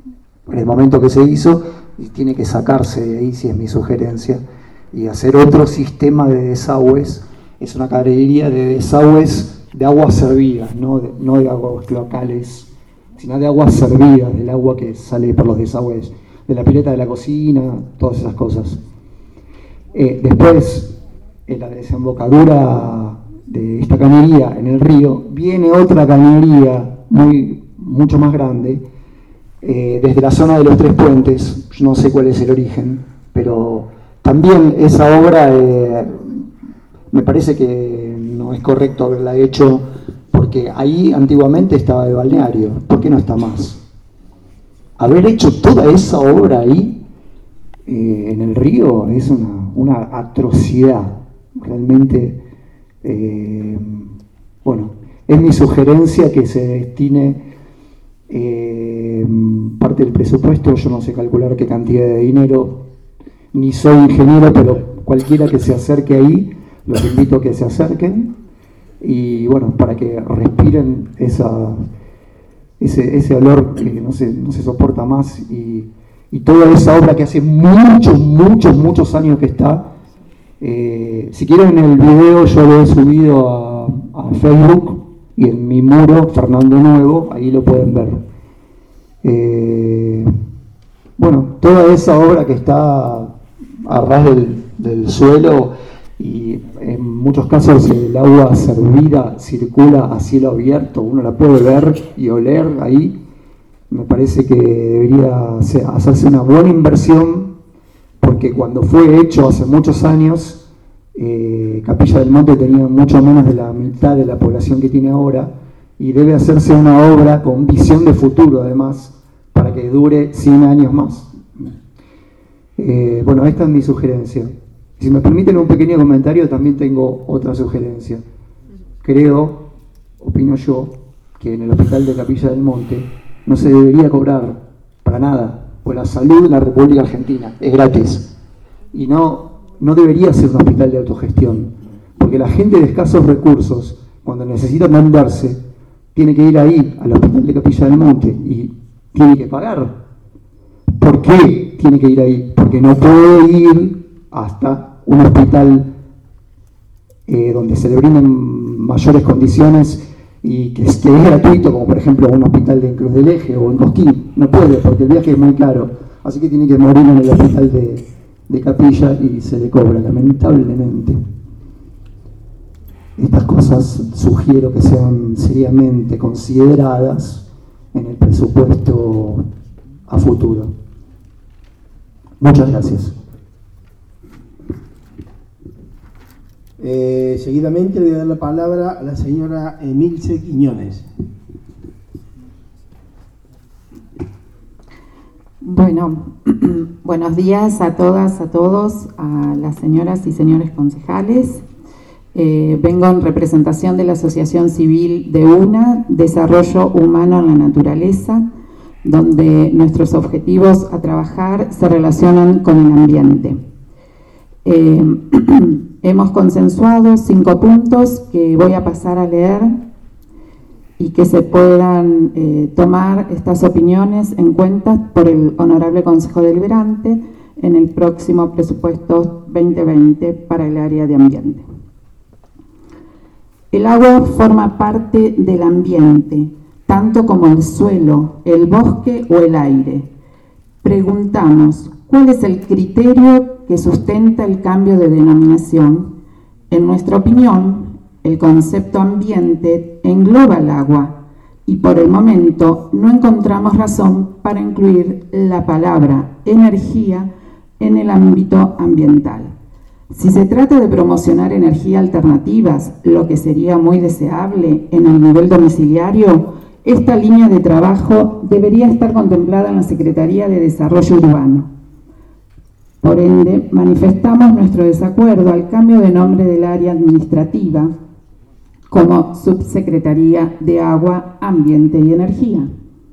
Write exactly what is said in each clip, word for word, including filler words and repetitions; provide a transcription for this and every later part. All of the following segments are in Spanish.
en el momento que se hizo, y tiene que sacarse de ahí, si es mi sugerencia, y hacer otro sistema de desagües. Es una cañería de desagües de aguas servidas, no de, no de aguas cloacales, sino de aguas servidas, del agua que sale por los desagües, de la pileta de la cocina, todas esas cosas. Eh, después, en la desembocadura de esta cañería en el río, viene otra cañería muy, mucho más grande, eh, desde la zona de los Tres Puentes. Yo no sé cuál es el origen, pero también esa obra eh, me parece que no es correcto haberla hecho, porque ahí antiguamente estaba el balneario. ¿Por qué no está más? Haber hecho toda esa obra ahí, eh, en el río, es una, una atrocidad. Realmente, eh, bueno, es mi sugerencia que se destine eh, parte del presupuesto. Yo no sé calcular qué cantidad de dinero, ni soy ingeniero, pero cualquiera que se acerque ahí, los invito a que se acerquen, y bueno, para que respiren esa, ese, ese olor que no se, no se soporta más, y, y toda esa obra que hace muchos, muchos, muchos años que está. Eh, si quieren, el video yo lo he subido a, a Facebook, y en mi muro, Fernando Nuevo, ahí lo pueden ver. Eh, bueno, toda esa obra que está a ras del, del suelo, y en muchos casos el agua servida circula a cielo abierto, uno la puede ver y oler ahí. Me parece que debería hacerse una buena inversión, porque cuando fue hecho hace muchos años, eh, Capilla del Monte tenía mucho menos de la mitad de la población que tiene ahora, y debe hacerse una obra con visión de futuro, además, para que dure cien años más. Eh, bueno, esta es mi sugerencia. Si me permiten un pequeño comentario, también tengo otra sugerencia. Creo, opino yo, que en el hospital de Capilla del Monte no se debería cobrar para nada, pues la salud en la República Argentina es gratis, y no, no debería ser un hospital de autogestión, porque la gente de escasos recursos, cuando necesita atenderse, tiene que ir ahí, al hospital de Capilla del Monte, y tiene que pagar. ¿Por qué tiene que ir ahí? Porque no puede ir hasta un hospital eh, donde se le brinden mayores condiciones y que es, que es gratuito, como por ejemplo un hospital de Cruz del Eje o en Cosquín. No puede, porque el viaje es muy caro, así que tiene que morir en el hospital de, de Capilla, y se le cobra, lamentablemente. Estas cosas sugiero que sean seriamente consideradas en el presupuesto a futuro. Muchas gracias. Eh, seguidamente le voy a dar la palabra a la señora Emilce Quiñones. Bueno, buenos días a todas, a todos, a las señoras y señores concejales. Eh, vengo en representación de la Asociación Civil de UNA, Desarrollo Humano en la Naturaleza, donde nuestros objetivos a trabajar se relacionan con el ambiente. Eh, hemos consensuado cinco puntos que voy a pasar a leer, y que se puedan eh, tomar estas opiniones en cuenta por el Honorable Consejo Deliberante en el próximo presupuesto veinte veinte para el área de ambiente. El agua forma parte del ambiente, tanto como el suelo, el bosque o el aire. Preguntamos, ¿cuál es el criterio que sustenta el cambio de denominación? En nuestra opinión, el concepto ambiente engloba el agua, y por el momento no encontramos razón para incluir la palabra energía en el ámbito ambiental. Si se trata de promocionar energías alternativas, lo que sería muy deseable en el nivel domiciliario, esta línea de trabajo debería estar contemplada en la Secretaría de Desarrollo Urbano. Por ende, manifestamos nuestro desacuerdo al cambio de nombre del área administrativa como Subsecretaría de Agua, Ambiente y Energía.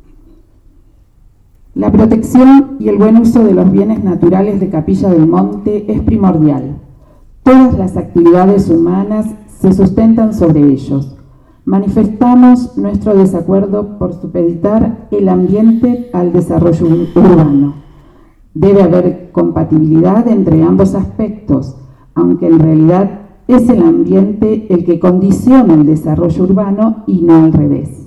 La protección y el buen uso de los bienes naturales de Capilla del Monte es primordial. Todas las actividades humanas se sustentan sobre ellos. Manifestamos nuestro desacuerdo por supeditar el ambiente al desarrollo urbano. Debe haber compatibilidad entre ambos aspectos, aunque en realidad es el ambiente el que condiciona el desarrollo urbano y no al revés.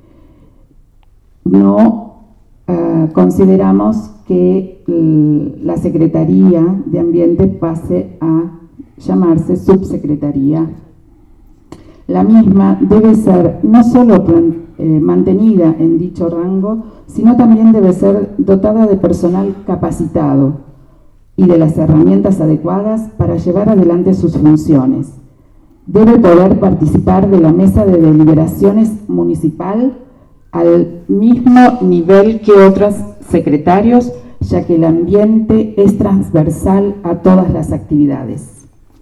No eh, consideramos que eh, la Secretaría de Ambiente pase a llamarse subsecretaría. La misma debe ser no solo plan, eh, mantenida en dicho rango, sino también debe ser dotada de personal capacitado y de las herramientas adecuadas para llevar adelante sus funciones. Debe poder participar de la mesa de deliberaciones municipal al mismo nivel que otros secretarios, ya que el ambiente es transversal a todas las actividades.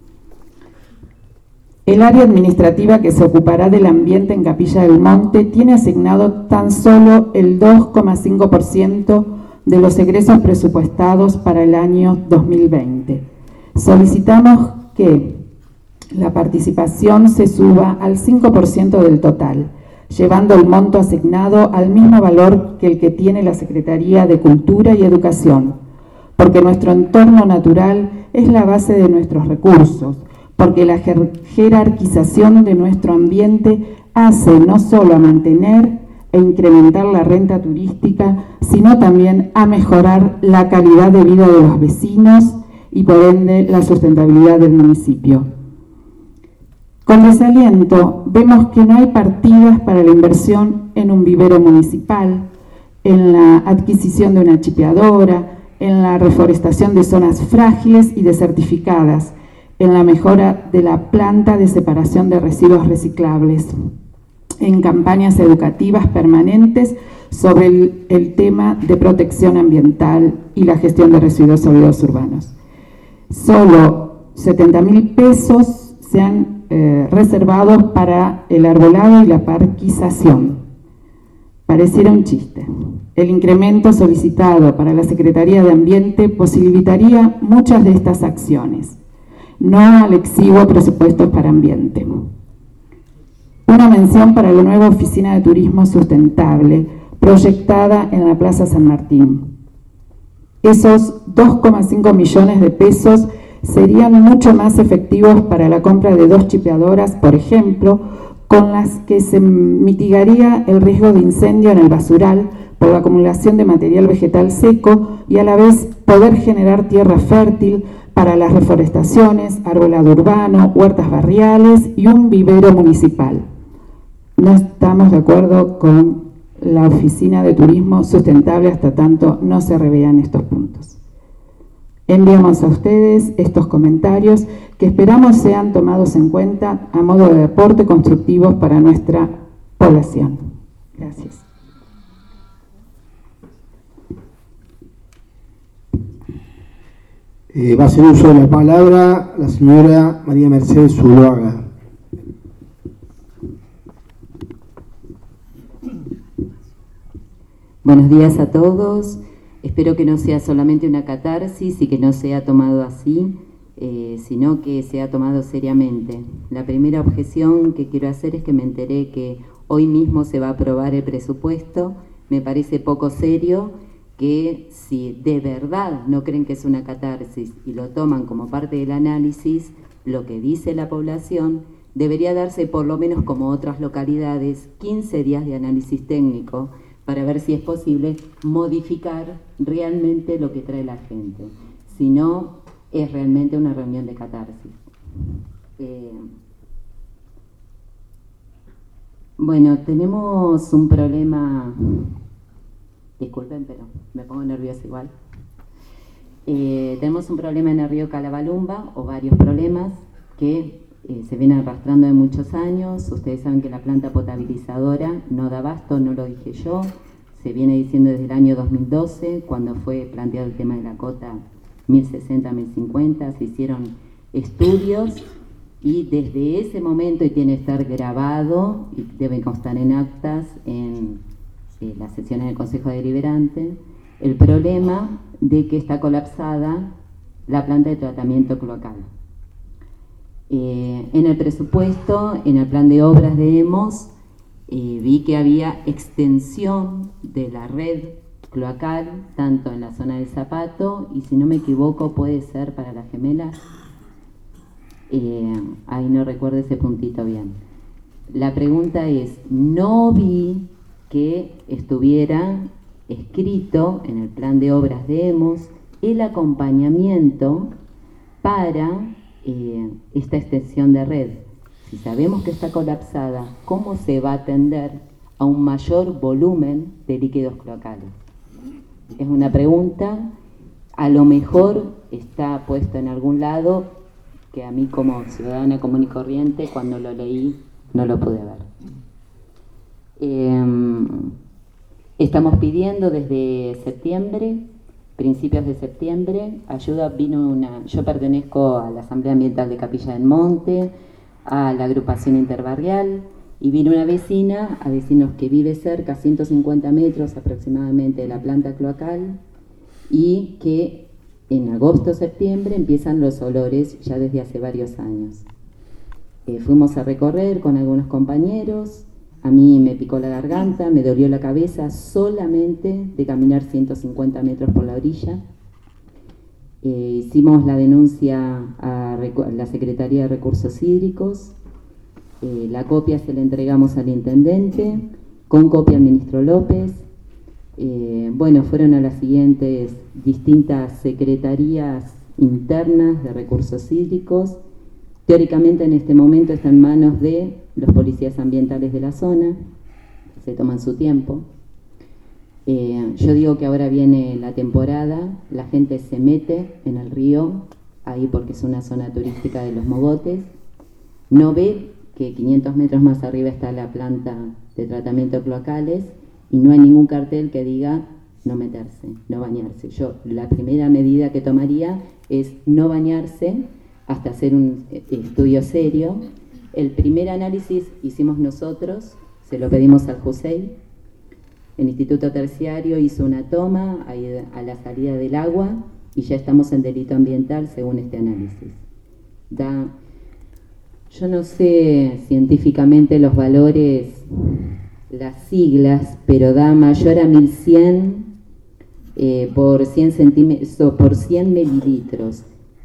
El área administrativa que se ocupará del ambiente en Capilla del Monte tiene asignado tan solo el dos coma cinco por ciento de los egresos presupuestados para el año dos mil veinte. Solicitamos que la participación se suba al cinco por ciento del total, llevando el monto asignado al mismo valor que el que tiene la Secretaría de Cultura y Educación, porque nuestro entorno natural es la base de nuestros recursos, porque la jer jerarquización de nuestro ambiente hace no solo a mantener e incrementar la renta turística, sino también a mejorar la calidad de vida de los vecinos y por ende la sustentabilidad del municipio. Con desaliento vemos que no hay partidas para la inversión en un vivero municipal, en la adquisición de una chipeadora, en la reforestación de zonas frágiles y desertificadas, en la mejora de la planta de separación de residuos reciclables, en campañas educativas permanentes sobre el, el tema de protección ambiental y la gestión de residuos sólidos urbanos. Solo setenta mil pesos se han eh, reservado para el arbolado y la parquización. Pareciera un chiste. El incremento solicitado para la Secretaría de Ambiente posibilitaría muchas de estas acciones, no al exiguo presupuesto para ambiente. Una mención para la nueva oficina de turismo sustentable proyectada en la Plaza San Martín. Esos dos coma cinco millones de pesos serían mucho más efectivos para la compra de dos chipeadoras, por ejemplo, con las que se mitigaría el riesgo de incendio en el basural por la acumulación de material vegetal seco y a la vez poder generar tierra fértil para las reforestaciones, arbolado urbano, huertas barriales y un vivero municipal. No estamos de acuerdo con la Oficina de Turismo Sustentable hasta tanto no se revean estos puntos. Enviamos a ustedes estos comentarios que esperamos sean tomados en cuenta a modo de aporte constructivo para nuestra población. Gracias. Eh, va a hacer uso de la palabra la señora María Mercedes Zuluaga. Buenos días a todos. Espero que no sea solamente una catarsis y que no sea tomado así, eh, sino que sea tomado seriamente. La primera objeción que quiero hacer es que me enteré que hoy mismo se va a aprobar el presupuesto. Me parece poco serio que si de verdad no creen que es una catarsis y lo toman como parte del análisis, lo que dice la población, debería darse por lo menos como otras localidades quince días de análisis técnico para ver si es posible modificar realmente lo que trae la gente. Si no, es realmente una reunión de catarsis. Eh, bueno, tenemos un problema... Disculpen, pero me pongo nerviosa igual. Eh, tenemos un problema en el río Calabalumba, o varios problemas, que eh, se vienen arrastrando de muchos años. Ustedes saben que la planta potabilizadora no da abasto, no lo dije yo. Se viene diciendo desde el año dos mil doce, cuando fue planteado el tema de la cota mil sesenta a mil cincuenta, se hicieron estudios y desde ese momento, y tiene que estar grabado, y debe constar en actas, en... Eh, las sesiones del Consejo Deliberante, el problema de que está colapsada la planta de tratamiento cloacal. Eh, en el presupuesto, en el plan de obras de E M O S, eh, vi que había extensión de la red cloacal, tanto en la zona del Zapato, y si no me equivoco puede ser para Las Gemelas. Eh, ahí no recuerdo ese puntito bien. La pregunta es, no vi que estuviera escrito en el plan de obras de Hemos el acompañamiento para eh, esta extensión de red. Si sabemos que está colapsada, ¿cómo se va a atender a un mayor volumen de líquidos cloacales? Es una pregunta, a lo mejor está puesto en algún lado, que a mí como ciudadana común y corriente, cuando lo leí, no lo pude ver. Eh, estamos pidiendo desde septiembre, principios de septiembre, ayuda. Vino una, yo pertenezco a la Asamblea Ambiental de Capilla del Monte, a la agrupación interbarrial, y vino una vecina a decirnos que vive cerca, a ciento cincuenta metros aproximadamente de la planta cloacal, y que en agosto o septiembre empiezan los olores ya desde hace varios años. Eh, fuimos a recorrer con algunos compañeros, a mí me picó la garganta, me dolió la cabeza solamente de caminar ciento cincuenta metros por la orilla. Eh, hicimos la denuncia a la Secretaría de Recursos Hídricos, eh, la copia se la entregamos al intendente, con copia al ministro López. Eh, bueno, fueron a las siguientes distintas secretarías internas de recursos hídricos. Teóricamente en este momento está en manos de los policías ambientales de la zona, se toman su tiempo. Eh, yo digo que ahora viene la temporada, la gente se mete en el río, ahí porque es una zona turística de los mogotes, no ve que quinientos metros más arriba está la planta de tratamiento de cloacales y no hay ningún cartel que diga no meterse, no bañarse. Yo la primera medida que tomaría es no bañarse hasta hacer un estudio serio. El primer análisis hicimos nosotros, se lo pedimos al JUSEI. El Instituto Terciario hizo una toma a la salida del agua y ya estamos en delito ambiental según este análisis. Da, yo no sé científicamente los valores, las siglas, pero da mayor a mil cien eh, por cien centímetros, por cien mililitros.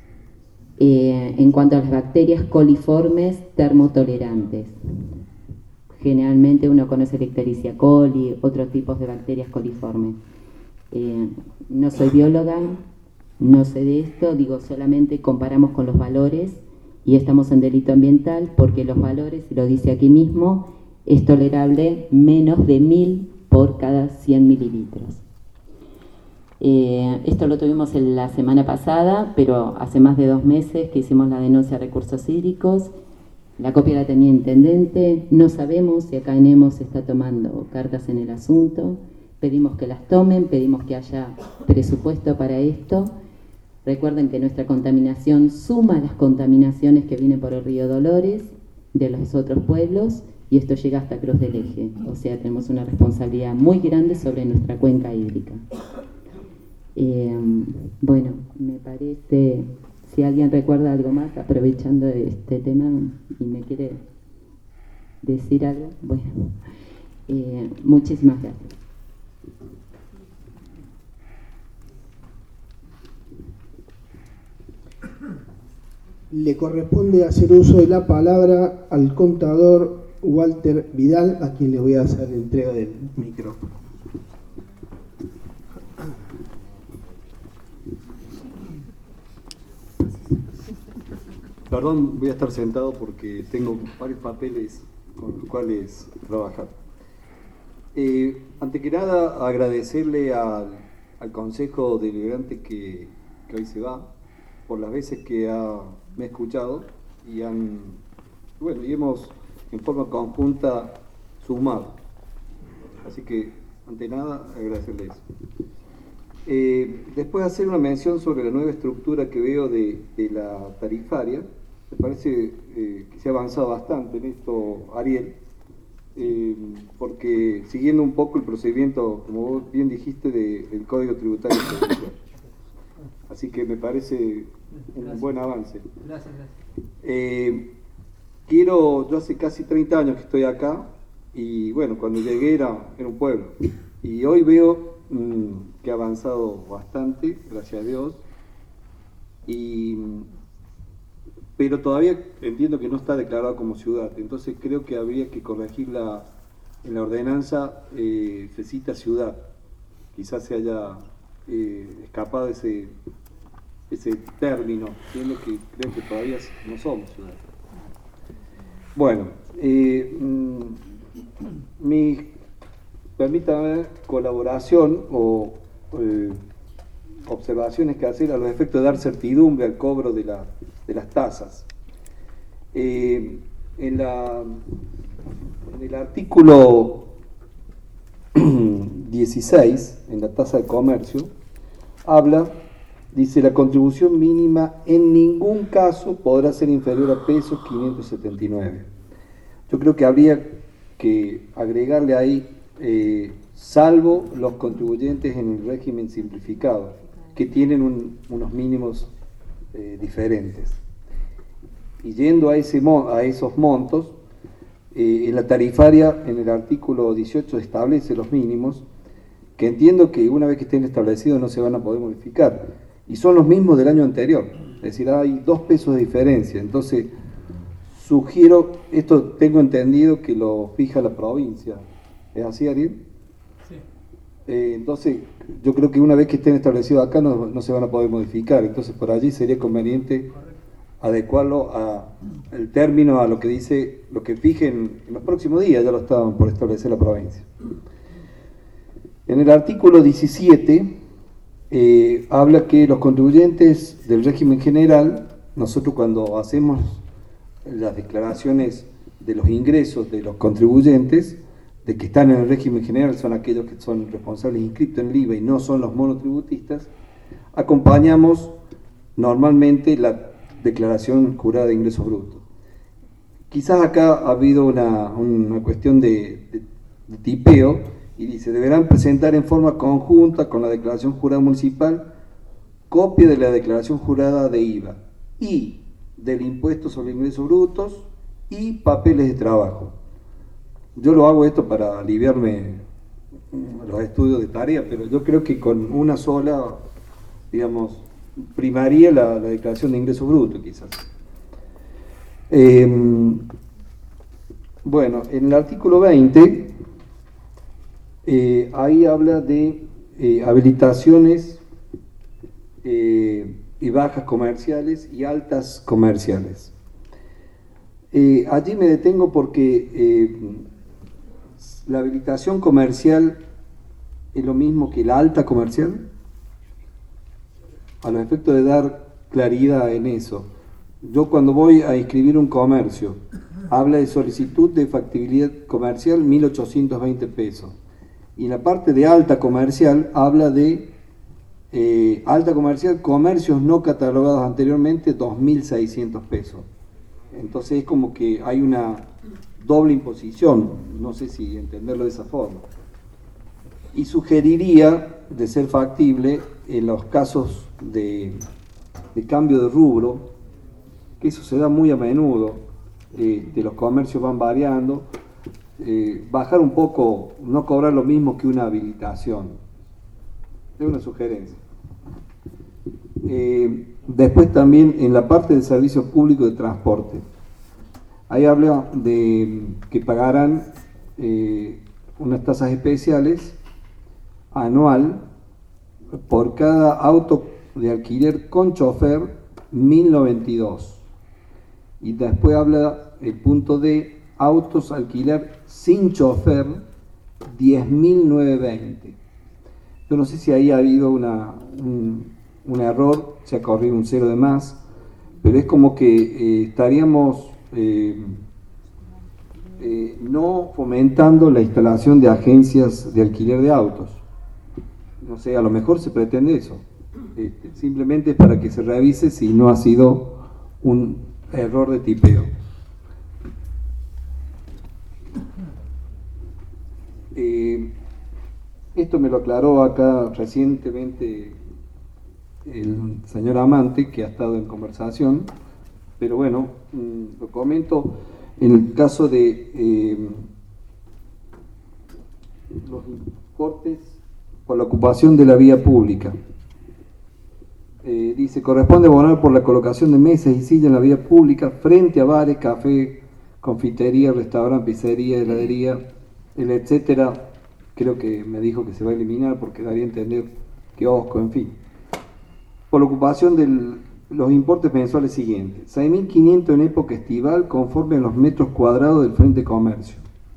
Eh, en cuanto a las bacterias coliformes termotolerantes. Generalmente uno conoce Lichtericia coli, otros tipos de bacterias coliformes. Eh, no soy bióloga, no sé de esto, digo solamente comparamos con los valores y estamos en delito ambiental porque los valores, y lo dice aquí mismo, es tolerable menos de mil por cada cien mililitros. Eh, esto lo tuvimos en la semana pasada, pero hace más de dos meses que hicimos la denuncia a recursos hídricos. La copia la tenía el intendente, no sabemos si acá en Hemos se está tomando cartas en el asunto. Pedimos que las tomen, pedimos que haya presupuesto para esto. Recuerden que nuestra contaminación suma las contaminaciones que vienen por el río Dolores de los otros pueblos y esto llega hasta Cruz del Eje. O sea, tenemos una responsabilidad muy grande sobre nuestra cuenca hídrica. Eh, bueno, me parece, si alguien recuerda algo más, aprovechando este tema y me quiere decir algo, bueno, eh, muchísimas gracias. Le corresponde hacer uso de la palabra al contador Walter Vidal, a quien le voy a hacer entrega del micrófono. Perdón, voy a estar sentado porque tengo varios papeles con los cuales trabajar. Eh, ante que nada, agradecerle al, al Consejo Deliberante que, que hoy se va, por las veces que ha, me ha escuchado y, han, bueno, y hemos en forma conjunta sumado. Así que, ante nada, agradecerle eso. Eh, después de hacer una mención sobre la nueva estructura que veo de, de la tarifaria, me parece eh, que se ha avanzado bastante en esto, Ariel, eh, porque siguiendo un poco el procedimiento, como vos bien dijiste, de, del Código Tributario. Así que me parece un gracias. Buen avance. Gracias, gracias. Eh, quiero, yo hace casi treinta años que estoy acá, Y bueno, cuando llegué era, era un pueblo. Y hoy veo mmm, que ha avanzado bastante, gracias a Dios. Y, pero todavía entiendo que no está declarado como ciudad. Entonces creo que habría que corregirla en la ordenanza, eh, se cita ciudad. Quizás se haya eh, escapado ese, ese término, siendo que creo que todavía no somos ciudad. Bueno, eh, mi, permítame colaboración o eh, observaciones que hacer a los efectos de dar certidumbre al cobro de, la, de las tasas. Eh, en, la, en el artículo dieciséis, en la tasa de comercio, habla, dice, la contribución mínima en ningún caso podrá ser inferior a pesos quinientos setenta y nueve. Yo creo que habría que agregarle ahí, eh, salvo los contribuyentes en el régimen simplificado, que tienen un, unos mínimos eh, diferentes. Y yendo a, ese, a esos montos, eh, en la tarifaria, en el artículo dieciocho, establece los mínimos, que entiendo que una vez que estén establecidos no se van a poder modificar, y son los mismos del año anterior, es decir, hay dos pesos de diferencia. Entonces, sugiero, esto tengo entendido que lo fija la provincia, ¿es así, Ariel? Sí. Eh, entonces, yo creo que una vez que estén establecidos acá no, no se van a poder modificar, entonces por allí sería conveniente adecuarlo a el término a lo que dice, lo que fijen en los próximos días, ya lo estaban por establecer la provincia. En el artículo diecisiete eh, habla que los contribuyentes del régimen general, nosotros cuando hacemos las declaraciones de los ingresos de los contribuyentes, de que están en el régimen general, son aquellos que son responsables inscritos en el I V A y no son los monotributistas, acompañamos normalmente la declaración jurada de ingresos brutos. Quizás acá ha habido una, una cuestión de, de, de tipeo, y dice, deberán presentar en forma conjunta con la declaración jurada municipal copia de la declaración jurada de I V A y del impuesto sobre ingresos brutos y papeles de trabajo. Yo lo hago esto para aliviarme los estudios de tarea, pero yo creo que con una sola, digamos, primaría la, la declaración de ingresos brutos, quizás. Eh, bueno, en el artículo veinte, eh, ahí habla de eh, habilitaciones eh, y bajas comerciales y altas comerciales. Eh, allí me detengo porque eh, la habilitación comercial es lo mismo que la alta comercial, a los efectos de dar claridad en eso. Yo cuando voy a inscribir un comercio, habla de solicitud de factibilidad comercial mil ochocientos veinte pesos, y en la parte de alta comercial habla de eh, alta comercial, comercios no catalogados anteriormente, dos mil seiscientos pesos. Entonces es como que hay una doble imposición, no sé si entenderlo de esa forma. Y sugeriría, de ser factible, en los casos de, de cambio de rubro, que eso se da muy a menudo, eh, de los comercios van variando, eh, bajar un poco, no cobrar lo mismo que una habilitación. Es una sugerencia. Eh, después también en la parte de servicios públicos de transporte, ahí habla de que pagarán eh, unas tasas especiales anual por cada auto de alquiler con chofer, mil noventa y dos. Y después habla el punto de autos alquiler sin chofer, diez mil novecientos veinte. Yo no sé si ahí ha habido una, un, un error, se ha corrido un cero de más, pero es como que eh, estaríamos eh, eh, no fomentando la instalación de agencias de alquiler de autos. No sé, a lo mejor se pretende eso. Este, simplemente para que se revise si no ha sido un error de tipeo. Eh, esto me lo aclaró acá recientemente el señor Amante, que ha estado en conversación, pero bueno, lo comento. En el caso de eh, los importes por la ocupación de la vía pública. Eh, dice, corresponde abonar por la colocación de mesas y sillas en la vía pública frente a bares, café, confitería, restaurante, pizzería, heladería, el etcétera. Creo que me dijo que se va a eliminar porque daría a entender kiosco, en fin. Por la ocupación de los importes mensuales siguientes. seis mil quinientos en época estival conforme a los metros cuadrados del Frente Comercio.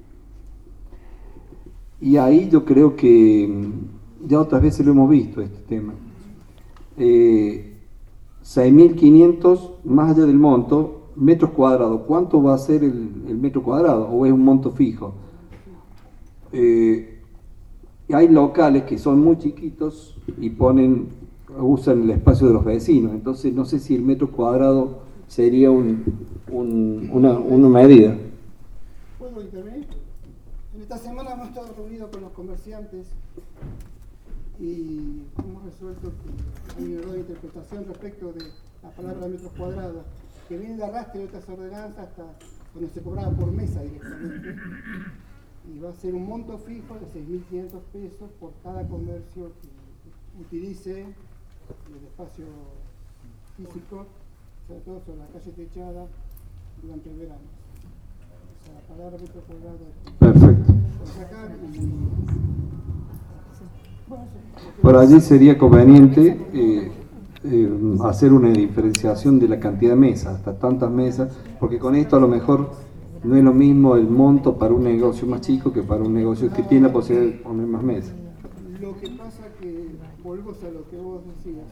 Y ahí yo creo que ya otras veces lo hemos visto este tema. Eh, seis mil quinientos más allá del monto, metros cuadrados. ¿Cuánto va a ser el, el metro cuadrado? ¿O es un monto fijo? Eh, hay locales que son muy chiquitos y ponen, usan el espacio de los vecinos. Entonces no sé si el metro cuadrado sería un, un, una, una medida. ¿Puedo intervenir? En esta semana hemos estado reunidos con los comerciantes y hemos resuelto que hay un error de interpretación respecto de la palabra metros cuadrados, que viene de arrastre de otras ordenanzas hasta donde se cobraba por mesa directamente. Y va a ser un monto fijo de seis mil quinientos pesos por cada comercio que utilice el espacio físico, sobre todo sobre la calle techada, durante el verano. O sea, la palabra metro cuadrado. Perfecto. Por allí sería conveniente eh, eh, hacer una diferenciación de la cantidad de mesas, hasta tantas mesas, porque con esto a lo mejor no es lo mismo el monto para un negocio más chico que para un negocio que tiene la posibilidad de poner más mesas. Lo que pasa que, volvemos a lo que vos decías,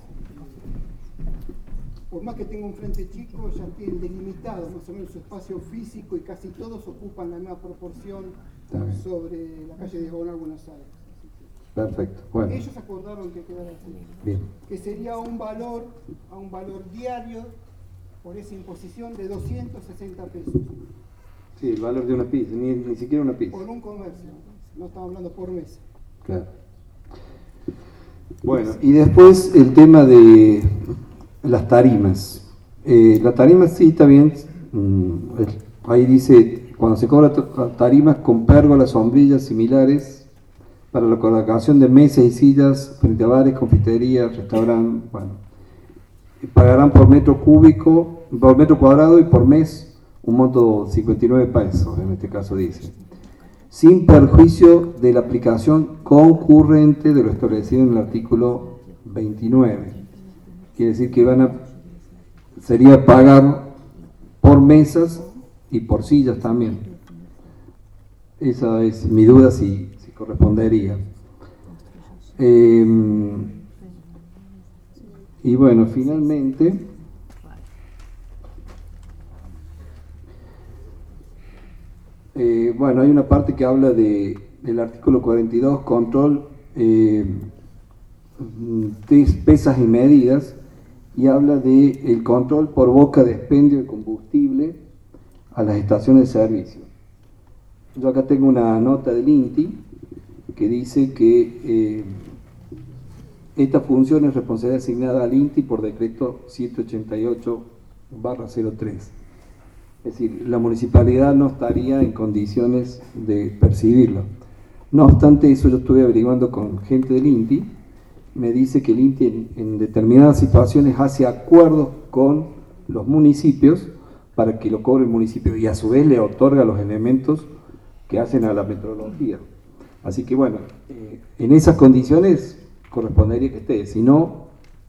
por más que tenga un frente chico, ya tienen delimitado más o menos su espacio físico y casi todos ocupan la misma proporción sobre la calle Diagonal Buenos Aires. Perfecto. Bueno. Ellos acordaron que quedara así. Bien. Que sería un valor, a un valor diario por esa imposición de doscientos sesenta pesos. Sí, el valor de una pizza, ni, ni siquiera una pizza. Por un comercio, no estamos hablando por mes. Claro. Bueno, y después el tema de las tarimas. Eh, la tarima sí está bien, mm, ahí dice, cuando se cobra tarimas con pérgolas, sombrillas similares para la colocación de mesas y sillas frente a bares, confiterías, restaurantes, bueno, pagarán por metro cúbico, por metro cuadrado y por mes un monto de cincuenta y nueve pesos, en este caso dice, sin perjuicio de la aplicación concurrente de lo establecido en el artículo veintinueve. Quiere decir que van a, sería pagar por mesas y por sillas también. Esa es mi duda si, si correspondería. Eh, y bueno, finalmente, eh, bueno, hay una parte que habla de, del artículo cuarenta y dos, control eh, de pesas y medidas, y habla de el control por boca de expendio de combustible a las estaciones de servicio. Yo acá tengo una nota del INTI que dice que eh, esta función es responsabilidad asignada al INTI por decreto ciento ochenta y ocho barra cero tres. Es decir, la municipalidad no estaría en condiciones de percibirlo. No obstante eso, yo estuve averiguando con gente del INTI, me dice que el INTI en, en determinadas situaciones hace acuerdos con los municipios para que lo cobre el municipio y a su vez le otorga los elementos que hacen a la metodología. Así que bueno, eh, en esas condiciones correspondería que esté, si no,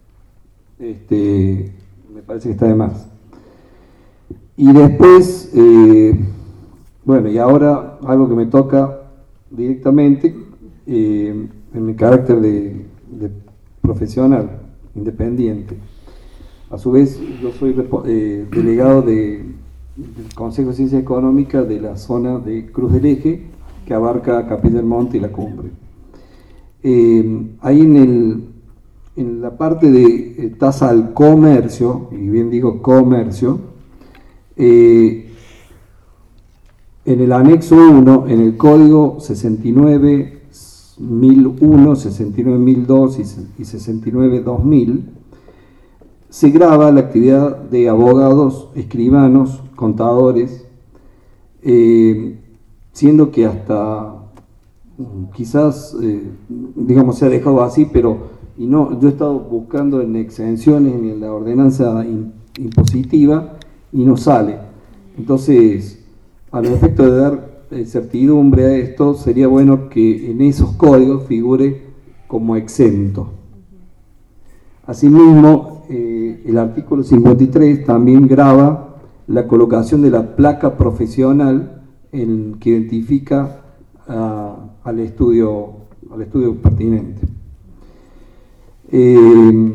este, me parece que está de más. Y después, eh, bueno, y ahora algo que me toca directamente, eh, en mi carácter de, de profesional independiente. A su vez, yo soy eh, delegado de, del Consejo de Ciencias Económicas de la zona de Cruz del Eje, que abarca Capilla del Monte y La Cumbre. Eh, ahí en, el, en la parte de eh, tasa al comercio, y bien digo comercio, eh, en el anexo uno, en el código sesenta y nueve mil uno, sesenta y nueve mil dos y sesenta y nueve dos mil, se grava la actividad de abogados, escribanos, contadores, eh, siendo que hasta quizás, eh, digamos, se ha dejado así, pero y no, yo he estado buscando en exenciones en la ordenanza in, impositiva y no sale. Entonces, al efecto de dar eh, certidumbre a esto, sería bueno que en esos códigos figure como exento. Asimismo, eh, el artículo cincuenta y tres también grava la colocación de la placa profesional en, que identifica a, al, estudio, al estudio pertinente. Eh,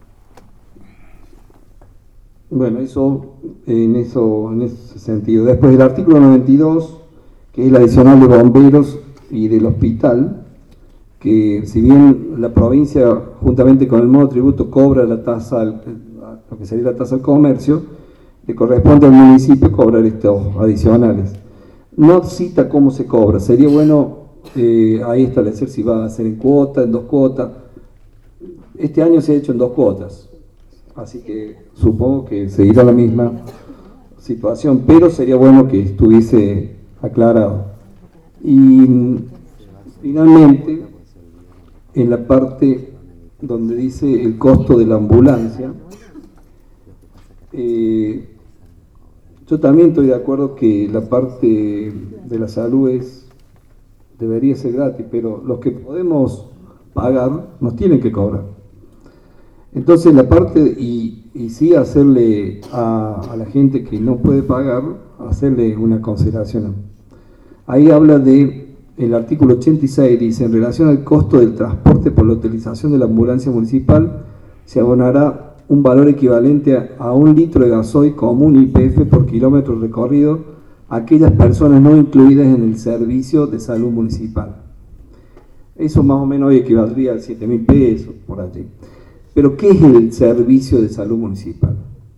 bueno, eso en, eso en ese sentido. Después del artículo noventa y dos, que es el adicional de bomberos y del hospital, que si bien la provincia, juntamente con el modo tributo, cobra la tasa, lo que sería la tasa al comercio, le corresponde al municipio cobrar estos adicionales. No cita cómo se cobra, sería bueno eh, ahí establecer si va a ser en cuota, en dos cuotas. Este año se ha hecho en dos cuotas, así que supongo que seguirá la misma situación, pero sería bueno que estuviese aclarado. Y finalmente, en la parte donde dice el costo de la ambulancia, eh, yo también estoy de acuerdo que la parte de la salud es, debería ser gratis, pero los que podemos pagar nos tienen que cobrar. Entonces la parte, y, y sí hacerle a, a la gente que no puede pagar, hacerle una consideración. Ahí habla de, el artículo ochenta y seis dice, en relación al costo del transporte por la utilización de la ambulancia municipal, se abonará un valor equivalente a, a un litro de gasoil común I P F por kilómetro recorrido a aquellas personas no incluidas en el servicio de salud municipal. Eso más o menos hoy equivaldría a siete mil pesos, por allí. Pero ¿qué es el servicio de salud municipal?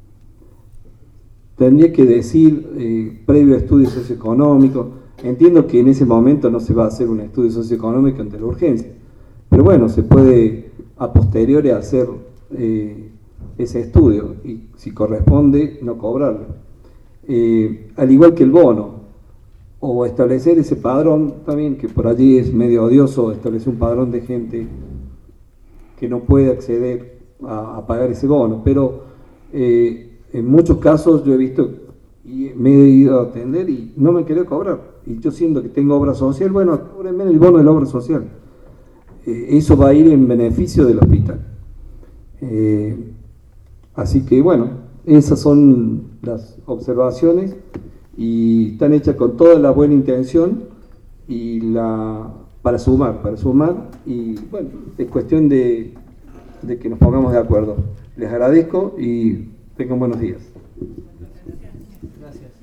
Tendría que decir, eh, previo a estudio socioeconómico, entiendo que en ese momento no se va a hacer un estudio socioeconómico ante la urgencia, pero bueno, se puede a posteriori hacer eh, ese estudio y si corresponde no cobrarlo. Eh, al igual que el bono, o establecer ese padrón también, que por allí es medio odioso establecer un padrón de gente que no puede acceder a, a pagar ese bono, pero eh, en muchos casos yo he visto y me he ido a atender y no me quería cobrar, y yo siento que tengo obra social, bueno, cóbrenme el bono de la obra social. Eh, eso va a ir en beneficio del hospital. Eh, así que bueno, esas son las observaciones y están hechas con toda la buena intención y la para sumar, para sumar y bueno, es cuestión de, de que nos pongamos de acuerdo. Les agradezco y tengan buenos días. Gracias.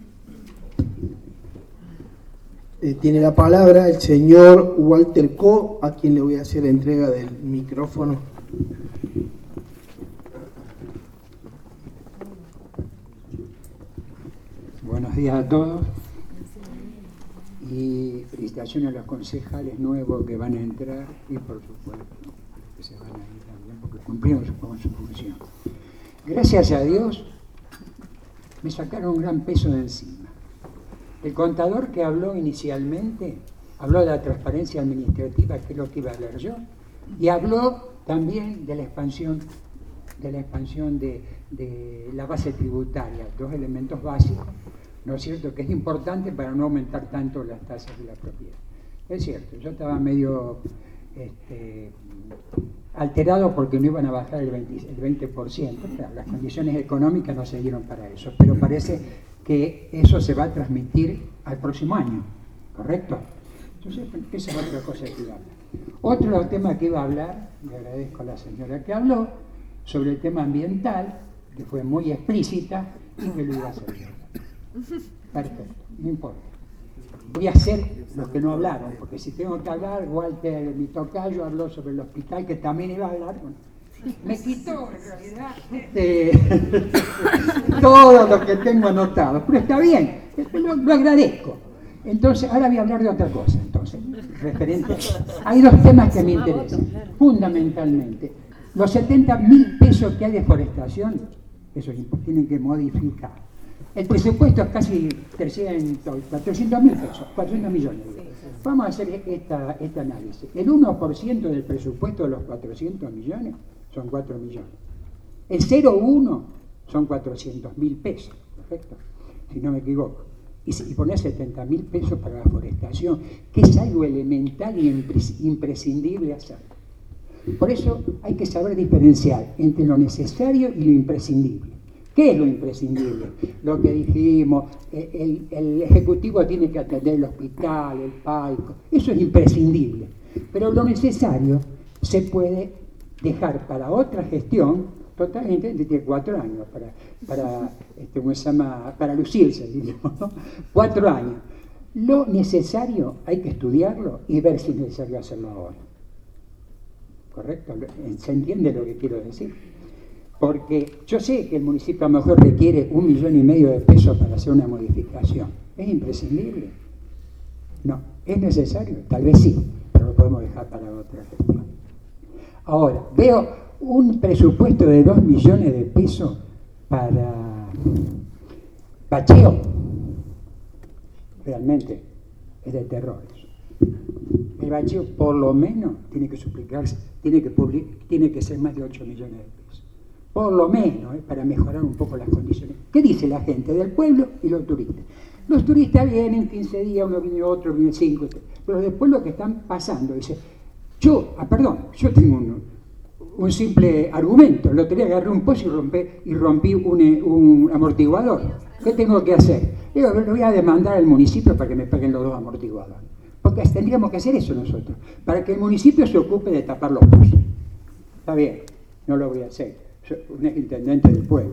Eh, tiene la palabra el señor Walter Co, a quien le voy a hacer entrega del micrófono. Buenos días a todos y felicitaciones a los concejales nuevos que van a entrar y por supuesto a los que se van a ir también porque cumplieron con su función. Gracias a Dios me sacaron un gran peso de encima. El contador que habló inicialmente habló de la transparencia administrativa, que es lo que iba a hablar yo, y habló también de la expansión de la expansión de, de la base tributaria, dos elementos básicos, ¿no es cierto?, que es importante para no aumentar tanto las tasas de la propiedad. Es cierto, yo estaba medio este, alterado porque no iban a bajar el veinte, el veinte por ciento, claro, las condiciones económicas no se dieron para eso, pero parece que eso se va a transmitir al próximo año, ¿correcto? Entonces, esa es otra cosa que iba a hablar. Otro tema que iba a hablar, le agradezco a la señora que habló, sobre el tema ambiental, que fue muy explícita y que lo iba a hacer. Perfecto, no importa. Voy a hacer los que no hablaron, porque si tengo que hablar, Walter, mi tocayo, habló sobre el hospital, que también iba a hablar. Me quitó, en realidad, este, todo lo que tengo anotado, pero está bien, lo, lo agradezco. Entonces, ahora voy a hablar de otra cosa, entonces, referente. Hay dos temas que me interesan, fundamentalmente. Los setenta mil pesos que hay de forestación, eso tienen que modificar. El presupuesto es casi trescientos, cuatrocientos mil pesos, cuatrocientos millones. Vamos a hacer esta, este análisis. El uno por ciento del presupuesto de los cuatrocientos millones son cuatro millones. El cero coma uno son cuatrocientos mil pesos, ¿correcto? Si no me equivoco. Y, si, y poner setenta mil pesos para la forestación, que es algo elemental y imprescindible hacer. Por eso hay que saber diferenciar entre lo necesario y lo imprescindible. ¿Qué es lo imprescindible? Lo que dijimos, el, el Ejecutivo tiene que atender el hospital, el palco, eso es imprescindible. Pero lo necesario se puede dejar para otra gestión totalmente, tiene cuatro años para, para, este, ¿cómo se llama? Para lucirse, digamos, ¿no? Cuatro años. Lo necesario hay que estudiarlo y ver si es necesario hacerlo ahora. ¿Correcto? ¿Se entiende lo que quiero decir? Porque yo sé que el municipio a lo mejor requiere un millón y medio de pesos para hacer una modificación. ¿Es imprescindible? No. ¿Es necesario? Tal vez sí, pero lo podemos dejar para otra gestión. Ahora, veo un presupuesto de dos millones de pesos para bacheo. Realmente es de terror eso. El bacheo por lo menos tiene que suplicarse, tiene que, public, tiene que ser más de ocho millones de pesos. Por lo menos, eh, para mejorar un poco las condiciones. ¿Qué dice la gente del pueblo y los turistas? Los turistas vienen quince días, uno viene otro, viene cinco, pero después lo que están pasando, dice, yo, ah, perdón, yo tengo un, un simple argumento, lo tenía que agarrar un pozo y, romper, y rompí un, un amortiguador. ¿Qué tengo que hacer? Yo lo voy a demandar al municipio para que me paguen los dos amortiguadores. Porque tendríamos que hacer eso nosotros, para que el municipio se ocupe de tapar los pozos. Está bien, no lo voy a hacer, soy un intendente del pueblo.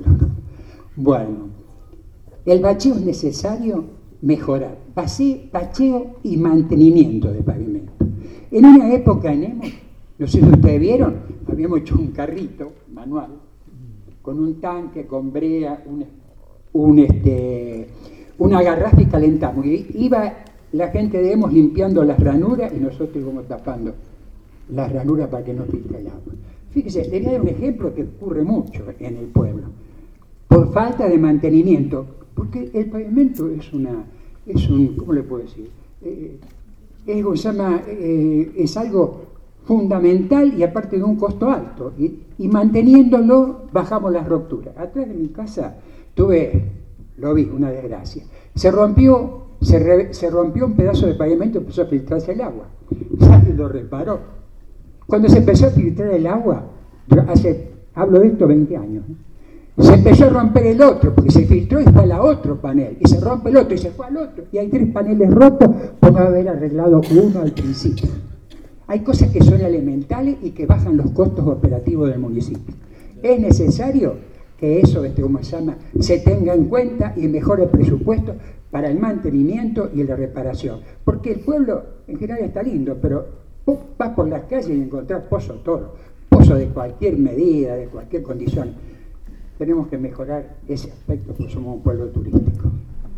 Bueno, el bacheo es necesario mejorar, bacheo y mantenimiento de pavimento. En una época en Hemos, no sé si ustedes vieron, habíamos hecho un carrito manual, con un tanque, con brea, un, un, este, una garrafa y calentamos. Y iba la gente de Hemos limpiando las ranuras y nosotros íbamos tapando las ranuras para que no filtre el agua. Fíjese, le voy a dar un ejemplo que ocurre mucho en el pueblo. Por falta de mantenimiento, porque el pavimento es una, es un, ¿cómo le puedo decir? Eh, es, se llama, eh, es algo fundamental y aparte de un costo alto. Y, y manteniéndolo bajamos las rupturas. Atrás de mi casa tuve, lo vi, una desgracia. Se rompió Se, re, se rompió un pedazo de pavimento y empezó a filtrarse el agua. Alguien lo reparó. Cuando se empezó a filtrar el agua, hace, hablo de esto veinte años, ¿eh? Se empezó a romper el otro, porque se filtró y fue al otro panel, y se rompe el otro y se fue al otro, y hay tres paneles rotos por no haber arreglado uno al principio. Hay cosas que son elementales y que bajan los costos operativos del municipio. Es necesario que eso, este, como se llama, se tenga en cuenta y mejore el presupuesto para el mantenimiento y la reparación. Porque el pueblo en general está lindo, pero vos vas por las calles y encontrás pozos todos, pozos de cualquier medida, de cualquier condición. Tenemos que mejorar ese aspecto porque somos un pueblo turístico.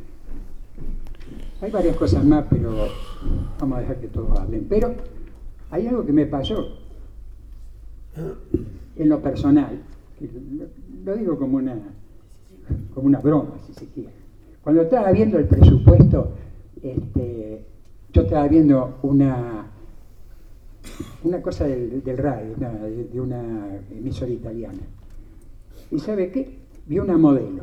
Hay varias cosas más, pero vamos a dejar que todos hablen. Pero hay algo que me pasó en lo personal, lo digo como una, como una broma, si se quiere. Cuando estaba viendo el presupuesto, este, yo estaba viendo una, una cosa del, del radio, una, de una emisora italiana. ¿Y sabe qué? Vi una modelo.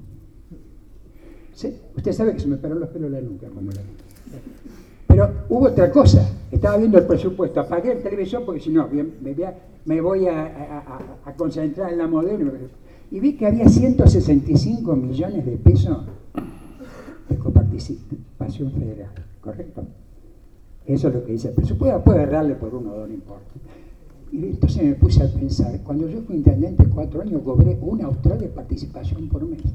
¿Sí? Usted sabe que se me pararon los pelos de la nuca cuando la vi. Pero hubo otra cosa. Estaba viendo el presupuesto. Apagué el televisor porque si no, me, me voy a, a, a, a concentrar en la modelo. Y vi que había ciento sesenta y cinco millones de pesos de coparticipación federal, ¿correcto? Eso es lo que dice el presupuesto. Puede errarle por uno o dos, no importa. Y entonces me puse a pensar, cuando yo fui intendente cuatro años, cobré una austral de participación por mes.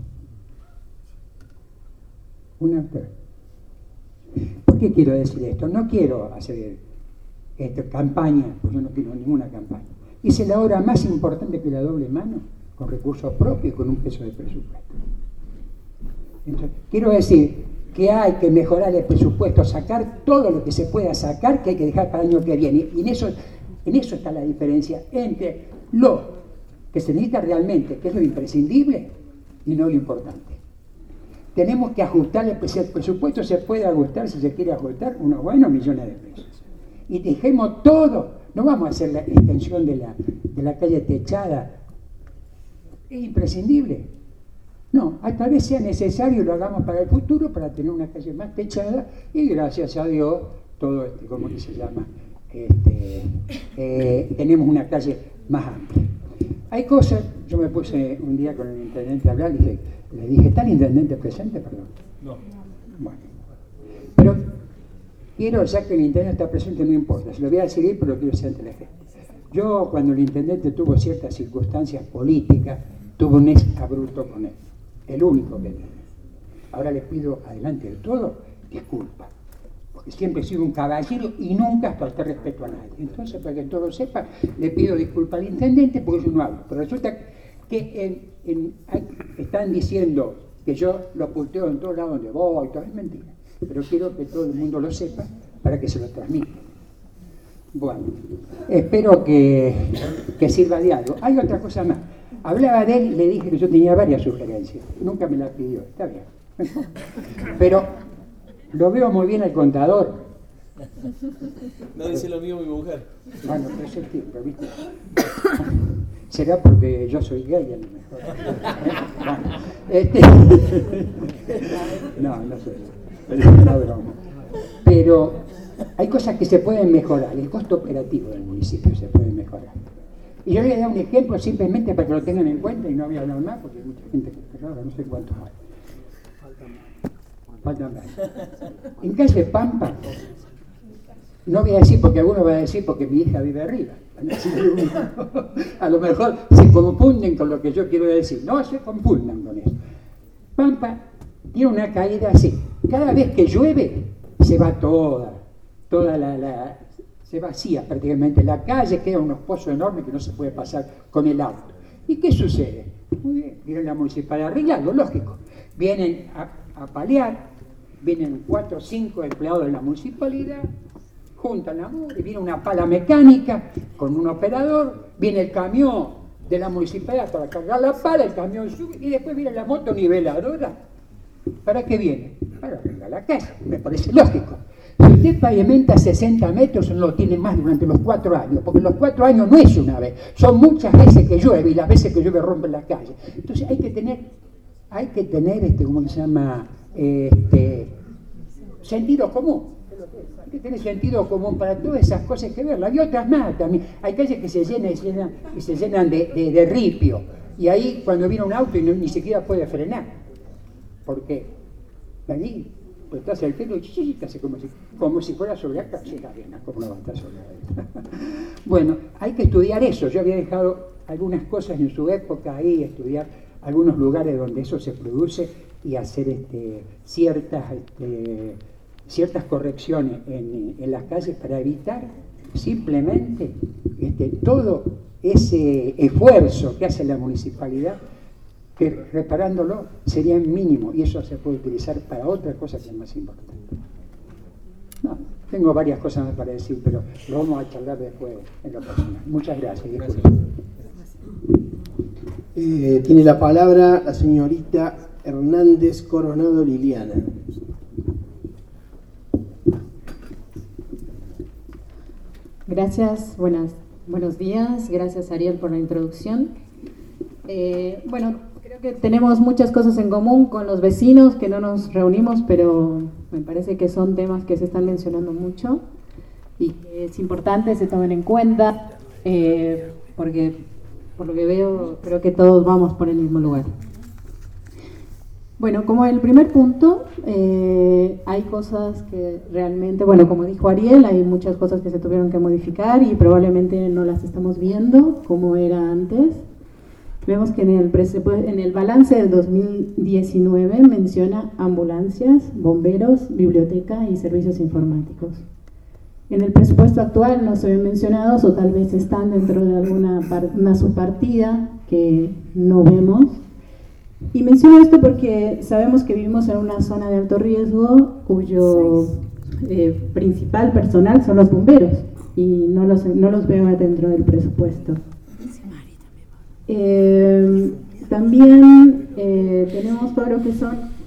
Una austral. ¿Por qué quiero decir esto? No quiero hacer este, campaña, porque yo no quiero ninguna campaña. Hice la obra más importante que la doble mano, con recursos propios y con un peso de presupuesto. Entonces, quiero decir que hay que mejorar el presupuesto, sacar todo lo que se pueda sacar, que hay que dejar para el año que viene. Y en eso, en eso está la diferencia entre lo que se necesita realmente, que es lo imprescindible, y no lo importante. tenemos que ajustarle, pues el presupuesto se puede ajustar, si se quiere ajustar, unos buenos millones de pesos. Y dejemos todo, no vamos a hacer la extensión de la, de la calle techada, es imprescindible. No, tal vez sea necesario y lo hagamos para el futuro, para tener una calle más techada, y gracias a Dios, todo este, ¿cómo que se llama? Este, eh, tenemos una calle más amplia. Hay cosas, yo me puse un día con el intendente a hablar, le dije, le dije, ¿está el intendente presente? Perdón. No. Bueno, pero quiero, ya que el intendente está presente, no importa, se lo voy a decir, pero lo quiero decir ante la gente. Yo, cuando el intendente tuvo ciertas circunstancias políticas, tuve un ex abrupto con él, el único que tiene. Ahora le pido, adelante de todo, disculpas, porque siempre he sido un caballero y nunca falté respeto a nadie. Entonces, para que todo lo sepa, le pido disculpas al intendente porque yo no hablo. Pero resulta que en, en, hay, están diciendo que yo lo puteo en todos lados donde voy, todo es mentira. Pero quiero que todo el mundo lo sepa para que se lo transmita. Bueno, espero que, que sirva de algo. Hay otra cosa más. Hablaba de él y le dije que yo tenía varias sugerencias. Nunca me las pidió, está bien. Pero lo veo muy bien al contador. No dice lo mismo mi mujer. Bueno, pero es el tiempo, ¿viste? Será porque yo soy gay a lo mejor. Bueno, este... No, no soy. No broma. Pero hay cosas que se pueden mejorar. El costo operativo del municipio se puede mejorar. Y yo le voy a dar un ejemplo simplemente para que lo tengan en cuenta y no voy a hablar más porque hay mucha gente que está rara, no sé cuántos hay. Faltan más. En calle Pampa, no voy a decir porque alguno va a decir porque mi hija vive arriba. A lo mejor se confunden con lo que yo quiero decir. No se confundan con eso. Pampa tiene una caída así. Cada vez que llueve se va toda, toda la, la se vacía prácticamente la calle, quedan unos pozos enormes que no se puede pasar con el auto. ¿Y qué sucede? Muy bien, viene la municipalidad a arreglarlo, lógico. Vienen a, a paliar, vienen cuatro o cinco empleados de la municipalidad, juntan la mugre, viene una pala mecánica con un operador, viene el camión de la municipalidad para cargar la pala, el camión sube y después viene la moto niveladora. ¿Para qué viene? Para arreglar la casa, me parece lógico. Si usted pavimenta sesenta metros, no lo tiene más durante los cuatro años, porque los cuatro años no es una vez, son muchas veces que llueve y las veces que llueve rompen la calle. Entonces hay que tener, hay que tener este, ¿cómo se llama? Este, sentido común. Hay que tener sentido común para todas esas cosas que verlas. Hay otras más también. Hay calles que se llenan y se llenan, y se llenan de, de, de ripio. Y ahí cuando viene un auto y no, ni siquiera puede frenar. Porque allí pues estás el pelo y te hace como si, como si fuera sobre la calle la arena, como no va a estar sobre la arena. Bueno, hay que estudiar eso. Yo había dejado algunas cosas en su época ahí, estudiar algunos lugares donde eso se produce y hacer este, ciertas, este, ciertas correcciones en, en las calles para evitar simplemente este, todo ese esfuerzo que hace la municipalidad, que reparándolo sería mínimo y eso se puede utilizar para otra cosa que es más importante. No, tengo varias cosas más para decir, pero lo vamos a charlar después en lo personal. Muchas gracias. Gracias. Eh, tiene la palabra la señorita Hernández Coronado Liliana. Gracias, buenas, buenos días. Gracias, Ariel, por la introducción. Eh, bueno, creo que tenemos muchas cosas en común con los vecinos, que no nos reunimos, pero me parece que son temas que se están mencionando mucho y que es importante se tomen en cuenta, eh, porque por lo que veo, creo que todos vamos por el mismo lugar. Bueno, como el primer punto, eh, hay cosas que realmente, bueno, como dijo Ariel, hay muchas cosas que se tuvieron que modificar y probablemente no las estamos viendo como era antes. Vemos que en el, en el balance del dos mil diecinueve menciona ambulancias, bomberos, biblioteca y servicios informáticos. En el presupuesto actual no se ven mencionados o tal vez están dentro de alguna una subpartida que no vemos. Y menciono esto porque sabemos que vivimos en una zona de alto riesgo cuyo eh, principal personal son los bomberos y no los, no los veo dentro del presupuesto. Eh, también eh, tenemos todo lo que son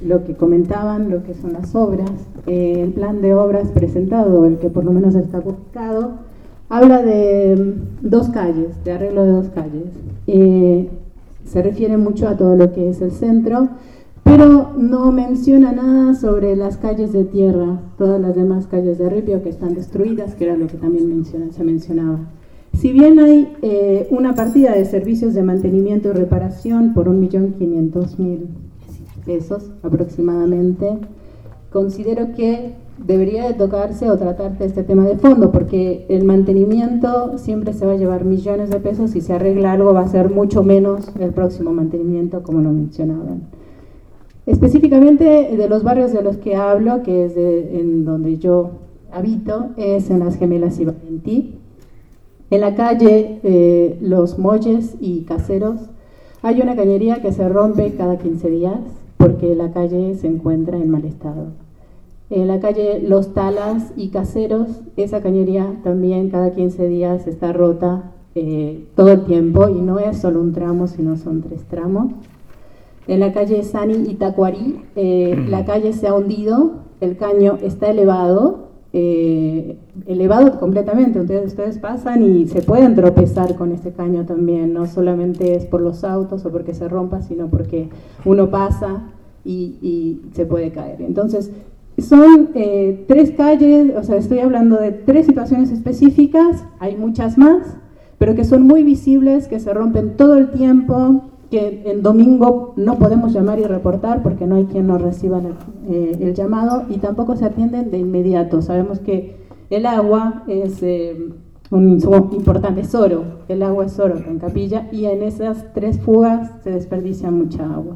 lo que comentaban, lo que son las obras. Eh, el plan de obras presentado, el que por lo menos está publicado, habla de dos calles, de arreglo de dos calles. Eh, se refiere mucho a todo lo que es el centro, pero no menciona nada sobre las calles de tierra, todas las demás calles de ripio que están destruidas, que era lo que también menciona, se mencionaba. Si bien hay eh, una partida de servicios de mantenimiento y reparación por un millón quinientos mil pesos aproximadamente, considero que debería de tocarse o tratarse este tema de fondo, porque el mantenimiento siempre se va a llevar millones de pesos, y si se arregla algo va a ser mucho menos el próximo mantenimiento, como lo mencionaban. Específicamente de los barrios de los que hablo, que es de, en donde yo habito, es en Las Gemelas y Valentí. En la calle eh, Los Molles y Caseros hay una cañería que se rompe cada quince días porque la calle se encuentra en mal estado. En la calle Los Talas y Caseros, esa cañería también cada quince días está rota eh, todo el tiempo, y no es solo un tramo, sino son tres tramos. En la calle Sani y Tacuarí, eh, la calle se ha hundido, el caño está elevado, eh, elevado completamente. Entonces ustedes pasan y se pueden tropezar con este caño también, no solamente es por los autos o porque se rompa, sino porque uno pasa y, y se puede caer. Entonces son eh, tres calles, o sea, estoy hablando de tres situaciones específicas, hay muchas más, pero que son muy visibles, que se rompen todo el tiempo, que en domingo no podemos llamar y reportar porque no hay quien nos reciba el, eh, el llamado, y tampoco se atienden de inmediato. Sabemos que el agua es eh, un insumo importante, es oro, el agua es oro en Capilla, y en esas tres fugas se desperdicia mucha agua.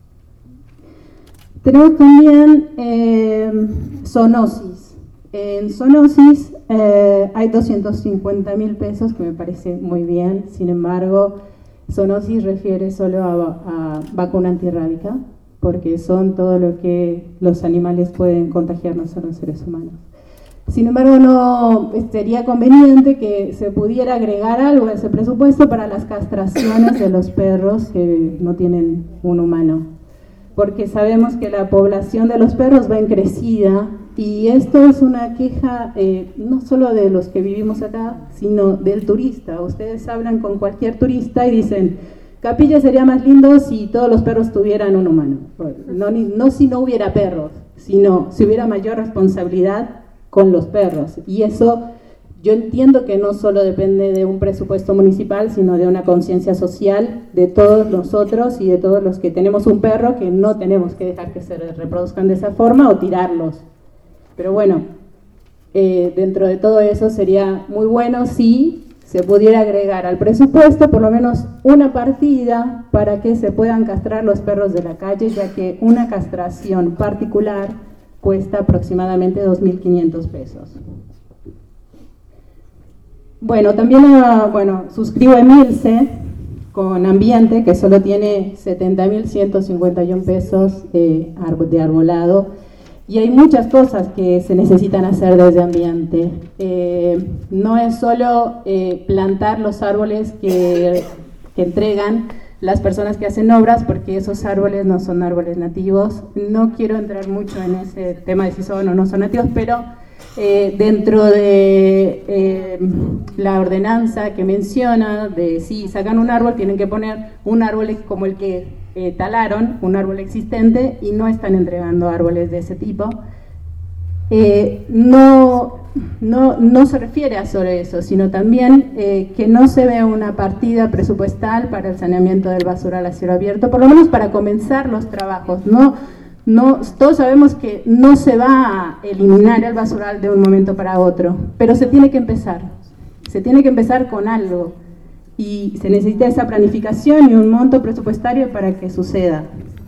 Tenemos también eh, zoonosis. En zoonosis eh, hay doscientos cincuenta mil pesos, que me parece muy bien. Sin embargo, zoonosis refiere solo a, a vacuna antirrábica, porque son todo lo que los animales pueden contagiarnos a los seres humanos. Sin embargo, no sería conveniente que se pudiera agregar algo a ese presupuesto para las castraciones de los perros que no tienen un humano, porque sabemos que la población de los perros va en crecida, y esto es una queja eh, no solo de los que vivimos acá, sino del turista. Ustedes hablan con cualquier turista y dicen, Capilla sería más lindo si todos los perros tuvieran un humano. No, ni, no si no hubiera perros, sino si hubiera mayor responsabilidad con los perros. Y eso yo entiendo que no solo depende de un presupuesto municipal, sino de una conciencia social de todos nosotros y de todos los que tenemos un perro, que no tenemos que dejar que se reproduzcan de esa forma o tirarlos. Pero bueno, eh, dentro de todo eso sería muy bueno si se pudiera agregar al presupuesto por lo menos una partida para que se puedan castrar los perros de la calle, ya que una castración particular cuesta aproximadamente dos mil quinientos pesos. Bueno, también uh, bueno, suscribo a Emilce con Ambiente, que solo tiene setenta mil ciento cincuenta y uno pesos eh, de arbolado. Y hay muchas cosas que se necesitan hacer desde Ambiente. Eh, no es solo eh, plantar los árboles que, que entregan las personas que hacen obras, porque esos árboles no son árboles nativos. No quiero entrar mucho en ese tema de si son o no son nativos, pero eh, dentro de eh, la ordenanza que menciona de si sacan un árbol, tienen que poner un árbol como el que Eh, talaron, un árbol existente, y no están entregando árboles de ese tipo. Eh, no, no, no se refiere a solo eso, sino también eh, que no se vea una partida presupuestal para el saneamiento del basural a cielo abierto, por lo menos para comenzar los trabajos. No, no, todos sabemos que no se va a eliminar el basural de un momento para otro, pero se tiene que empezar, se tiene que empezar con algo. Y se necesita esa planificación y un monto presupuestario para que suceda.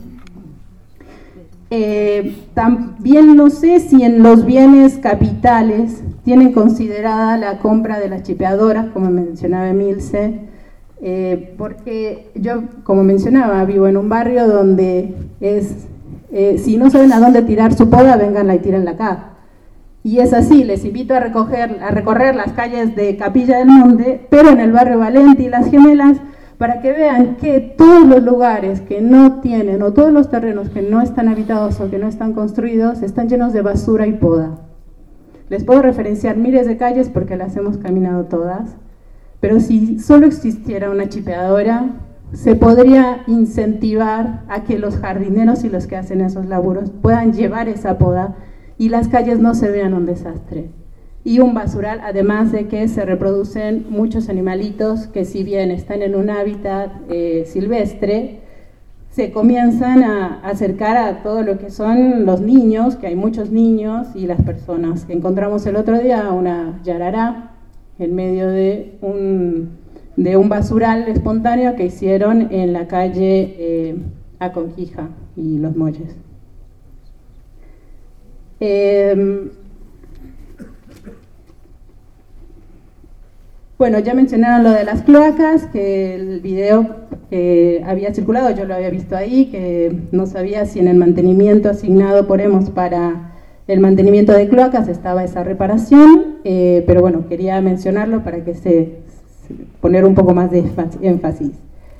Eh, también no sé si en los bienes capitales tienen considerada la compra de las chipeadoras, como mencionaba Emilce, eh, porque yo, como mencionaba, vivo en un barrio donde es, eh, si no saben a dónde tirar su poda, vénganla y tírenla acá. Y es así, les invito a, recoger, a recorrer las calles de Capilla del Monte, pero en el barrio Valentí y Las Gemelas, para que vean que todos los lugares que no tienen, o todos los terrenos que no están habitados o que no están construidos, están llenos de basura y poda. Les puedo referenciar miles de calles porque las hemos caminado todas, pero si solo existiera una chipeadora, se podría incentivar a que los jardineros y los que hacen esos laburos puedan llevar esa poda y las calles no se vean un desastre. Y un basural, además de que se reproducen muchos animalitos que, si bien están en un hábitat eh, silvestre, se comienzan a acercar a todo lo que son los niños, que hay muchos niños, y las personas. Encontramos el otro día una yarará en medio de un, de un basural espontáneo que hicieron en la calle eh, Aconquija y Los Molles. Eh, Bueno, ya mencionaron lo de las cloacas, que el video que había circulado, yo lo había visto ahí, que no sabía si en el mantenimiento asignado por EMOS para el mantenimiento de cloacas estaba esa reparación, eh, pero bueno, quería mencionarlo para que se, se poner un poco más de énfasis.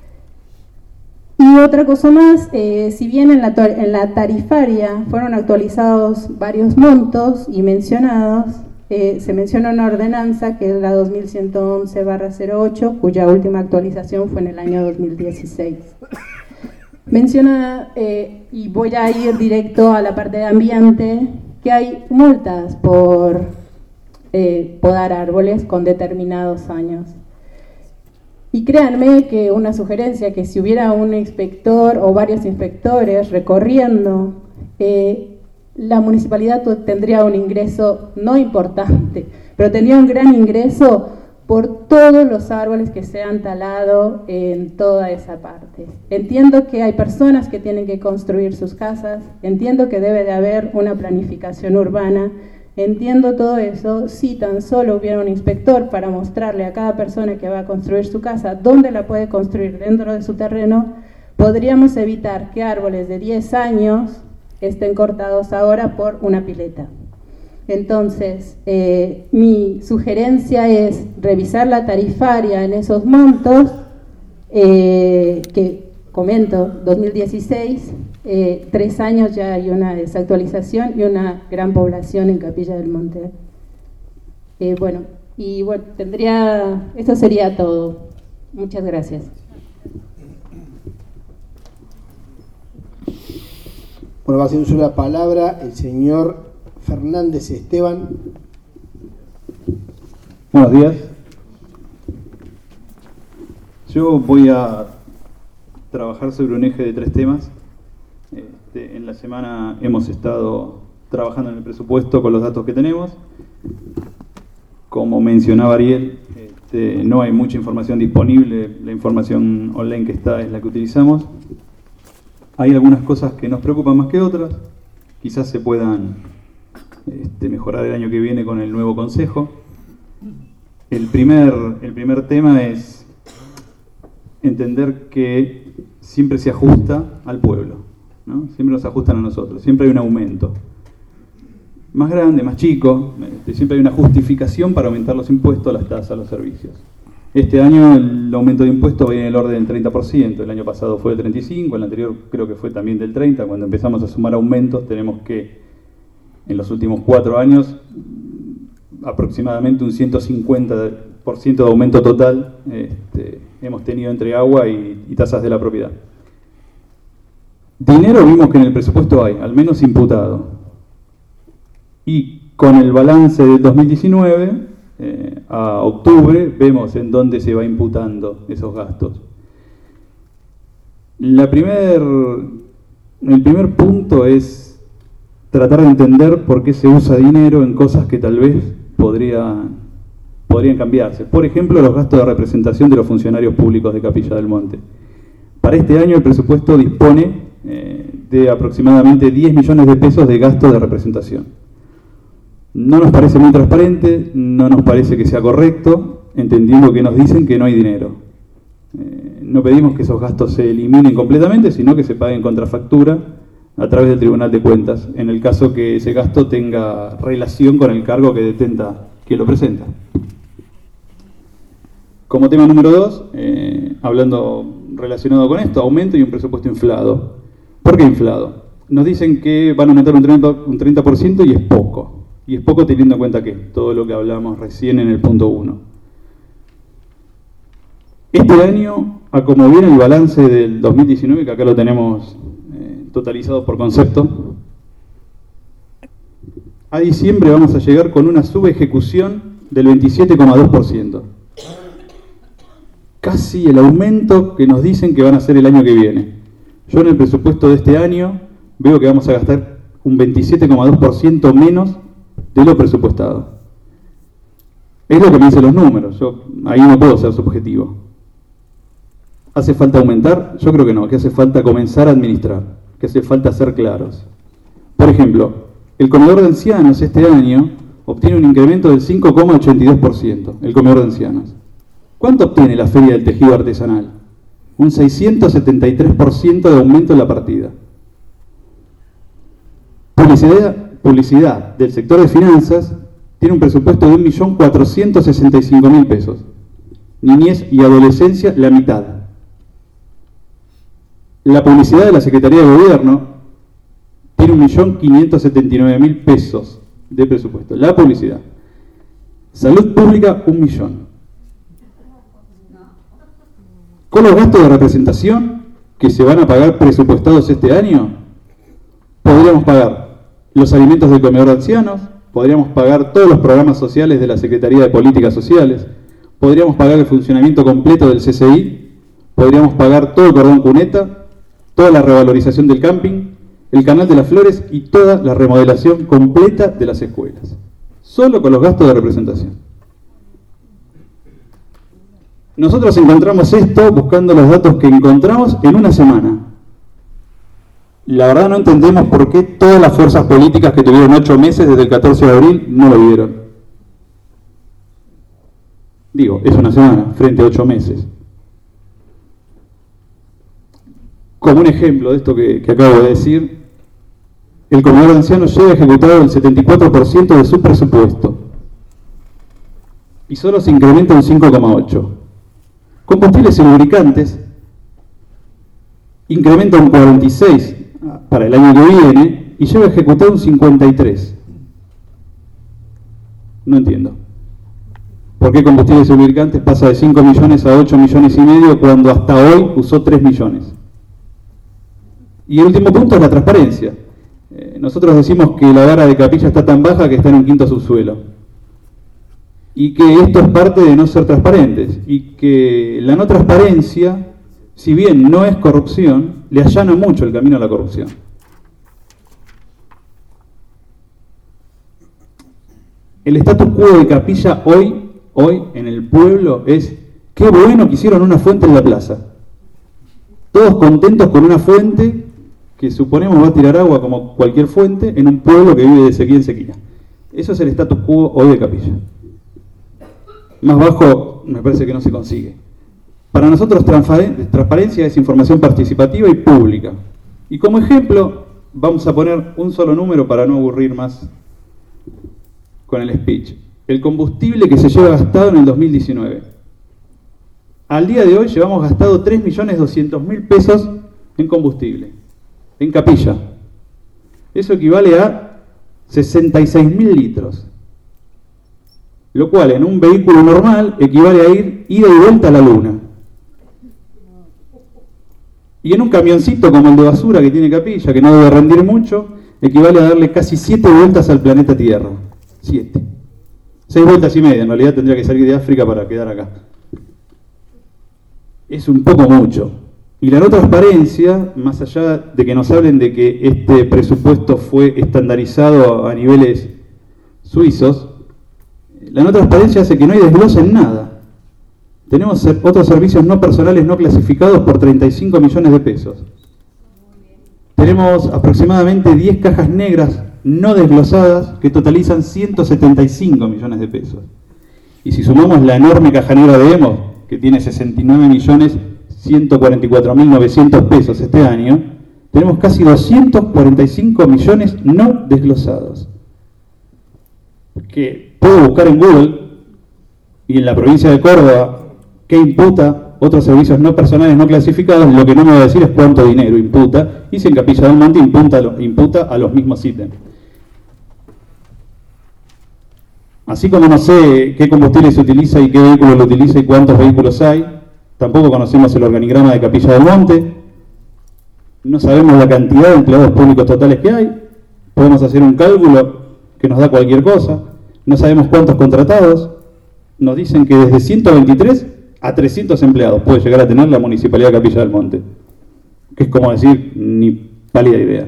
Y otra cosa más, eh, si bien en la, en la tarifaria fueron actualizados varios montos y mencionados, Eh, se menciona una ordenanza que es la dos mil ciento once barra cero ocho, cuya última actualización fue en el año dos mil dieciséis. Menciona, eh, y voy a ir directo a la parte de ambiente, que hay multas por eh, podar árboles con determinados años. Y créanme que una sugerencia, que si hubiera un inspector o varios inspectores recorriendo, eh, la municipalidad tendría un ingreso no importante, pero tendría un gran ingreso por todos los árboles que se han talado en toda esa parte. Entiendo que hay personas que tienen que construir sus casas, entiendo que debe de haber una planificación urbana, entiendo todo eso. Si tan solo hubiera un inspector para mostrarle a cada persona que va a construir su casa dónde la puede construir dentro de su terreno, podríamos evitar que árboles de diez años estén cortados ahora por una pileta. Entonces, eh, mi sugerencia es revisar la tarifaria en esos montos, eh, que comento, dos mil dieciséis, eh, tres años ya hay una desactualización y una gran población en Capilla del Monte. Eh, bueno, y bueno, tendría, esto sería todo. Muchas gracias. Bueno, va a hacer uso de la palabra el señor Fernández Esteban. Buenos días. Yo voy a trabajar sobre un eje de tres temas. Este, en la semana hemos estado trabajando en el presupuesto con los datos que tenemos. Como mencionaba Ariel, este, no hay mucha información disponible, la información online que está es la que utilizamos. Hay algunas cosas que nos preocupan más que otras, quizás se puedan este, mejorar el año que viene con el nuevo consejo. El primer, el primer tema es entender que siempre se ajusta al pueblo, ¿no? Siempre nos ajustan a nosotros, siempre hay un aumento. Más grande, más chico, este, siempre hay una justificación para aumentar los impuestos, las tasas, los servicios. Este año el aumento de impuestos va en el orden del treinta por ciento, el año pasado fue del treinta y cinco por ciento, el anterior creo que fue también del treinta por ciento. Cuando empezamos a sumar aumentos tenemos que, en los últimos cuatro años, aproximadamente un ciento cincuenta por ciento de aumento total este, hemos tenido entre agua y, y tasas de la propiedad. Dinero vimos que en el presupuesto hay, al menos imputado. Y con el balance del dos mil diecinueve... Eh, a octubre, vemos en dónde se va imputando esos gastos. La primer, el primer punto es tratar de entender por qué se usa dinero en cosas que tal vez podría, podrían cambiarse. Por ejemplo, los gastos de representación de los funcionarios públicos de Capilla del Monte. Para este año el presupuesto dispone eh, de aproximadamente diez millones de pesos de gastos de representación. No nos parece muy transparente, no nos parece que sea correcto, entendiendo que nos dicen que no hay dinero. Eh, no pedimos que esos gastos se eliminen completamente, sino que se paguen contrafactura a través del Tribunal de Cuentas, en el caso que ese gasto tenga relación con el cargo que detenta quien lo presenta. Como tema número dos, eh, hablando relacionado con esto, aumento y un presupuesto inflado. ¿Por qué inflado? Nos dicen que van a aumentar un treinta, un treinta por ciento y es poco. Y es poco teniendo en cuenta que todo lo que hablamos recién en el punto uno. Este año, a como viene el balance del dos mil diecinueve, que acá lo tenemos eh, totalizado por concepto, a diciembre vamos a llegar con una subejecución del veintisiete coma dos por ciento. Casi el aumento que nos dicen que van a hacer el año que viene. Yo en el presupuesto de este año veo que vamos a gastar un veintisiete coma dos por ciento menos de lo presupuestado. Es lo que me dicen los números, yo ahí no puedo ser subjetivo. ¿Hace falta aumentar? Yo creo que no, que hace falta comenzar a administrar, que hace falta ser claros. Por ejemplo, el comedor de ancianos este año obtiene un incremento del cinco coma ochenta y dos por ciento, el comedor de ancianos. ¿Cuánto obtiene la Feria del Tejido Artesanal? Un seiscientos setenta y tres por ciento de aumento en la partida. Publicidad, publicidad del sector de finanzas tiene un presupuesto de un millón cuatrocientos sesenta y cinco mil pesos. Niñez y adolescencia, la mitad. La publicidad de la Secretaría de Gobierno tiene un millón quinientos setenta y nueve mil pesos de presupuesto. La publicidad. Salud pública, un millón. Con los gastos de representación que se van a pagar presupuestados este año, podríamos pagar los alimentos del comedor de ancianos, podríamos pagar todos los programas sociales de la Secretaría de Políticas Sociales, podríamos pagar el funcionamiento completo del C C I, podríamos pagar todo el cordón cuneta, toda la revalorización del camping, el canal de las flores y toda la remodelación completa de las escuelas. Solo con los gastos de representación. Nosotros encontramos esto buscando los datos que encontramos en una semana. La verdad no entendemos por qué todas las fuerzas políticas que tuvieron ocho meses desde el catorce de abril no lo vieron. Digo, es una semana frente a ocho meses. Como un ejemplo de esto que, que acabo de decir, el comedor de ancianos lleva ejecutado el setenta y cuatro por ciento de su presupuesto y solo se incrementa un cinco coma ocho por ciento. Combustibles y lubricantes incrementa un cuarenta y seis por ciento para el año que viene y lleva ejecutado un cincuenta y tres por ciento. No entiendo. ¿Por qué combustibles y lubricantes pasa de cinco millones a ocho millones y medio cuando hasta hoy usó tres millones? Y el último punto es la transparencia. Eh, nosotros decimos que la vara de Capilla está tan baja que está en un quinto subsuelo. Y que esto es parte de no ser transparentes. Y que la no transparencia, si bien no es corrupción, le allana mucho el camino a la corrupción. El status quo de Capilla hoy, hoy en el pueblo es: qué bueno que hicieron una fuente en la plaza. Todos contentos con una fuente que suponemos va a tirar agua como cualquier fuente en un pueblo que vive de sequía en sequía. Eso es el status quo hoy de Capilla. Más bajo me parece que no se consigue. Para nosotros transparencia es información participativa y pública. Y como ejemplo vamos a poner un solo número para no aburrir más con el speech. El combustible que se lleva gastado en el dos mil diecinueve. Al día de hoy llevamos gastado tres millones doscientos mil pesos en combustible, en Capilla. Eso equivale a sesenta y seis mil litros. Lo cual en un vehículo normal equivale a ir ida y vuelta a la luna. Y en un camioncito como el de basura que tiene Capilla, que no debe rendir mucho, equivale a darle casi siete vueltas al planeta Tierra. Siete. Seis vueltas y media, en realidad tendría que salir de África para quedar acá. Es un poco mucho. Y la no transparencia, más allá de que nos hablen de que este presupuesto fue estandarizado a niveles suizos, la no transparencia hace que no hay desglose en nada. Tenemos otros servicios no personales no clasificados por treinta y cinco millones de pesos. Tenemos aproximadamente diez cajas negras no desglosadas que totalizan ciento setenta y cinco millones de pesos. Y si sumamos la enorme caja negra de Hemos, que tiene sesenta y nueve millones ciento cuarenta y cuatro mil novecientos pesos este año, tenemos casi doscientos cuarenta y cinco millones no desglosados. Que puedo buscar en Google y en la provincia de Córdoba qué imputa otros servicios no personales no clasificados, lo que no me va a decir es cuánto dinero imputa, y si en Capilla del Monte imputa, imputa a los mismos ítems. Así como no sé qué combustible se utiliza y qué vehículo lo utiliza y cuántos vehículos hay, tampoco conocemos el organigrama de Capilla del Monte, no sabemos la cantidad de empleados públicos totales que hay, podemos hacer un cálculo que nos da cualquier cosa, no sabemos cuántos contratados, nos dicen que desde ciento veintitrés a trescientos empleados puede llegar a tener la Municipalidad de Capilla del Monte, que es como decir, ni pálida idea.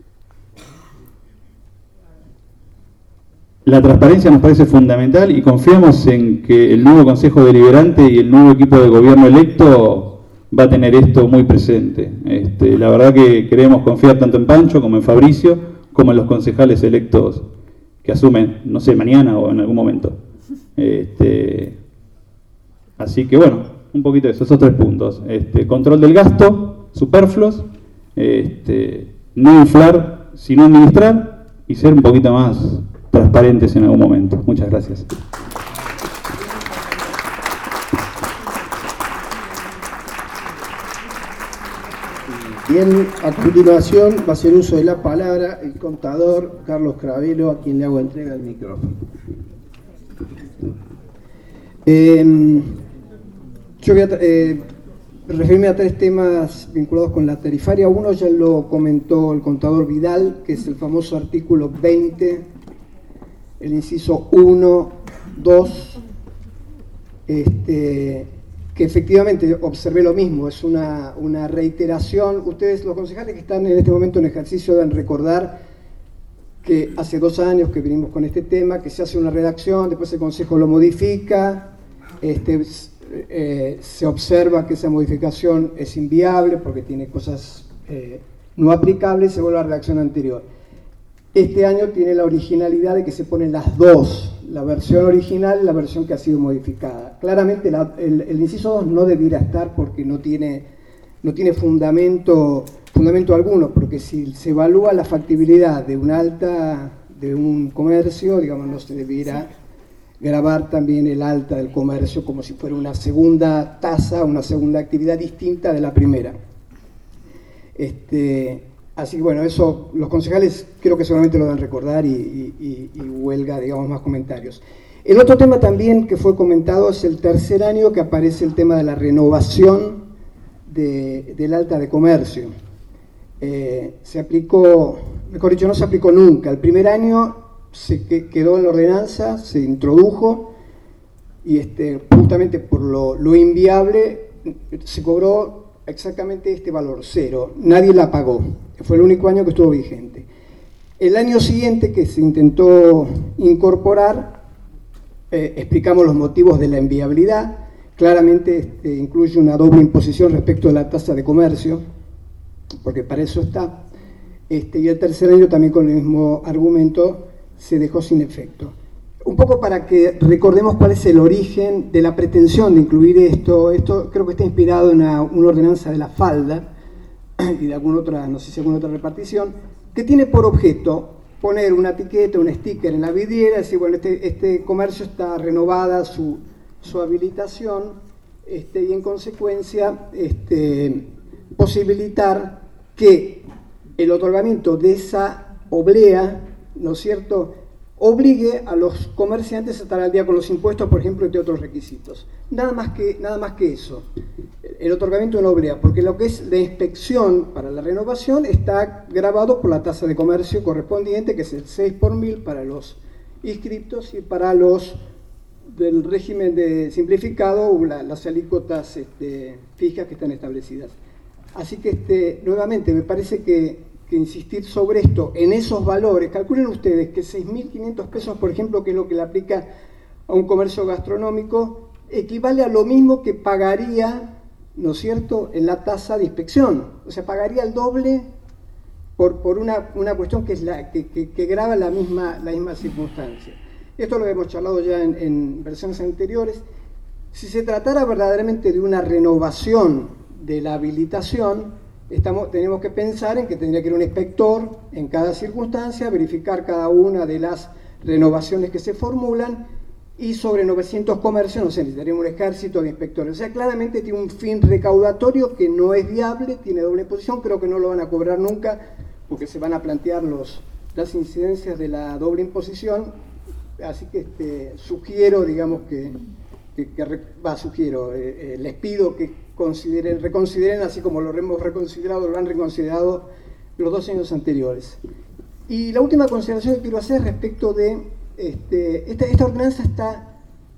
La transparencia nos parece fundamental y confiamos en que el nuevo Consejo Deliberante y el nuevo equipo de gobierno electo va a tener esto muy presente. Este, la verdad que queremos confiar tanto en Pancho como en Fabricio, como en los concejales electos que asumen, no sé, mañana o en algún momento. Este, así que bueno, un poquito de esos, esos tres puntos. Este, control del gasto, superfluos, este, no inflar, sino administrar y ser un poquito más transparentes en algún momento. Muchas gracias. Bien, a continuación va a hacer uso de la palabra el contador Carlos Cravelo, a quien le hago entrega del micrófono. Eh, yo voy a eh, referirme a tres temas vinculados con la tarifaria. Uno ya lo comentó el contador Vidal, que es el famoso artículo veinte, el inciso uno, dos, este, que efectivamente observé lo mismo, es una, una reiteración. Ustedes, los concejales que están en este momento en ejercicio, deben recordar que hace dos años que venimos con este tema, que se hace una redacción, después el Consejo lo modifica, este, eh, se observa que esa modificación es inviable porque tiene cosas eh, no aplicables y se vuelve a la redacción anterior. Este año tiene la originalidad de que se ponen las dos, la versión original y la versión que ha sido modificada. Claramente la, el, el inciso dos no debiera estar porque no tiene, no tiene fundamento, fundamento alguno, porque si se evalúa la factibilidad de una alta, de un comercio, digamos, no se debiera grabar también el alta del comercio como si fuera una segunda tasa, una segunda actividad distinta de la primera. Este... Así que bueno, eso los concejales creo que seguramente lo deben recordar y, y, y, y huelga, digamos, más comentarios. El otro tema también que fue comentado es el tercer año que aparece el tema de la renovación de, del alta de comercio. Eh, se aplicó, mejor dicho, no se aplicó nunca. El primer año se quedó en la ordenanza, se introdujo y este, justamente por lo, lo inviable se cobró exactamente este valor, cero. Nadie la pagó. Fue el único año que estuvo vigente. El año siguiente que se intentó incorporar, eh, explicamos los motivos de la inviabilidad. Claramente este, incluye una doble imposición respecto de la tasa de comercio, porque para eso está. Este, y el tercer año también con el mismo argumento se dejó sin efecto. Un poco para que recordemos cuál es el origen de la pretensión de incluir esto. Esto creo que está inspirado en una, una ordenanza de la Falda y de alguna otra, no sé si alguna otra repartición, que tiene por objeto poner una etiqueta, un sticker en la vidriera, decir, bueno, este, este comercio está renovada su, su habilitación, este, y en consecuencia este, posibilitar que el otorgamiento de esa oblea, ¿no es cierto?, obligue a los comerciantes a estar al día con los impuestos, por ejemplo, y de otros requisitos. Nada más que, nada más que eso, el otorgamiento de una oblea, porque lo que es la inspección para la renovación está grabado por la tasa de comercio correspondiente, que es el seis por mil para los inscriptos y para los del régimen de simplificado, la, las alícuotas este, fijas que están establecidas. Así que este, nuevamente me parece que que insistir sobre esto, en esos valores. Calculen ustedes que seis mil quinientos pesos, por ejemplo, que es lo que le aplica a un comercio gastronómico, equivale a lo mismo que pagaría, ¿no es cierto?, en la tasa de inspección. O sea, pagaría el doble por, por una, una cuestión que, es la, que, que, que grava la misma, la misma circunstancia. Esto lo hemos charlado ya en, en versiones anteriores. Si se tratara verdaderamente de una renovación de la habilitación, Estamos, tenemos que pensar en que tendría que ir un inspector en cada circunstancia, verificar cada una de las renovaciones que se formulan y sobre novecientos comercios, no sé, necesitaríamos un ejército de inspectores. O sea, claramente tiene un fin recaudatorio que no es viable, tiene doble imposición, creo que no lo van a cobrar nunca, porque se van a plantear los, las incidencias de la doble imposición, así que este, sugiero, digamos, que, que, que va, sugiero, eh, eh, les pido que consideren, reconsideren, así como lo hemos reconsiderado, lo han reconsiderado los dos años anteriores. Y la última consideración que quiero hacer respecto de Este, esta, esta ordenanza está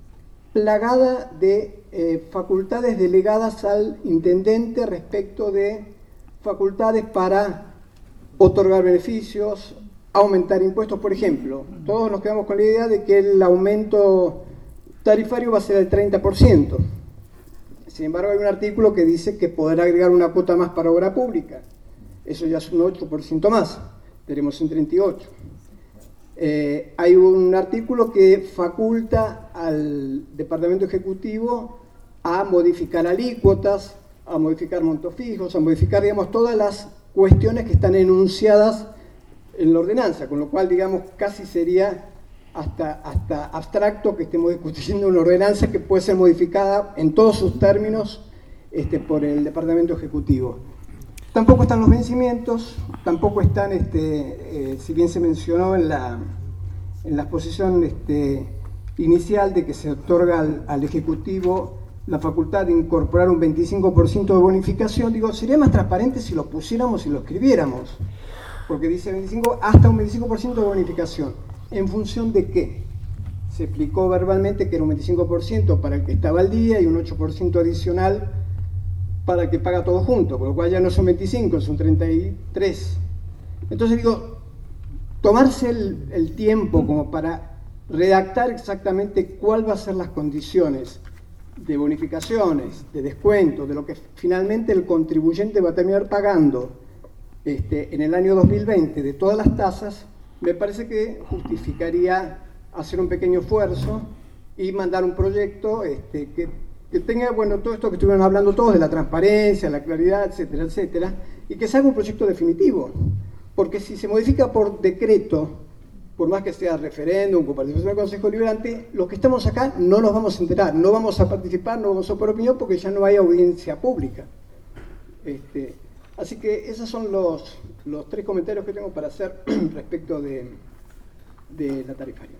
plagada de eh, facultades delegadas al intendente respecto de facultades para otorgar beneficios, aumentar impuestos, por ejemplo. Todos nos quedamos con la idea de que el aumento tarifario va a ser del treinta por ciento. Sin embargo, hay un artículo que dice que podrá agregar una cuota más para obra pública. Eso ya es un ocho por ciento más, tenemos un treinta y ocho por ciento. Eh, hay un artículo que faculta al Departamento Ejecutivo a modificar alícuotas, a modificar montos fijos, a modificar, digamos, todas las cuestiones que están enunciadas en la ordenanza, con lo cual, digamos, casi sería hasta, hasta abstracto que estemos discutiendo una ordenanza que puede ser modificada en todos sus términos este, por el Departamento Ejecutivo. Tampoco están los vencimientos, tampoco están, este, eh, si bien se mencionó en la, en la exposición este, inicial de que se otorga al, al Ejecutivo la facultad de incorporar un veinticinco por ciento de bonificación, digo, sería más transparente si lo pusiéramos y lo escribiéramos, porque dice veinticinco, hasta un veinticinco por ciento de bonificación. ¿En función de qué? Se explicó verbalmente que era un veinticinco por ciento para el que estaba al día y un ocho por ciento adicional para el que paga todo junto, por lo cual ya no son veinticinco, son treinta y tres. Entonces digo, tomarse el, el tiempo como para redactar exactamente cuál va a ser las condiciones de bonificaciones, de descuentos, de lo que finalmente el contribuyente va a terminar pagando este, en el año dos mil veinte de todas las tasas, me parece que justificaría hacer un pequeño esfuerzo y mandar un proyecto este, que, que tenga, bueno, todo esto que estuvieron hablando todos, de la transparencia, la claridad, etcétera, etcétera, y que se haga un proyecto definitivo. Porque si se modifica por decreto, por más que sea referéndum, por participación del Consejo Deliberante, los que estamos acá no nos vamos a enterar, no vamos a participar, no vamos a por opinión, porque ya no hay audiencia pública. Este, así que esos son los, los tres comentarios que tengo para hacer respecto de, de la tarifaria.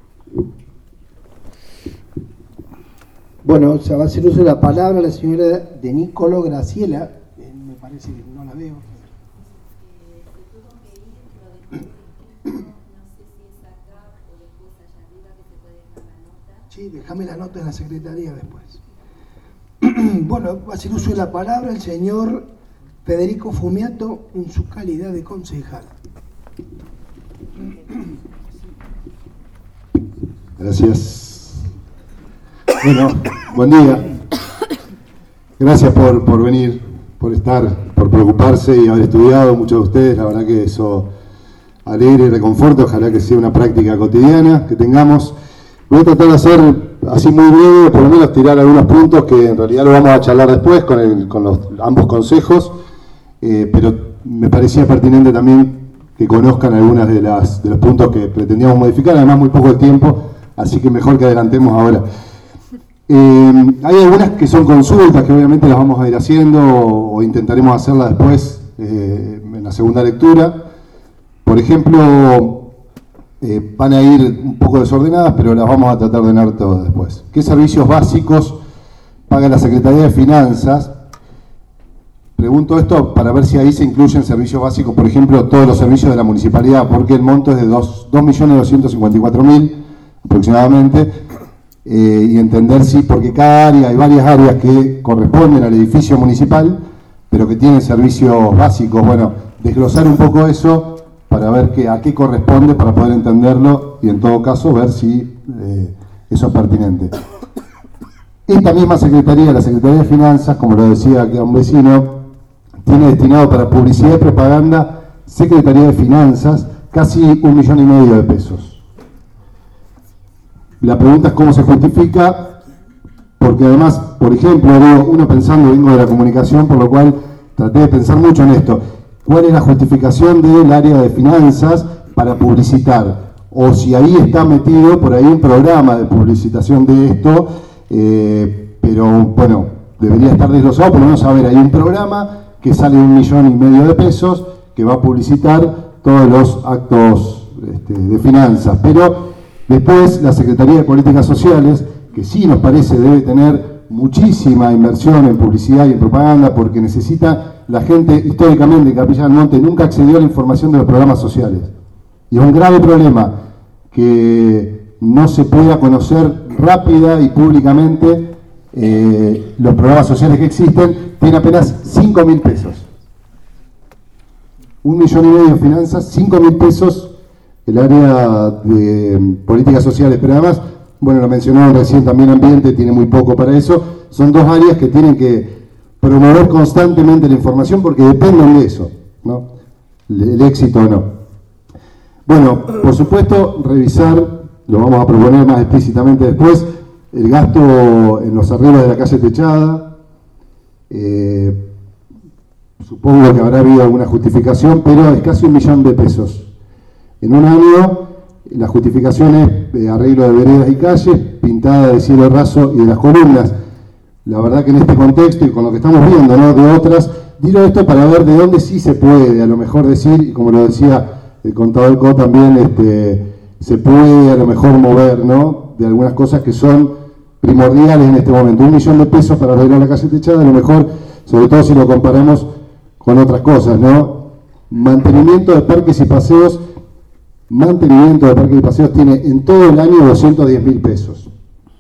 Bueno, se va a hacer uso de la palabra la señora de Nicolo Graciela, eh, me parece que no la veo. Sí, déjame la nota en la secretaría después. Bueno, va a hacer uso de la palabra el señor Federico Fumiato en su calidad de concejal. Gracias. Bueno, buen día. Gracias por, por venir, por estar, por preocuparse y haber estudiado, muchos de ustedes, la verdad que eso alegra y reconforta, ojalá que sea una práctica cotidiana que tengamos. Voy a tratar de hacer así muy breve, por lo menos tirar algunos puntos que en realidad lo vamos a charlar después con, el, con los, ambos consejos, eh, pero me parecía pertinente también que conozcan algunos de, las, de los puntos que pretendíamos modificar, además muy poco tiempo, así que mejor que adelantemos ahora. Eh, hay algunas que son consultas que obviamente las vamos a ir haciendo o, o intentaremos hacerlas después eh, en la segunda lectura. Por ejemplo, eh, van a ir un poco desordenadas, pero las vamos a tratar de ordenar todas después. ¿Qué servicios básicos paga la Secretaría de Finanzas? Pregunto esto para ver si ahí se incluyen servicios básicos, por ejemplo, todos los servicios de la municipalidad, porque el monto es de dos millones doscientos cincuenta y cuatro mil aproximadamente, eh, y entender si, porque cada área, hay varias áreas que corresponden al edificio municipal, pero que tienen servicios básicos. Bueno, desglosar un poco eso para ver que, a qué corresponde, para poder entenderlo y en todo caso ver si eh, eso es pertinente. Esta misma Secretaría, la Secretaría de Finanzas, como lo decía aquí un vecino, tiene destinado para publicidad y propaganda, Secretaría de Finanzas, casi un millón y medio de pesos. La pregunta es cómo se justifica, porque además, por ejemplo, uno pensando, vengo de la comunicación, por lo cual traté de pensar mucho en esto. ¿Cuál es la justificación del área de finanzas para publicitar o si ahí está metido por ahí un programa de publicitación de esto, eh, pero bueno, debería estar desglosado, por lo menos a ver, hay un programa que sale de un millón y medio de pesos que va a publicitar todos los actos este, de finanzas, pero después la Secretaría de Políticas Sociales, que sí nos parece debe tener muchísima inversión en publicidad y en propaganda, porque necesita, la gente históricamente en Capilla del Monte nunca accedió a la información de los programas sociales. Y es un grave problema que no se pueda conocer rápida y públicamente eh, los programas sociales que existen. Tiene apenas cinco mil pesos. Un millón y medio de finanzas, cinco mil pesos el área de políticas sociales, pero además, bueno, lo mencionaron recién también ambiente, tiene muy poco para eso. Son dos áreas que tienen que promover constantemente la información porque dependen de eso, ¿no? El éxito o no. Bueno, por supuesto, revisar, lo vamos a proponer más explícitamente después, el gasto en los arreglos de la calle techada. Eh, supongo que habrá habido alguna justificación, pero es casi un millón de pesos. En un año, la justificación es de arreglo de veredas y calles, pintada de cielo raso y de las columnas. La verdad que en este contexto y con lo que estamos viendo, ¿no?, de otras, digo esto para ver de dónde sí se puede, a lo mejor decir, y como lo decía el contador Co también, este, se puede a lo mejor mover, ¿no?, de algunas cosas que son primordiales en este momento. Un millón de pesos para arreglar la calle techada, a lo mejor, sobre todo si lo comparamos con otras cosas, ¿no? Mantenimiento de parques y paseos, mantenimiento de parques y paseos tiene en todo el año doscientos diez mil pesos.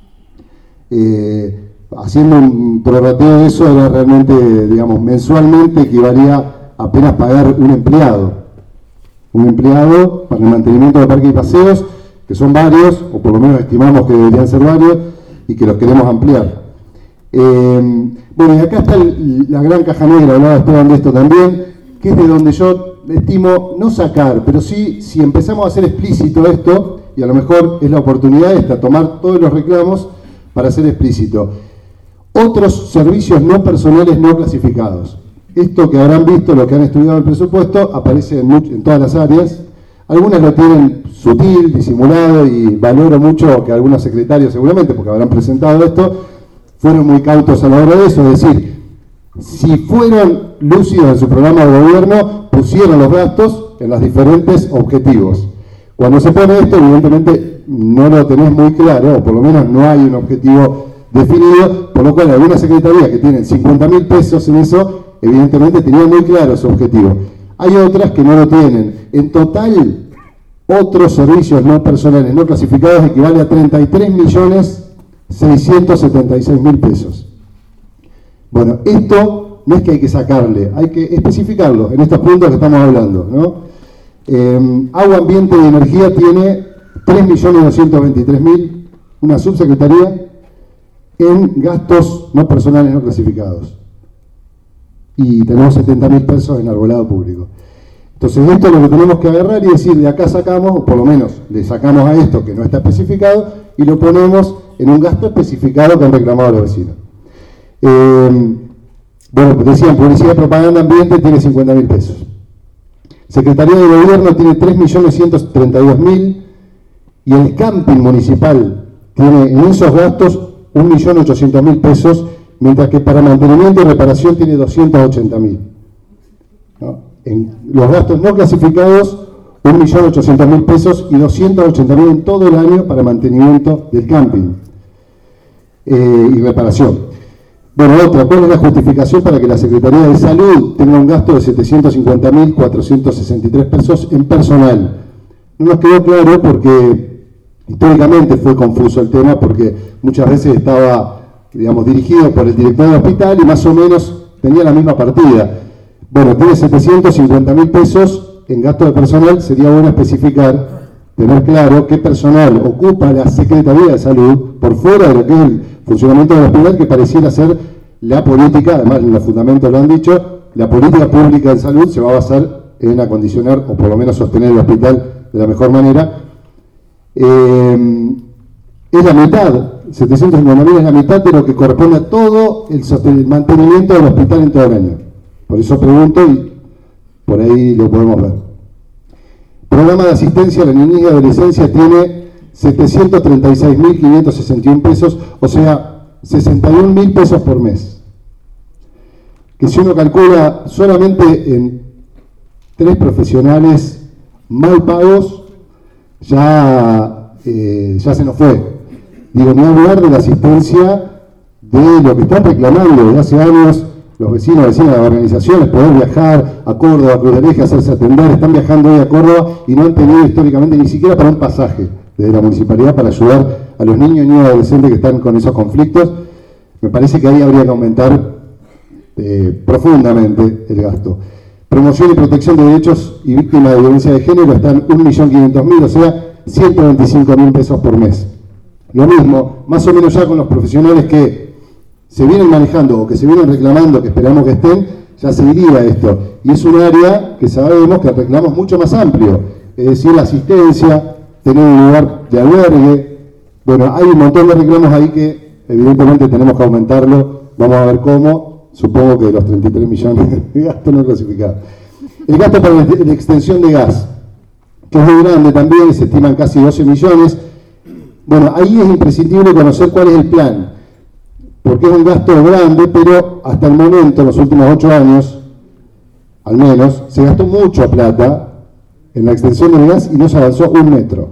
Eh, haciendo un prorrateo de eso, era realmente, digamos, mensualmente equivalía a apenas pagar un empleado. Un empleado para el mantenimiento de parques y paseos, que son varios, o por lo menos estimamos que deberían ser varios, y que los queremos ampliar. Eh, bueno, y acá está el, la gran caja negra, hablaba Esteban de esto también, que es de donde yo estimo no sacar, pero sí, si empezamos a hacer explícito esto, y a lo mejor es la oportunidad esta, tomar todos los reclamos para hacer explícito. Otros servicios no personales no clasificados. Esto que habrán visto, lo que han estudiado el presupuesto, aparece en, much, en todas las áreas. Algunas lo tienen sutil, disimulado, y valoro mucho que algunos secretarios seguramente, porque habrán presentado esto, fueron muy cautos a la hora de eso, es decir, si fueron lúcidos en su programa de gobierno, pusieron los gastos en los diferentes objetivos. Cuando se pone esto, evidentemente no lo tenés muy claro, o por lo menos no hay un objetivo definido, por lo cual algunas secretarías que tienen cincuenta mil pesos en eso, evidentemente tenían muy claro su objetivo. Hay otras que no lo tienen. En total, otros servicios no personales no clasificados equivale a treinta y tres millones seiscientos setenta y seis mil pesos. Bueno, esto no es que hay que sacarle, hay que especificarlo en estos puntos que estamos hablando, ¿no? Eh, Agua, Ambiente y Energía tiene tres millones doscientos veintitrés mil, una subsecretaría, en gastos no personales no clasificados. Y tenemos setenta mil pesos en arbolado público. Entonces esto es lo que tenemos que agarrar y decir, de acá sacamos, o por lo menos le sacamos a esto que no está especificado, y lo ponemos en un gasto especificado que han reclamado los vecinos. Eh, bueno, decían, publicidad, propaganda, ambiente tiene cincuenta mil pesos. Secretaría de Gobierno tiene tres millones ciento treinta y dos mil, y el camping municipal tiene en esos gastos un millón ochocientos mil pesos, mientras que para mantenimiento y reparación tiene doscientos ochenta mil. ¿No? En los gastos no clasificados, un millón ochocientos mil pesos y doscientos ochenta mil en todo el año para mantenimiento del camping eh, y reparación. Bueno, otra, ¿cuál es la justificación para que la Secretaría de Salud tenga un gasto de setecientos cincuenta mil cuatrocientos sesenta y tres pesos en personal? No nos quedó claro porque históricamente fue confuso el tema, porque muchas veces estaba, digamos, dirigido por el director del hospital y más o menos tenía la misma partida. Bueno, tiene setecientos cincuenta mil pesos en gasto de personal. Sería bueno especificar, tener claro qué personal ocupa la Secretaría de Salud por fuera de lo que es el funcionamiento del hospital, que pareciera ser la política, además en los fundamentos lo han dicho, la política pública de salud se va a basar en acondicionar o por lo menos sostener el hospital de la mejor manera. Eh, es la mitad, setecientos cincuenta mil es la mitad de lo que corresponde a todo el, el mantenimiento del hospital en todo el año. Por eso pregunto y por ahí lo podemos ver. Programa de asistencia a la niñez y adolescencia tiene setecientos treinta y seis mil quinientos sesenta y uno pesos, o sea, sesenta y un mil pesos por mes. Que si uno calcula solamente en tres profesionales mal pagos, ya, eh, ya se nos fue. Digo, ni hablar de la asistencia de lo que están reclamando desde hace años los vecinos, vecinas de las organizaciones, poder viajar a Córdoba, a Cruz del Eje, hacerse atender. Están viajando hoy a Córdoba y no han tenido históricamente ni siquiera para un pasaje desde la municipalidad para ayudar a los niños y niñas adolescentes que están con esos conflictos. Me parece que ahí habría que aumentar eh, profundamente el gasto. Promoción y protección de derechos y víctimas de violencia de género están un millón quinientos mil, o sea, ciento veinticinco mil pesos por mes. Lo mismo, más o menos ya con los profesionales que se vienen manejando o que se vienen reclamando, que esperamos que estén, ya seguiría esto. Y es un área que sabemos que el reclamo es mucho más amplio, es decir, la asistencia, tener un lugar de albergue. Bueno, hay un montón de reclamos ahí que evidentemente tenemos que aumentarlo, vamos a ver cómo, supongo que los treinta y tres millones de gasto no clasificados. El gasto para la extensión de gas, que es muy grande también, se estiman casi doce millones. Bueno, ahí es imprescindible conocer cuál es el plan, porque es un gasto grande, pero hasta el momento, en los últimos ocho años, al menos, se gastó mucha plata en la extensión del gas y no se avanzó un metro.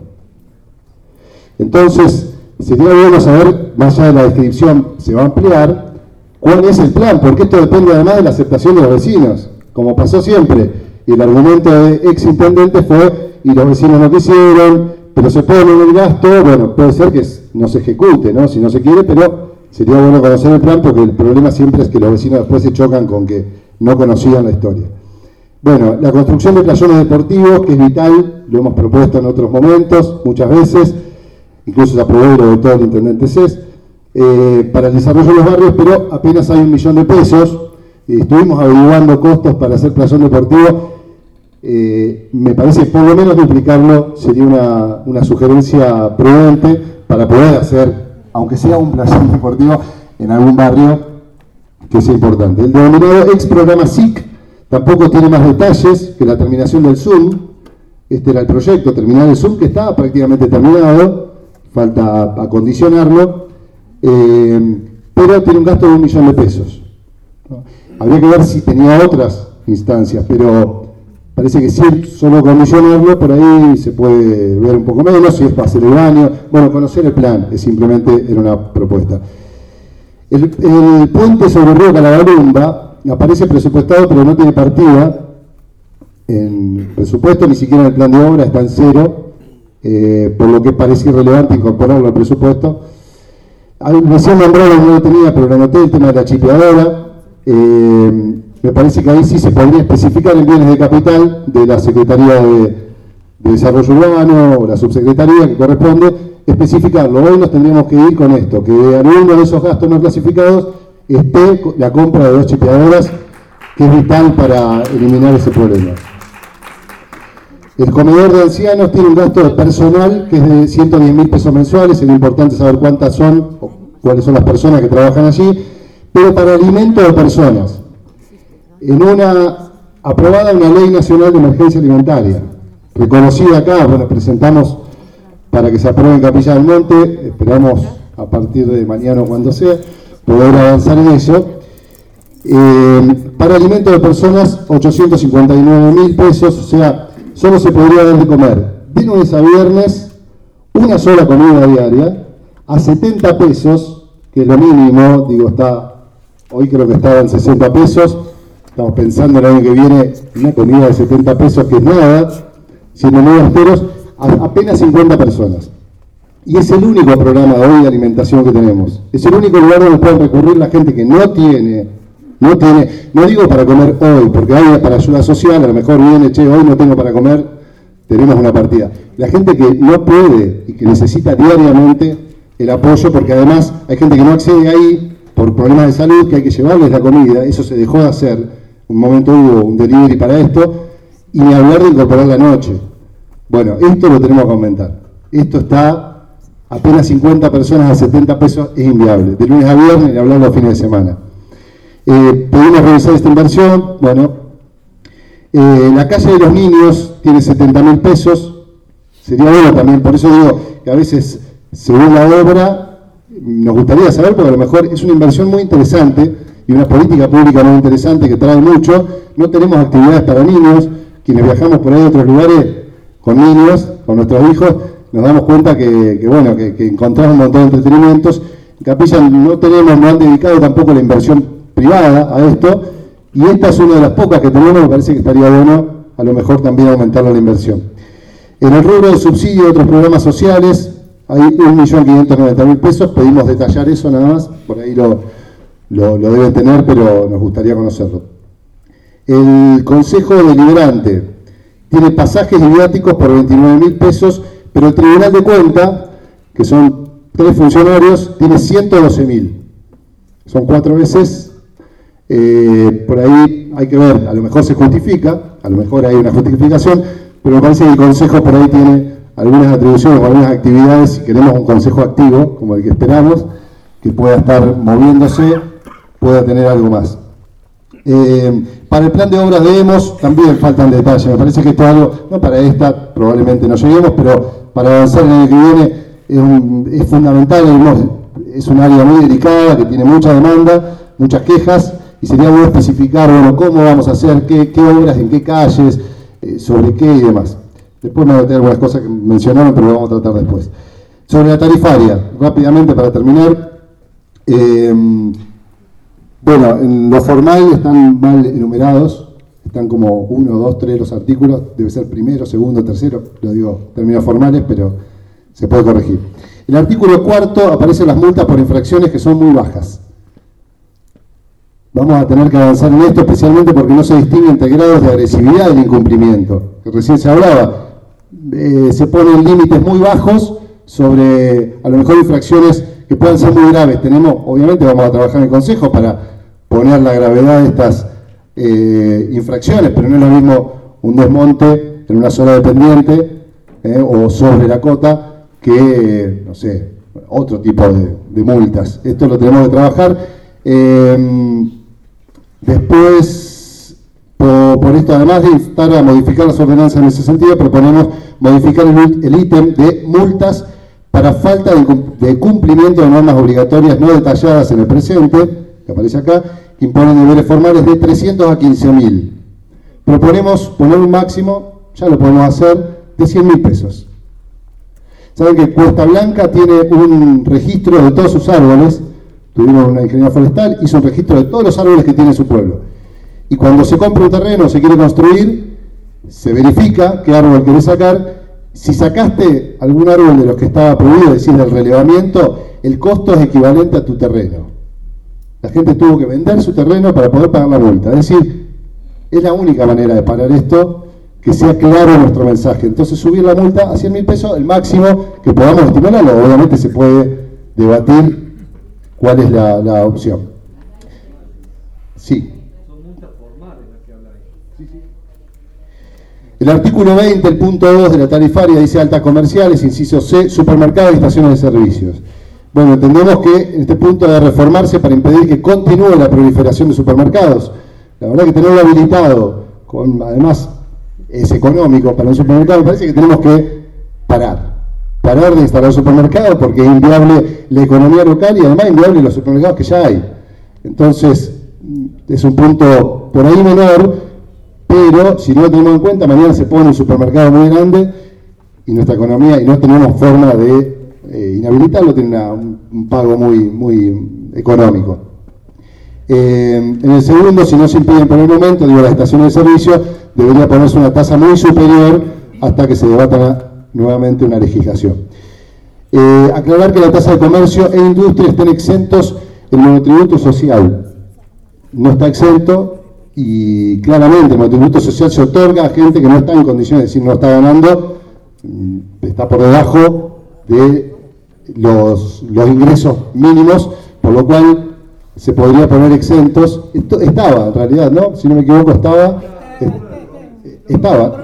Entonces, sería bueno saber, más allá de la descripción, se va a ampliar, cuál es el plan, porque esto depende además de la aceptación de los vecinos, como pasó siempre. Y el argumento de ex intendente fue, y los vecinos no quisieron, pero se pone en el gasto. Bueno, puede ser que no se ejecute, ¿no? Si no se quiere, pero sería bueno conocer el plan, porque el problema siempre es que los vecinos después se chocan con que no conocían la historia. Bueno, la construcción de playones deportivos, que es vital, lo hemos propuesto en otros momentos, muchas veces, incluso se aprobó y lo votó el intendente Cés, eh, para el desarrollo de los barrios, pero apenas hay un millón de pesos. Eh, estuvimos averiguando costos para hacer playón deportivo. Eh, me parece que por lo menos duplicarlo sería una, una sugerencia prudente para poder hacer, aunque sea un playón deportivo en algún barrio que sea importante. El denominado ex programa S I C tampoco tiene más detalles que la terminación del Zoom. Este era el proyecto, terminar el Zoom, que estaba prácticamente terminado, falta acondicionarlo, eh, pero tiene un gasto de un millón de pesos. Habría que ver si tenía otras instancias, pero parece que sí, solo condicionarlo, por ahí se puede ver un poco menos, si es para hacer el baño. Bueno, conocer el plan, es simplemente era una propuesta. El, el puente sobre el río Calabalumba aparece presupuestado, pero no tiene partida en presupuesto, ni siquiera en el plan de obra, está en cero, eh, por lo que parece irrelevante incorporarlo al presupuesto. Recién nombrado, no lo tenía, pero lo anoté, el tema de la chipeadora. Eh, me parece que ahí sí se podría especificar en bienes de capital de la Secretaría de, de Desarrollo Urbano o la subsecretaría que corresponde, especificarlo. Hoy nos tendríamos que ir con esto, que alguno de esos gastos no clasificados esté la compra de dos chipeadoras, que es vital para eliminar ese problema. El comedor de ancianos tiene un gasto de personal que es de ciento diez mil pesos mensuales, es importante saber cuántas son, o cuáles son las personas que trabajan allí, pero para alimento de personas. En una aprobada una ley nacional de emergencia alimentaria, reconocida acá, bueno, presentamos para que se apruebe en Capilla del Monte, esperamos a partir de mañana o cuando sea, poder avanzar en eso. Eh, para alimento de personas, ochocientos cincuenta y nueve mil pesos, o sea, solo se podría dar de comer de lunes a viernes una sola comida diaria a setenta pesos, que es lo mínimo, digo, está, hoy creo que estaba en sesenta pesos, estamos pensando el año que viene una comida de setenta pesos, que es nada, siendo muy austeros, a apenas cincuenta personas. Y es el único programa de hoy de alimentación que tenemos. Es el único lugar donde pueden recurrir la gente que no tiene, no tiene, no digo para comer hoy, porque hay para ayuda social, a lo mejor viene, che, hoy no tengo para comer, tenemos una partida. La gente que no puede y que necesita diariamente el apoyo, porque además hay gente que no accede ahí por problemas de salud, que hay que llevarles la comida, eso se dejó de hacer. Un momento hubo un delivery para esto, y ni hablar de incorporar la noche. Bueno, esto lo tenemos que aumentar. Esto está apenas cincuenta personas a setenta pesos, es inviable. De lunes a viernes, ni hablar los fines de semana. Eh, pedimos revisar esta inversión. Bueno, Eh, la calle de los niños tiene setenta mil pesos, sería bueno también, por eso digo que a veces, según la obra, nos gustaría saber, porque a lo mejor es una inversión muy interesante y una política pública muy interesante que trae mucho. No tenemos actividades para niños, quienes viajamos por ahí a otros lugares con niños, con nuestros hijos, nos damos cuenta que, que bueno, que, que encontramos un montón de entretenimientos. En Capilla no tenemos, no han dedicado tampoco la inversión privada a esto, y esta es una de las pocas que tenemos. Me parece que estaría bueno a lo mejor también aumentar la inversión. En el rubro de subsidio de otros programas sociales hay un millón quinientos noventa mil pesos, pedimos detallar eso nada más, por ahí lo, lo, lo deben tener, pero nos gustaría conocerlo. El Consejo Deliberante tiene pasajes y viáticos por veintinueve mil pesos, pero el Tribunal de Cuenta, que son tres funcionarios, tiene ciento doce mil. Son cuatro veces. Eh, por ahí hay que ver, a lo mejor se justifica, a lo mejor hay una justificación, pero me parece que el Consejo por ahí tiene algunas atribuciones o algunas actividades, si queremos un Consejo activo, como el que esperamos, que pueda estar moviéndose, pueda tener algo más. Eh, para el plan de obras de EMOS también faltan detalles. Me parece que esto es algo, no para esta, probablemente no lleguemos, pero para avanzar en el que viene es, un, es fundamental. EMOS es un área muy delicada, que tiene mucha demanda, muchas quejas, y sería bueno especificar, bueno, cómo vamos a hacer, qué, qué obras, en qué calles, eh, sobre qué y demás. Después me voy a tener algunas cosas que mencionaron, pero lo vamos a tratar después. Sobre la tarifaria, rápidamente para terminar. Eh, bueno, en lo formal están mal enumerados, están como uno, dos, tres los artículos, debe ser primero, segundo, tercero, lo digo términos formales, pero se puede corregir. El artículo cuarto aparecen las multas por infracciones que son muy bajas. Vamos a tener que avanzar en esto, especialmente porque no se distingue entre grados de agresividad del incumplimiento, que recién se hablaba. Eh, se ponen límites muy bajos sobre, a lo mejor, infracciones que puedan ser muy graves. Tenemos, obviamente, vamos a trabajar en el Consejo para poner la gravedad de estas eh, infracciones, pero no es lo mismo un desmonte en una zona dependiente eh, o sobre la cota que, eh, no sé, otro tipo de, de multas. Esto lo tenemos que trabajar. Eh, Después, por, por esto, además de instar a modificar las ordenanzas en ese sentido, proponemos modificar el, el ítem de multas para falta de, de cumplimiento de normas obligatorias no detalladas en el presente, que aparece acá, que imponen deberes formales de trescientos a quince mil. Proponemos poner un máximo, ya lo podemos hacer, de cien mil pesos. Saben que Cuesta Blanca tiene un registro de todos sus árboles. Tuvimos una ingeniería forestal, hizo un registro de todos los árboles que tiene su pueblo. Y cuando se compra un terreno, se quiere construir, se verifica qué árbol querés sacar. Si sacaste algún árbol de los que estaba prohibido, es decir, del relevamiento, el costo es equivalente a tu terreno. La gente tuvo que vender su terreno para poder pagar la multa. Es decir, es la única manera de parar esto, que sea claro nuestro mensaje. Entonces, subir la multa a cien mil pesos, el máximo que podamos estimularlo. Obviamente se puede debatir cuál es la, la opción. Sí. Son multas formales las que habla ahí. Sí, sí. El artículo veinte, el punto dos de la tarifaria, dice altas comerciales, inciso C, supermercados y estaciones de servicios. Bueno, entendemos que en este punto debe reformarse para impedir que continúe la proliferación de supermercados. La verdad que tenerlo habilitado, con, además es económico para un supermercado, me parece que tenemos que parar. Parar de instalar supermercados porque es inviable la economía local y además inviable los supermercados que ya hay. Entonces, es un punto por ahí menor, pero si no lo tenemos en cuenta, mañana se pone un supermercado muy grande y nuestra economía, y no tenemos forma de eh, inhabilitarlo, tiene una, un, un pago muy, muy económico. Eh, en el segundo, si no se impiden por el momento, digo, las estaciones de servicio, debería ponerse una tasa muy superior hasta que se debata nuevamente una legislación. Eh, aclarar que la tasa de comercio e industria estén exentos el monotributo social. No está exento y claramente el monotributo social se otorga a gente que no está en condiciones, es decir, no está ganando, está por debajo de los, los ingresos mínimos, por lo cual se podría poner exentos. Esto estaba, en realidad, ¿no? Si no me equivoco, estaba... Estaba...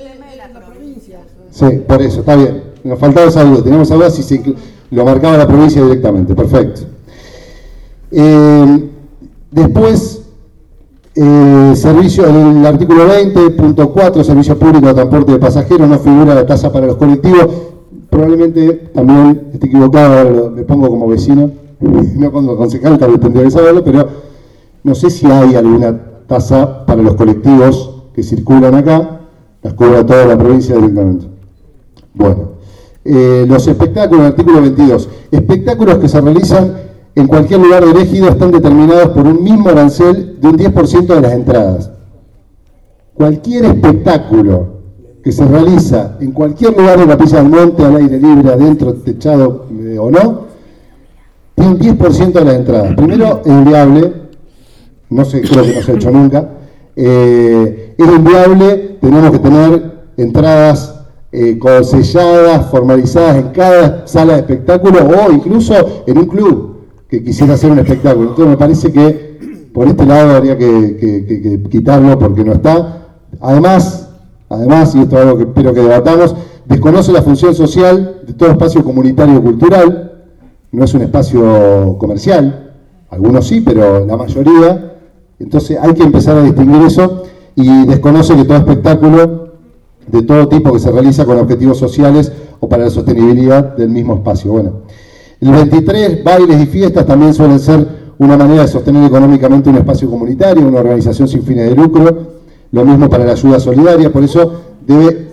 Sí, por eso, está bien. Nos faltaba esa duda. Teníamos esa duda si se lo marcaba la provincia directamente. Perfecto. Eh, después, Eh, servicio, en el artículo veinte punto cuatro, servicio público de transporte de pasajeros, no figura la tasa para los colectivos. Probablemente también esté equivocado, ahora lo, me pongo como vecino, no como concejal, tal vez tendría que saberlo, pero no sé si hay alguna tasa para los colectivos que circulan acá, las cobra toda la provincia directamente. Bueno, eh, los espectáculos, artículo veintidós, espectáculos que se realizan en cualquier lugar del ejido están determinados por un mismo arancel de un diez por ciento de las entradas. Cualquier espectáculo que se realiza en cualquier lugar de la Capilla del Monte, al aire libre, adentro, techado eh, o no, tiene un diez por ciento de las entradas. Primero, es inviable, no sé, creo que no se ha hecho nunca, eh, es inviable, tenemos que tener entradas eh, selladas, formalizadas en cada sala de espectáculo o incluso en un club que quisiera hacer un espectáculo. Entonces me parece que por este lado habría que, que, que, que quitarlo porque no está. Además, además, y esto es algo que espero que debatamos, desconoce la función social de todo espacio comunitario o cultural, no es un espacio comercial, algunos sí, pero la mayoría. Entonces hay que empezar a distinguir eso, y desconoce que todo espectáculo de todo tipo que se realiza con objetivos sociales o para la sostenibilidad del mismo espacio. Bueno, el veintitrés, bailes y fiestas también suelen ser una manera de sostener económicamente un espacio comunitario, una organización sin fines de lucro, lo mismo para la ayuda solidaria, por eso debe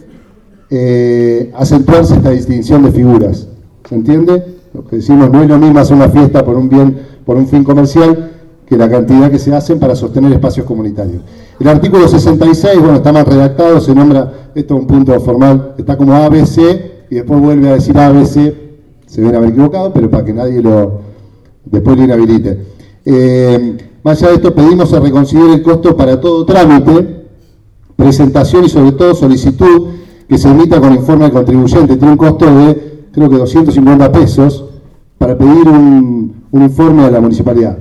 eh, acentuarse esta distinción de figuras. ¿Se entiende? Lo que decimos, no es lo mismo hacer una fiesta por un bien, por un fin comercial, que la cantidad que se hacen para sostener espacios comunitarios. El artículo sesenta y seis, bueno, está mal redactado, se nombra, esto es un punto formal, está como A B C, y después vuelve a decir A B C, se deben haber equivocado, pero para que nadie lo, después lo inhabilite. Eh, más allá de esto, pedimos se reconsidere el costo para todo trámite, presentación y sobre todo solicitud que se emita con informe del contribuyente. Tiene un costo de, creo que doscientos cincuenta pesos, para pedir un, un informe a la municipalidad.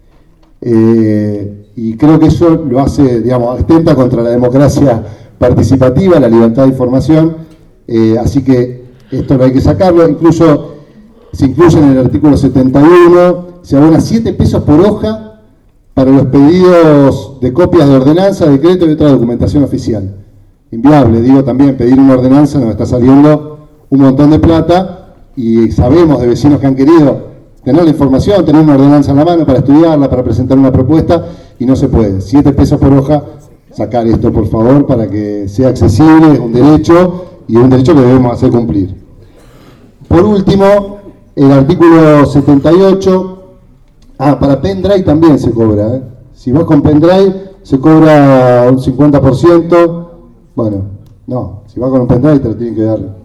Eh, y creo que eso lo hace, digamos, atenta contra la democracia participativa, la libertad de información, eh, así que esto no hay que sacarlo. Incluso se incluye en el artículo setenta y uno, se abona siete pesos por hoja para los pedidos de copias de ordenanza, decreto y otra documentación oficial. Inviable, digo, también pedir una ordenanza nos está saliendo un montón de plata, y sabemos de vecinos que han querido tener la información, tener una ordenanza en la mano para estudiarla, para presentar una propuesta, y no se puede. Siete pesos por hoja, sacar esto por favor para que sea accesible, es un derecho, y es un derecho que debemos hacer cumplir. Por último, el artículo setenta y ocho, ah, para pendrive también se cobra, ¿eh? Si vas con pendrive se cobra un cincuenta por ciento, bueno, no, si vas con un pendrive te lo tienen que dar.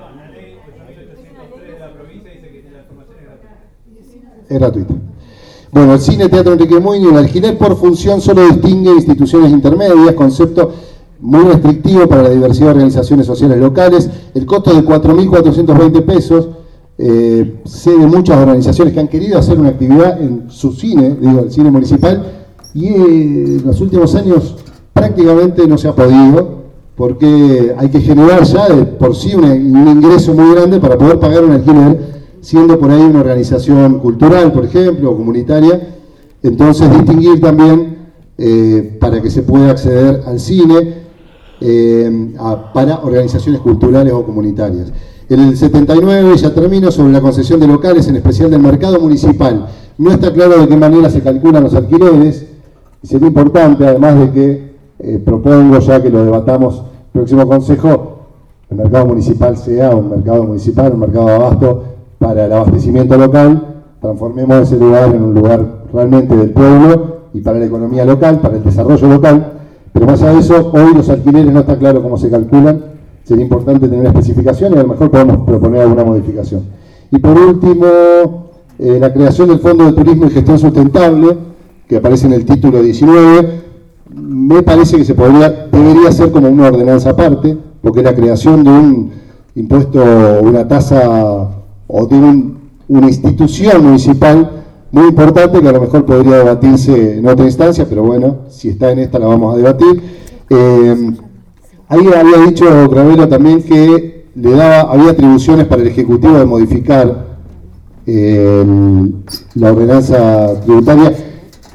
Es gratuito. Bueno, el cine, teatro Enrique Muñoz, el alquiler por función solo distingue instituciones intermedias, concepto muy restrictivo para la diversidad de organizaciones sociales locales. El costo de cuatro mil cuatrocientos veinte pesos. Eh, sé de muchas organizaciones que han querido hacer una actividad en su cine, digo, el cine municipal, y eh, en los últimos años prácticamente no se ha podido, porque hay que generar ya de por sí un, un ingreso muy grande para poder pagar un alquiler, siendo por ahí una organización cultural, por ejemplo, o comunitaria. Entonces distinguir también eh, para que se pueda acceder al cine eh, a, para organizaciones culturales o comunitarias. En el setenta y nueve, ya termino, sobre la concesión de locales, en especial del mercado municipal. No está claro de qué manera se calculan los alquileres, y sería importante, además de que eh, propongo ya que lo debatamos en el próximo consejo, el mercado municipal sea un mercado municipal, un mercado de abasto para el abastecimiento local, transformemos ese lugar en un lugar realmente del pueblo y para la economía local, para el desarrollo local. Pero más allá de eso, hoy los alquileres no está claro cómo se calculan. Sería importante tener especificaciones y a lo mejor podemos proponer alguna modificación. Y por último, eh, la creación del Fondo de Turismo y Gestión Sustentable, que aparece en el título diecinueve, me parece que se podría, debería ser como una ordenanza aparte, porque la creación de un impuesto, una tasa o de un, una institución municipal muy importante, que a lo mejor podría debatirse en otra instancia, pero bueno, si está en esta la vamos a debatir. Eh, Ahí había dicho Gravelo también que le daba, había atribuciones para el Ejecutivo de modificar eh, la ordenanza tributaria.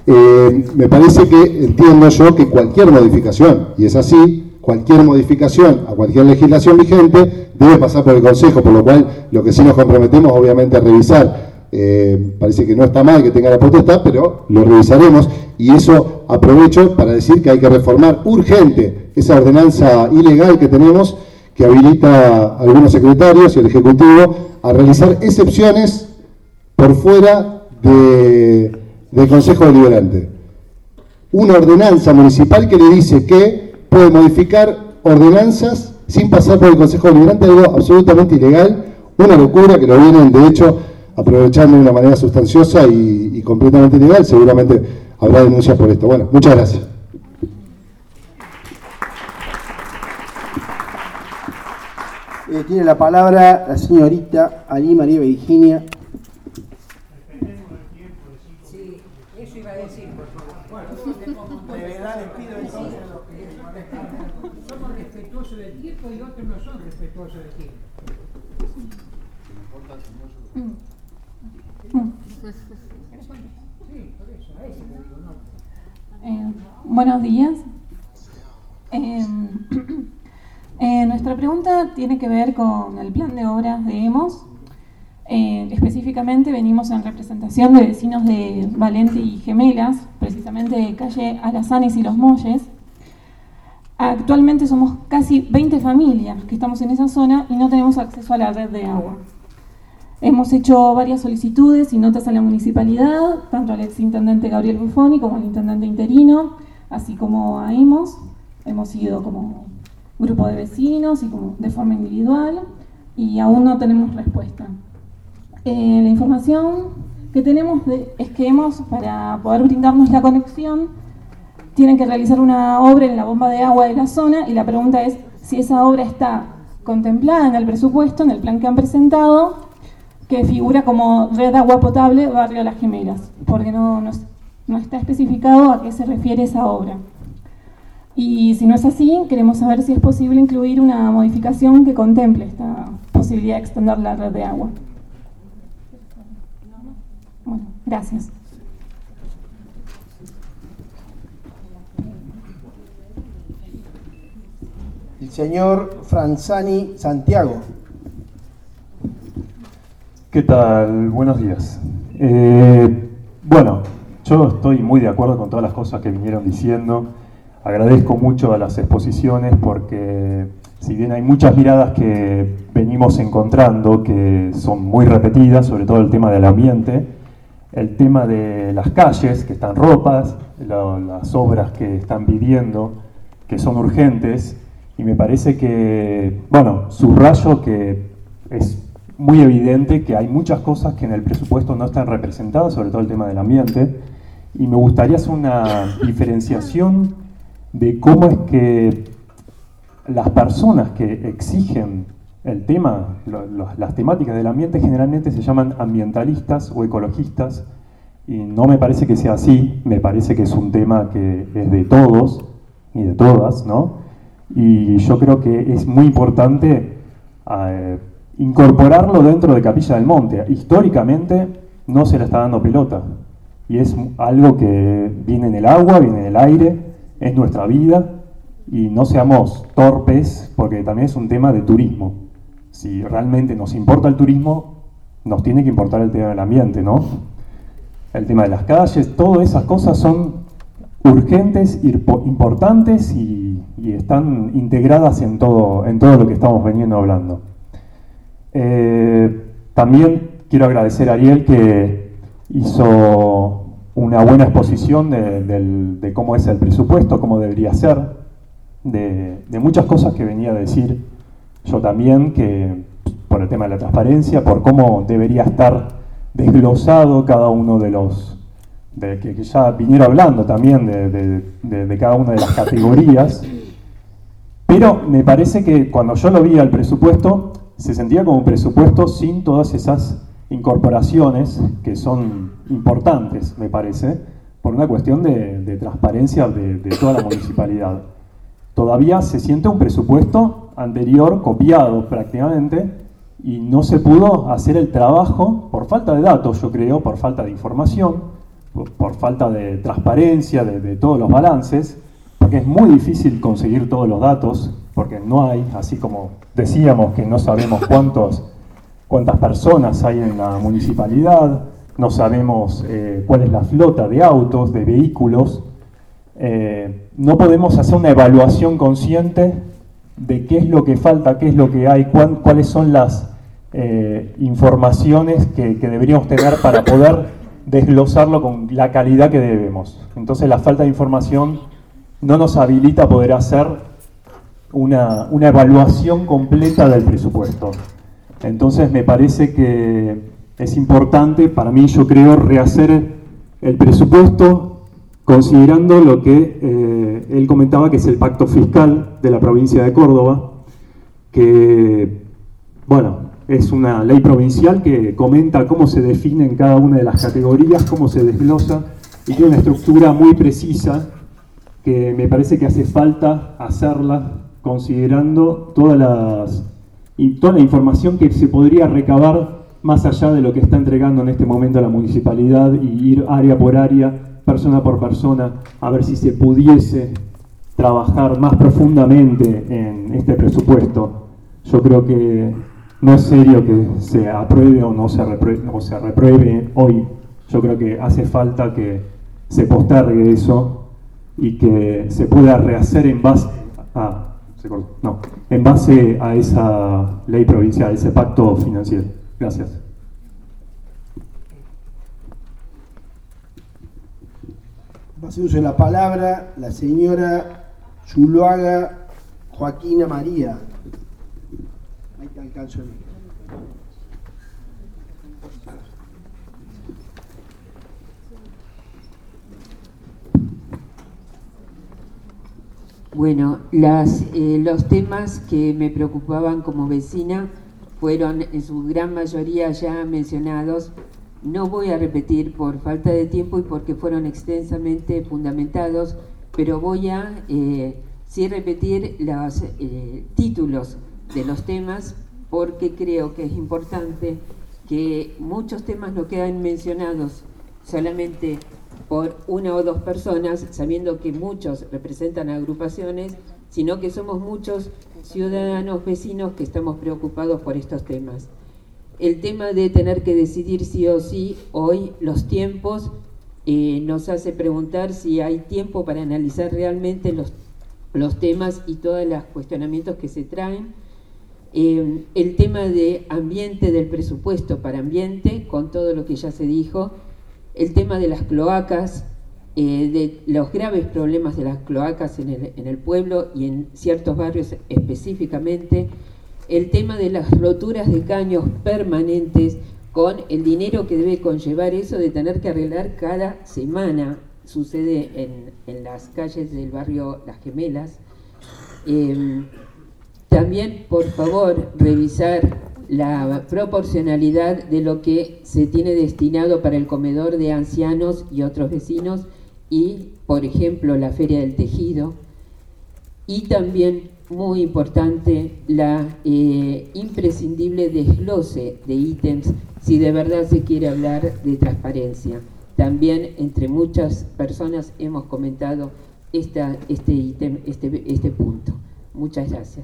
Eh, me parece que entiendo yo que cualquier modificación, y es así, cualquier modificación a cualquier legislación vigente debe pasar por el Consejo, por lo cual lo que sí nos comprometemos obviamente a revisar. Eh, parece que no está mal que tenga la potestad, pero lo revisaremos, y eso aprovecho para decir que hay que reformar urgente esa ordenanza ilegal que tenemos, que habilita a algunos secretarios y al Ejecutivo a realizar excepciones por fuera de, del Consejo Deliberante. Una ordenanza municipal que le dice que puede modificar ordenanzas sin pasar por el Consejo Deliberante, algo absolutamente ilegal, una locura que lo vienen de hecho aprovechando de una manera sustanciosa y, y completamente ilegal. Seguramente habrá denuncias por esto. Bueno, muchas gracias. Eh, tiene la palabra la señorita Ali María Virginia. Sí, eso iba a decir, por favor. De verdad les pido entonces a los que somos respetuosos del tiempo y otros no son respetuosos del tiempo. Eh, buenos días. Eh, eh, nuestra pregunta tiene que ver con el plan de obras de EMOS. Eh, específicamente venimos en representación de vecinos de Valente y Gemelas, precisamente de calle Alazanes y Los Molles. Actualmente somos casi veinte familias que estamos en esa zona y no tenemos acceso a la red de agua. Hemos hecho varias solicitudes y notas a la municipalidad, tanto al exintendente Gabriel Buffoni como al intendente interino, así como a EMOS. Hemos ido como grupo de vecinos y como de forma individual y aún no tenemos respuesta. Eh, la información que tenemos de, es que EMOS, para poder brindarnos la conexión, tienen que realizar una obra en la bomba de agua de la zona, y la pregunta es si esa obra está contemplada en el presupuesto, en el plan que han presentado, que figura como red de agua potable Barrio Las Gemelas, porque no, no, no está especificado a qué se refiere esa obra. Y si no es así, queremos saber si es posible incluir una modificación que contemple esta posibilidad de extender la red de agua. Bueno, gracias. El señor Franzani Santiago. ¿Qué tal? Buenos días. Eh, bueno, yo estoy muy de acuerdo con todas las cosas que vinieron diciendo. Agradezco mucho a las exposiciones porque si bien hay muchas miradas que venimos encontrando que son muy repetidas, sobre todo el tema del ambiente, el tema de las calles que están rotas, lo, las obras que están pidiendo, que son urgentes, y me parece que, bueno, subrayo que es muy evidente que hay muchas cosas que en el presupuesto no están representadas, sobre todo el tema del ambiente, y me gustaría hacer una diferenciación de cómo es que las personas que exigen el tema, lo, lo, las temáticas del ambiente generalmente se llaman ambientalistas o ecologistas, y no me parece que sea así, me parece que es un tema que es de todos y de todas, ¿no? Y yo creo que es muy importante eh, incorporarlo dentro de Capilla del Monte. Históricamente no se le está dando pelota, y es algo que viene en el agua, viene en el aire, es nuestra vida, y no seamos torpes, porque también es un tema de turismo. Si realmente nos importa el turismo, nos tiene que importar el tema del ambiente, ¿no? El tema de las calles, todas esas cosas son urgentes, importantes y, y están integradas en todo, en todo lo que estamos veniendo hablando. Eh, también quiero agradecer a Ariel que hizo una buena exposición de, de, de cómo es el presupuesto, cómo debería ser, de, de muchas cosas que venía a decir yo también, que por el tema de la transparencia, por cómo debería estar desglosado cada uno de los, de, que, que ya vinieron hablando también de, de, de, de cada una de las categorías, pero me parece que cuando yo lo vi al presupuesto, se sentía como un presupuesto sin todas esas incorporaciones que son importantes, me parece, por una cuestión de, de transparencia de, de toda la municipalidad. Todavía se siente un presupuesto anterior copiado prácticamente, y no se pudo hacer el trabajo por falta de datos, yo creo, por falta de información, por, por falta de transparencia de, de todos los balances, porque es muy difícil conseguir todos los datos, porque no hay, así como decíamos que no sabemos cuántos, cuántas personas hay en la municipalidad, no sabemos eh, cuál es la flota de autos, de vehículos, eh, no podemos hacer una evaluación consciente de qué es lo que falta, qué es lo que hay, cuán, cuáles son las eh, informaciones que, que deberíamos tener para poder desglosarlo con la calidad que debemos. Entonces la falta de información no nos habilita a poder hacer una, una evaluación completa del presupuesto. Entonces me parece que es importante, para mí yo creo, rehacer el presupuesto considerando lo que eh, él comentaba, que es el pacto fiscal de la provincia de Córdoba, que, bueno, es una ley provincial que comenta cómo se define en cada una de las categorías, cómo se desglosa, y tiene una estructura muy precisa que me parece que hace falta hacerla considerando todas las, y toda la información que se podría recabar más allá de lo que está entregando en este momento la municipalidad, y ir área por área, persona por persona, a ver si se pudiese trabajar más profundamente en este presupuesto. Yo creo que no es serio que se apruebe o no se repruebe, o se repruebe hoy. Yo creo que hace falta que se postergue eso y que se pueda rehacer en base a, se cortó, no, en base a esa ley provincial, ese pacto financiero. Gracias. Va a hacer uso de la palabra la señora Zuluaga Joaquina María. Ahí te alcanzo el micro. Bueno, las, eh, los temas que me preocupaban como vecina fueron en su gran mayoría ya mencionados. No voy a repetir por falta de tiempo y porque fueron extensamente fundamentados, pero voy a eh, sí repetir los eh, títulos de los temas, porque creo que es importante que muchos temas no quedan mencionados solamente por una o dos personas, sabiendo que muchos representan agrupaciones, sino que somos muchos ciudadanos vecinos que estamos preocupados por estos temas. El tema de tener que decidir sí o sí, hoy los tiempos eh, nos hace preguntar si hay tiempo para analizar realmente los, los temas y todos los cuestionamientos que se traen. Eh, el tema de ambiente, del presupuesto para ambiente, con todo lo que ya se dijo. El tema de las cloacas, eh, de los graves problemas de las cloacas en el, en el pueblo y en ciertos barrios específicamente. El tema de las roturas de caños permanentes, con el dinero que debe conllevar eso de tener que arreglar cada semana. Sucede en, en las calles del barrio Las Gemelas. Eh, también, por favor, revisar la proporcionalidad de lo que se tiene destinado para el comedor de ancianos y otros vecinos, y, por ejemplo, la Feria del Tejido. Y también, muy importante, la eh, imprescindible desglose de ítems si de verdad se quiere hablar de transparencia. También entre muchas personas hemos comentado esta, este ítem, este, este punto. Muchas gracias.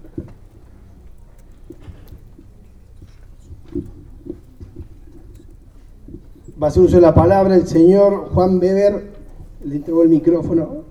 Va a hacer uso de la palabra el señor Juan Weber. Le entregó el micrófono.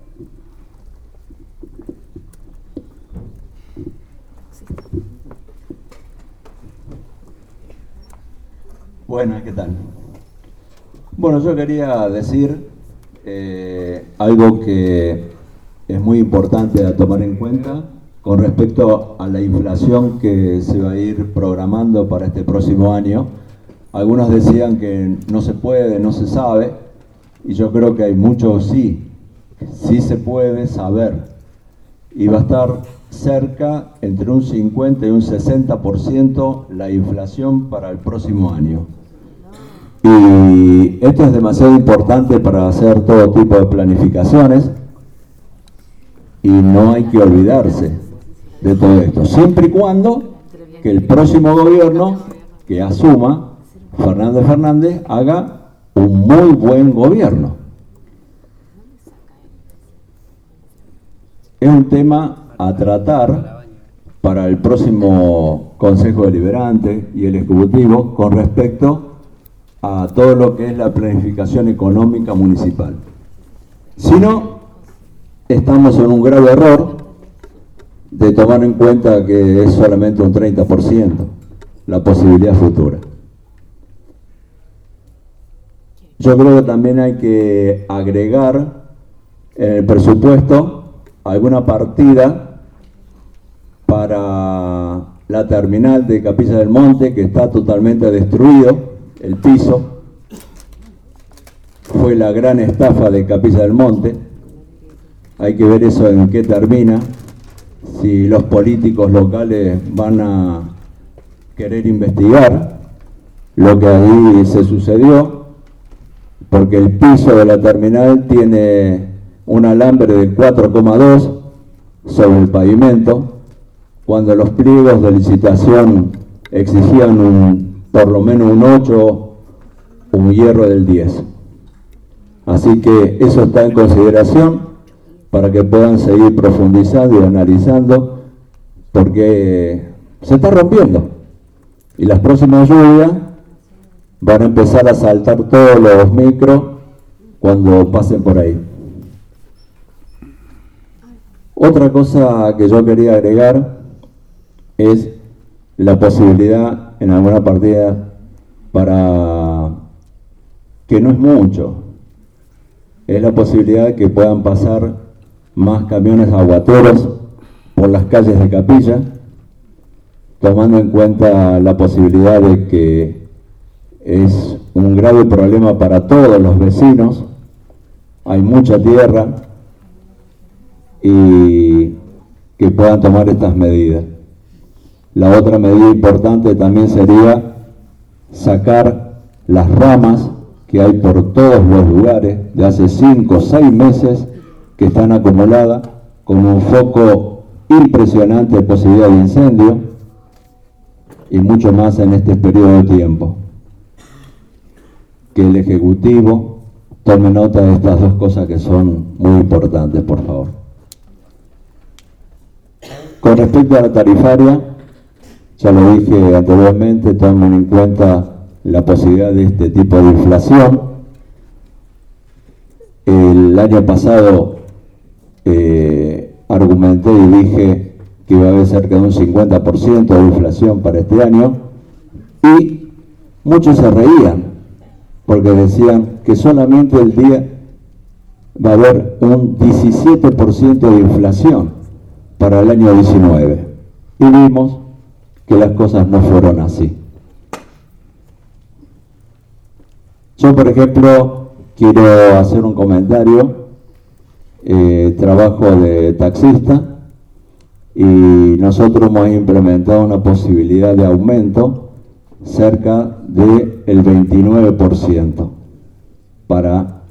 Bueno, ¿qué tal? Bueno, yo quería decir eh, algo que es muy importante a tomar en cuenta con respecto a la inflación que se va a ir programando para este próximo año. Algunos decían que no se puede, no se sabe, y yo creo que hay muchos sí, sí se puede saber, y va a estar cerca entre un cincuenta y un sesenta por ciento la inflación para el próximo año. Y esto es demasiado importante para hacer todo tipo de planificaciones, y no hay que olvidarse de todo esto, siempre y cuando que el próximo gobierno que asuma, Fernández Fernández, haga un muy buen gobierno. Es un tema a tratar para el próximo Consejo Deliberante y el Ejecutivo con respecto a todo lo que es la planificación económica municipal. Si no, estamos en un grave error de tomar en cuenta que es solamente un treinta por ciento la posibilidad futura. Yo creo que también hay que agregar en el presupuesto alguna partida para la terminal de Capilla del Monte, que está totalmente destruido, el piso. Fue la gran estafa de Capilla del Monte. Hay que ver eso en qué termina, si los políticos locales van a querer investigar lo que ahí se sucedió, porque el piso de la terminal tiene un alambre de cuatro coma dos sobre el pavimento, cuando los pliegos de licitación exigían un, por lo menos un ocho, un hierro del diez. Así que eso está en consideración para que puedan seguir profundizando y analizando, porque se está rompiendo y las próximas lluvias van a empezar a saltar todos los micros cuando pasen por ahí. Otra cosa que yo quería agregar es la posibilidad en alguna partida para, que no es mucho, es la posibilidad de que puedan pasar más camiones aguateros por las calles de Capilla, tomando en cuenta la posibilidad de que es un grave problema para todos los vecinos, hay mucha tierra, y que puedan tomar estas medidas. La otra medida importante también sería sacar las ramas que hay por todos los lugares de hace cinco o seis meses que están acumuladas con un foco impresionante de posibilidad de incendio y mucho más en este periodo de tiempo. Que el Ejecutivo tome nota de estas dos cosas que son muy importantes, por favor. Con respecto a la tarifaria, ya lo dije anteriormente, tomen en cuenta la posibilidad de este tipo de inflación. El año pasado eh, argumenté y dije que iba a haber cerca de un cincuenta por ciento de inflación para este año y muchos se reían porque decían que solamente el día va a haber un diecisiete por ciento de inflación para el año diecinueve, y vimos que las cosas no fueron así. Yo, por ejemplo, quiero hacer un comentario. Eh, trabajo de taxista y nosotros hemos implementado una posibilidad de aumento cerca del veintinueve por ciento para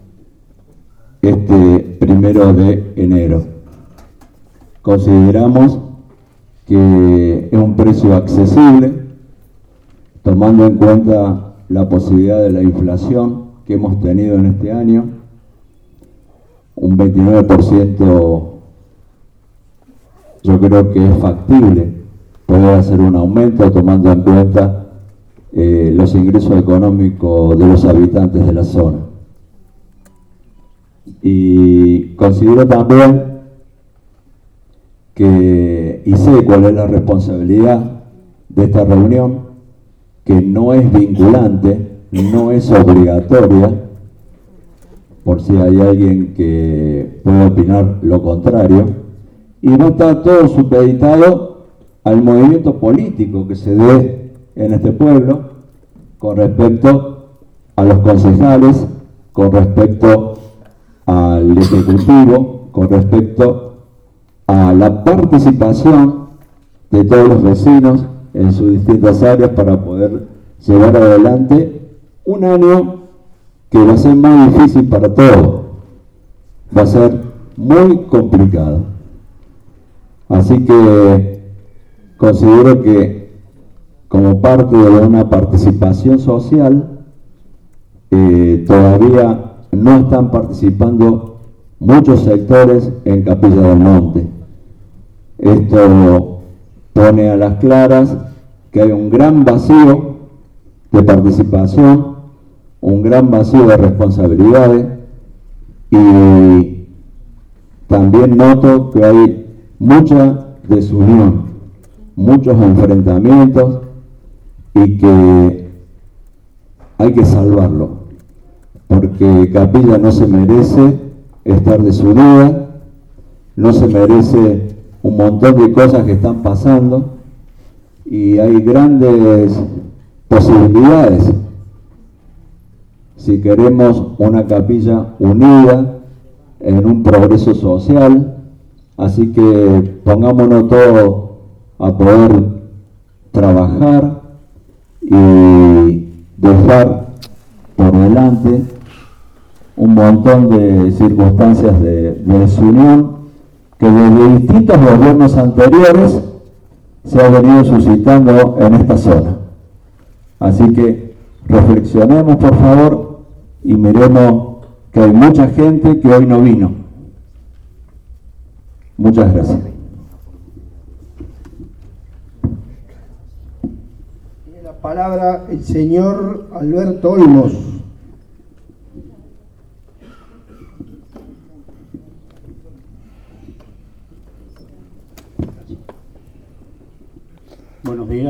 este primero de enero. Consideramos que es un precio accesible, tomando en cuenta la posibilidad de la inflación que hemos tenido en este año. Un veintinueve por ciento yo creo que es factible poder hacer un aumento tomando en cuenta eh, los ingresos económicos de los habitantes de la zona. Y considero también que, y sé cuál es la responsabilidad de esta reunión, que no es vinculante, no es obligatoria, por si hay alguien que puede opinar lo contrario, y no está todo supeditado al movimiento político que se dé en este pueblo con respecto a los concejales, con respecto al Ejecutivo, con respecto a la participación de todos los vecinos en sus distintas áreas para poder llevar adelante un año que va a ser muy difícil para todos, va a ser muy complicado. Así que considero que como parte de una participación social eh, todavía no están participando muchos sectores en Capilla del Monte. Esto pone a las claras que hay un gran vacío de participación, un gran vacío de responsabilidades, y también noto que hay mucha desunión, muchos enfrentamientos, y que hay que salvarlo, porque Capilla no se merece estar desunida, no se merece un montón de cosas que están pasando, y hay grandes posibilidades si queremos una Capilla unida en un progreso social. Así que pongámonos todos a poder trabajar y dejar por delante un montón de circunstancias de, de desunión que desde distintos gobiernos anteriores se ha venido suscitando en esta zona. Así que reflexionemos, por favor, y miremos que hay mucha gente que hoy no vino. Muchas gracias. Tiene la palabra el señor Alberto Olmos. Buenos días.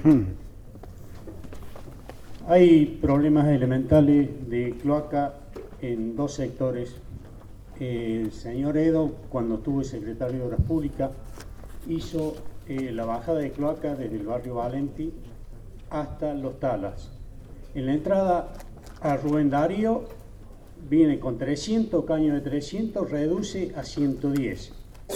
Hay problemas elementales de cloaca en dos sectores. El señor Edo, cuando estuvo secretario de Obras Públicas, hizo eh, la bajada de cloaca desde el barrio Valenti hasta Los Talas. En la entrada a Rubén Darío viene con trescientos, caños de trescientos, reduce a ciento diez.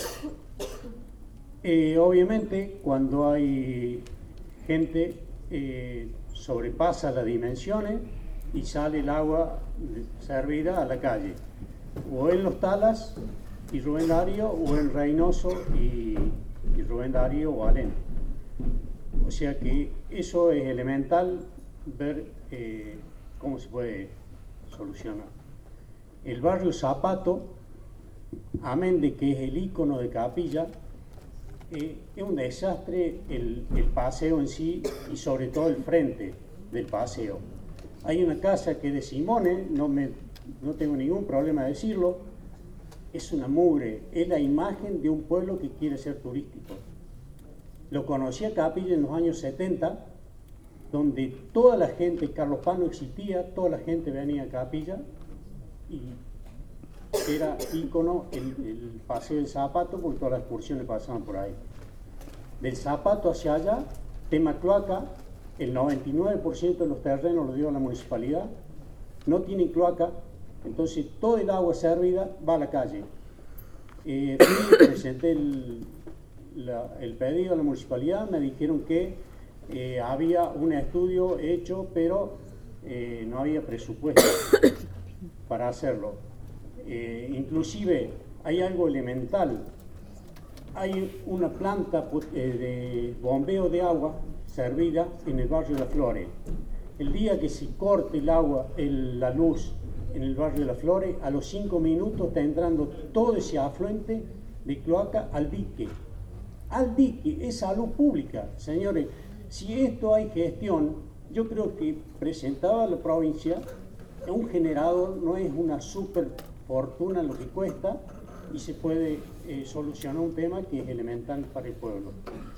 Eh, obviamente, cuando hay gente, eh, sobrepasa las dimensiones y sale el agua servida a la calle, o en Los Talas y Rubén Darío, o en Reynoso y, y Rubén Darío o Alén. O sea que eso es elemental, ver eh, cómo se puede solucionar. El barrio Zapato, amén de que es el ícono de Capilla, Eh, es un desastre el, el paseo en sí, y sobre todo el frente del paseo. Hay una casa que de Simone, no, me, no tengo ningún problema de decirlo, es una mugre, es la imagen de un pueblo que quiere ser turístico. Lo conocí a Capilla en los años setenta, donde toda la gente, Carlos Paz no existía, toda la gente venía a Capilla y era ícono el, el paseo del Zapato, porque todas las excursiones pasaban por ahí. Del Zapato hacia allá, tema cloaca, el noventa y nueve por ciento de los terrenos lo dio la municipalidad, no tienen cloaca, entonces todo el agua servida va a la calle. Eh, presenté el, la, el pedido a la municipalidad, me dijeron que eh, había un estudio hecho, pero eh, no había presupuesto para hacerlo. Eh, inclusive hay algo elemental, hay una planta eh, de bombeo de agua servida en el barrio de Las Flores. El día que se corte el agua, el, la luz en el barrio de Las Flores, a los cinco minutos está entrando todo ese afluente de cloaca al dique. Al dique, es salud pública. Señores, si esto hay gestión, yo creo que presentaba a la provincia un generador, no es una super fortuna lo que cuesta, y se puede eh, solucionar un tema que es elemental para el pueblo.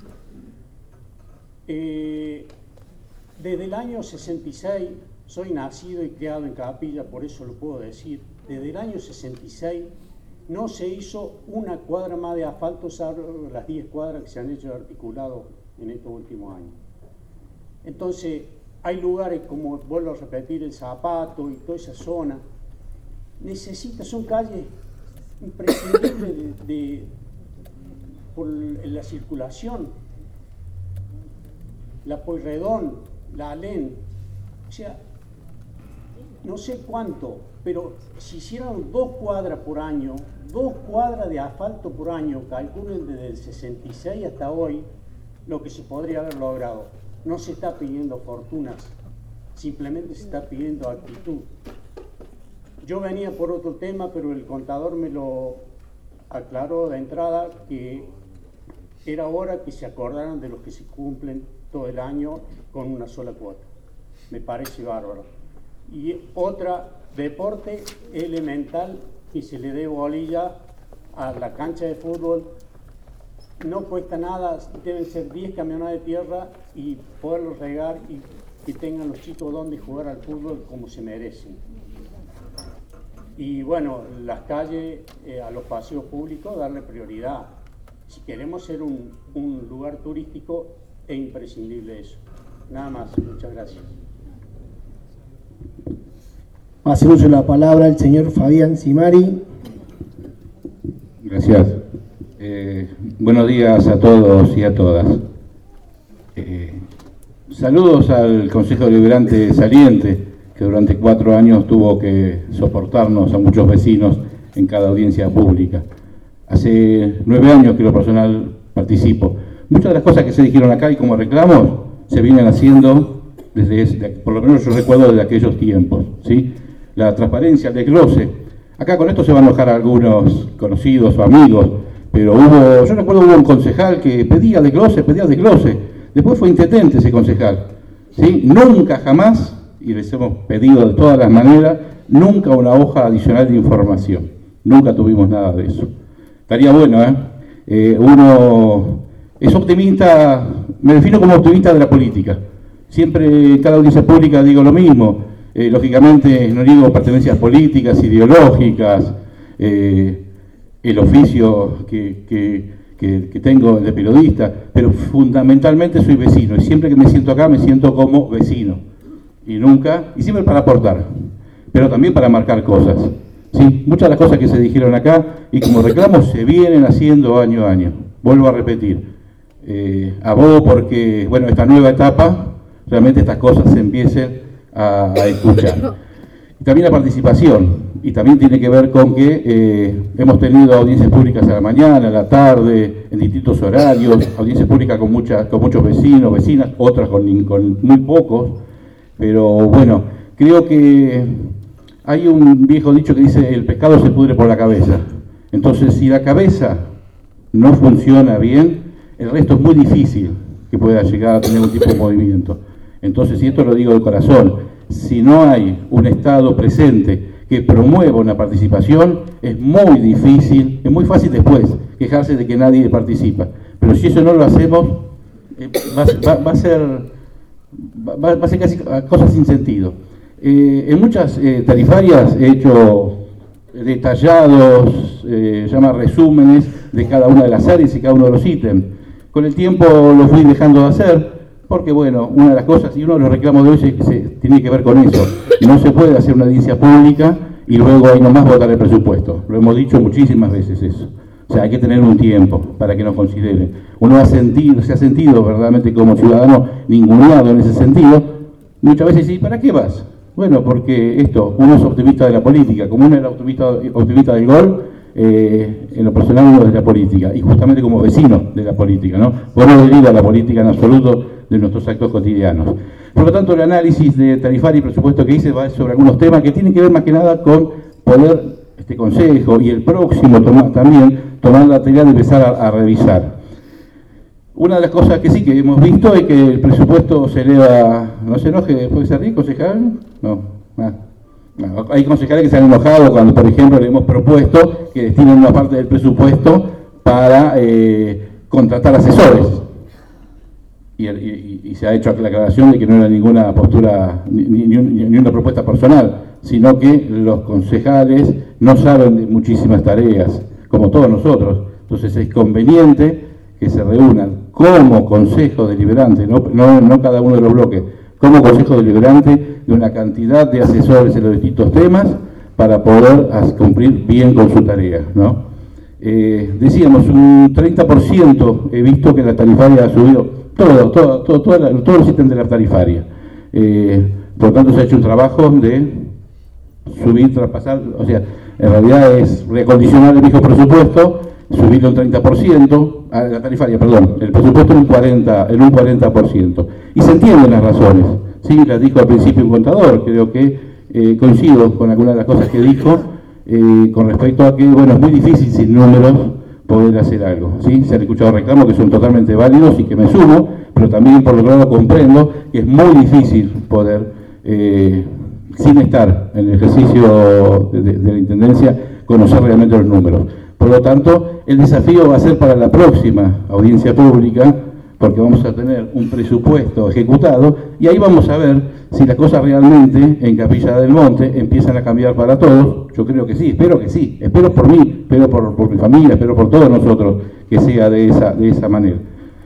Eh, desde el año sesenta y seis, soy nacido y criado en Capilla, por eso lo puedo decir, desde el año sesenta y seis no se hizo una cuadra más de asfalto, salvo las diez cuadras que se han hecho articulado en estos últimos años. Entonces, hay lugares como, vuelvo a repetir, el Zapato y toda esa zona, necesita, son calles imprescindibles de, de, por la circulación, la Pueyrredón, la Alén, o sea, no sé cuánto, pero si hicieran dos cuadras por año, dos cuadras de asfalto por año, calculen desde el sesenta y seis hasta hoy lo que se podría haber logrado. No se está pidiendo fortunas, simplemente se está pidiendo actitud. Yo venía por otro tema, pero el contador me lo aclaró de entrada que era hora que se acordaran de los que se cumplen todo el año con una sola cuota. Me parece bárbaro. Y otra, deporte elemental que se le dé bolilla a la cancha de fútbol. No cuesta nada, deben ser diez camionadas de tierra y poderlos regar y que tengan los chicos donde jugar al fútbol como se merecen. Y bueno, las calles, eh, a los paseos públicos, darle prioridad. Si queremos ser un, un lugar turístico, es imprescindible eso. Nada más, muchas gracias. Hace uso de la palabra el señor Fabián Simari. Gracias. Eh, buenos días a todos y a todas. Eh, saludos al Consejo Deliberante saliente, que durante cuatro años tuvo que soportarnos a muchos vecinos en cada audiencia pública. Hace nueve años que lo personal participo. Muchas de las cosas que se dijeron acá y como reclamos se vienen haciendo desde, ese, por lo menos yo recuerdo desde aquellos tiempos, ¿sí? La transparencia, el desglose. Acá con esto se van a enojar algunos conocidos o amigos, pero hubo, yo recuerdo hubo un concejal que pedía desglose, pedía desglose. Después fue intendente ese concejal, ¿sí? Nunca jamás, y les hemos pedido de todas las maneras, nunca una hoja adicional de información. Nunca tuvimos nada de eso. Estaría bueno, ¿eh? eh uno es optimista, me defino como optimista de la política. Siempre en cada audiencia pública digo lo mismo. Eh, lógicamente no digo pertenencias políticas, ideológicas, eh, el oficio que, que, que, que tengo de periodista, pero fundamentalmente soy vecino y siempre que me siento acá me siento como vecino. Y nunca, y siempre para aportar, pero también para marcar cosas. ¿Sí? Muchas de las cosas que se dijeron acá y como reclamos se vienen haciendo año a año. Vuelvo a repetir, eh, abogo porque, bueno, esta nueva etapa, realmente estas cosas se empiecen a, a escuchar. Y también la participación, y también tiene que ver con que eh, hemos tenido audiencias públicas a la mañana, a la tarde, en distintos horarios, audiencias públicas con, muchas, con muchos vecinos, vecinas, otras con, con muy pocos, pero bueno, creo que hay un viejo dicho que dice el pescado se pudre por la cabeza. Entonces, si la cabeza no funciona bien, el resto es muy difícil que pueda llegar a tener un tipo de movimiento. Entonces, y esto lo digo de corazón, si no hay un Estado presente que promueva una participación, es muy difícil, es muy fácil después quejarse de que nadie participa. Pero si eso no lo hacemos, eh, va, va, va a ser, va, va a ser casi cosas sin sentido. Eh, en muchas eh, tarifarias he hecho detallados, eh, llama resúmenes de cada una de las áreas y cada uno de los ítems. Con el tiempo lo fui dejando de hacer, porque bueno, una de las cosas, y uno de los reclamos de hoy se, se, tiene que ver con eso. No se puede hacer una audiencia pública y luego ahí nomás votar el presupuesto. Lo hemos dicho muchísimas veces eso. O sea, hay que tener un tiempo para que nos consideren. Uno ha sentido, se ha sentido verdaderamente como ciudadano ninguneado en ese sentido. Muchas veces sí, ¿para qué vas? Bueno, porque esto, uno es optimista de la política, como uno era optimista, optimista del gol, eh, en lo personal uno es de la política, y justamente como vecino de la política, ¿no? Por no adherir a la política en absoluto de nuestros actos cotidianos. Por lo tanto, el análisis de tarifario y presupuesto que hice va sobre algunos temas que tienen que ver más que nada con poder, este consejo y el próximo tomar, también, tomar la tarea de empezar a, a revisar. Una de las cosas que sí que hemos visto es que el presupuesto se eleva, no se enoje, ¿puede ser rico, concejal? No, ah, no. Hay concejales que se han enojado cuando, por ejemplo, le hemos propuesto que destinen una parte del presupuesto para eh, contratar asesores. Y, y, y se ha hecho la aclaración de que no era ninguna postura, ni, ni, ni una propuesta personal, sino que los concejales no saben de muchísimas tareas, como todos nosotros. Entonces es conveniente que se reúnan como consejo deliberante, no, no, no cada uno de los bloques, como consejo deliberante de una cantidad de asesores en los distintos temas para poder cumplir bien con su tarea, ¿no? Eh, decíamos, un treinta por ciento he visto que la tarifaria ha subido, todo, todo, todo, todo, la, todo el sistema de la tarifaria. Eh, por lo tanto, se ha hecho un trabajo de subir, traspasar, o sea, en realidad es reacondicionar el viejo presupuesto, subirlo un treinta por ciento, a la tarifaria, perdón, el presupuesto en un cuarenta por ciento. En un cuarenta por ciento. Y se entienden las razones, sí, las dijo al principio un contador, creo que eh, coincido con algunas de las cosas que dijo, eh, con respecto a que, bueno, es muy difícil sin números poder hacer algo, ¿sí? Se han escuchado reclamos que son totalmente válidos y que me sumo, pero también por otro lado comprendo que es muy difícil poder, eh, sin estar en el ejercicio de, de, de la Intendencia, conocer realmente los números. Por lo tanto, el desafío va a ser para la próxima audiencia pública, porque vamos a tener un presupuesto ejecutado y ahí vamos a ver si las cosas realmente en Capilla del Monte empiezan a cambiar para todos. Yo creo que sí, espero que sí, espero por mí, espero por, por mi familia, espero por todos nosotros que sea de esa, de esa manera.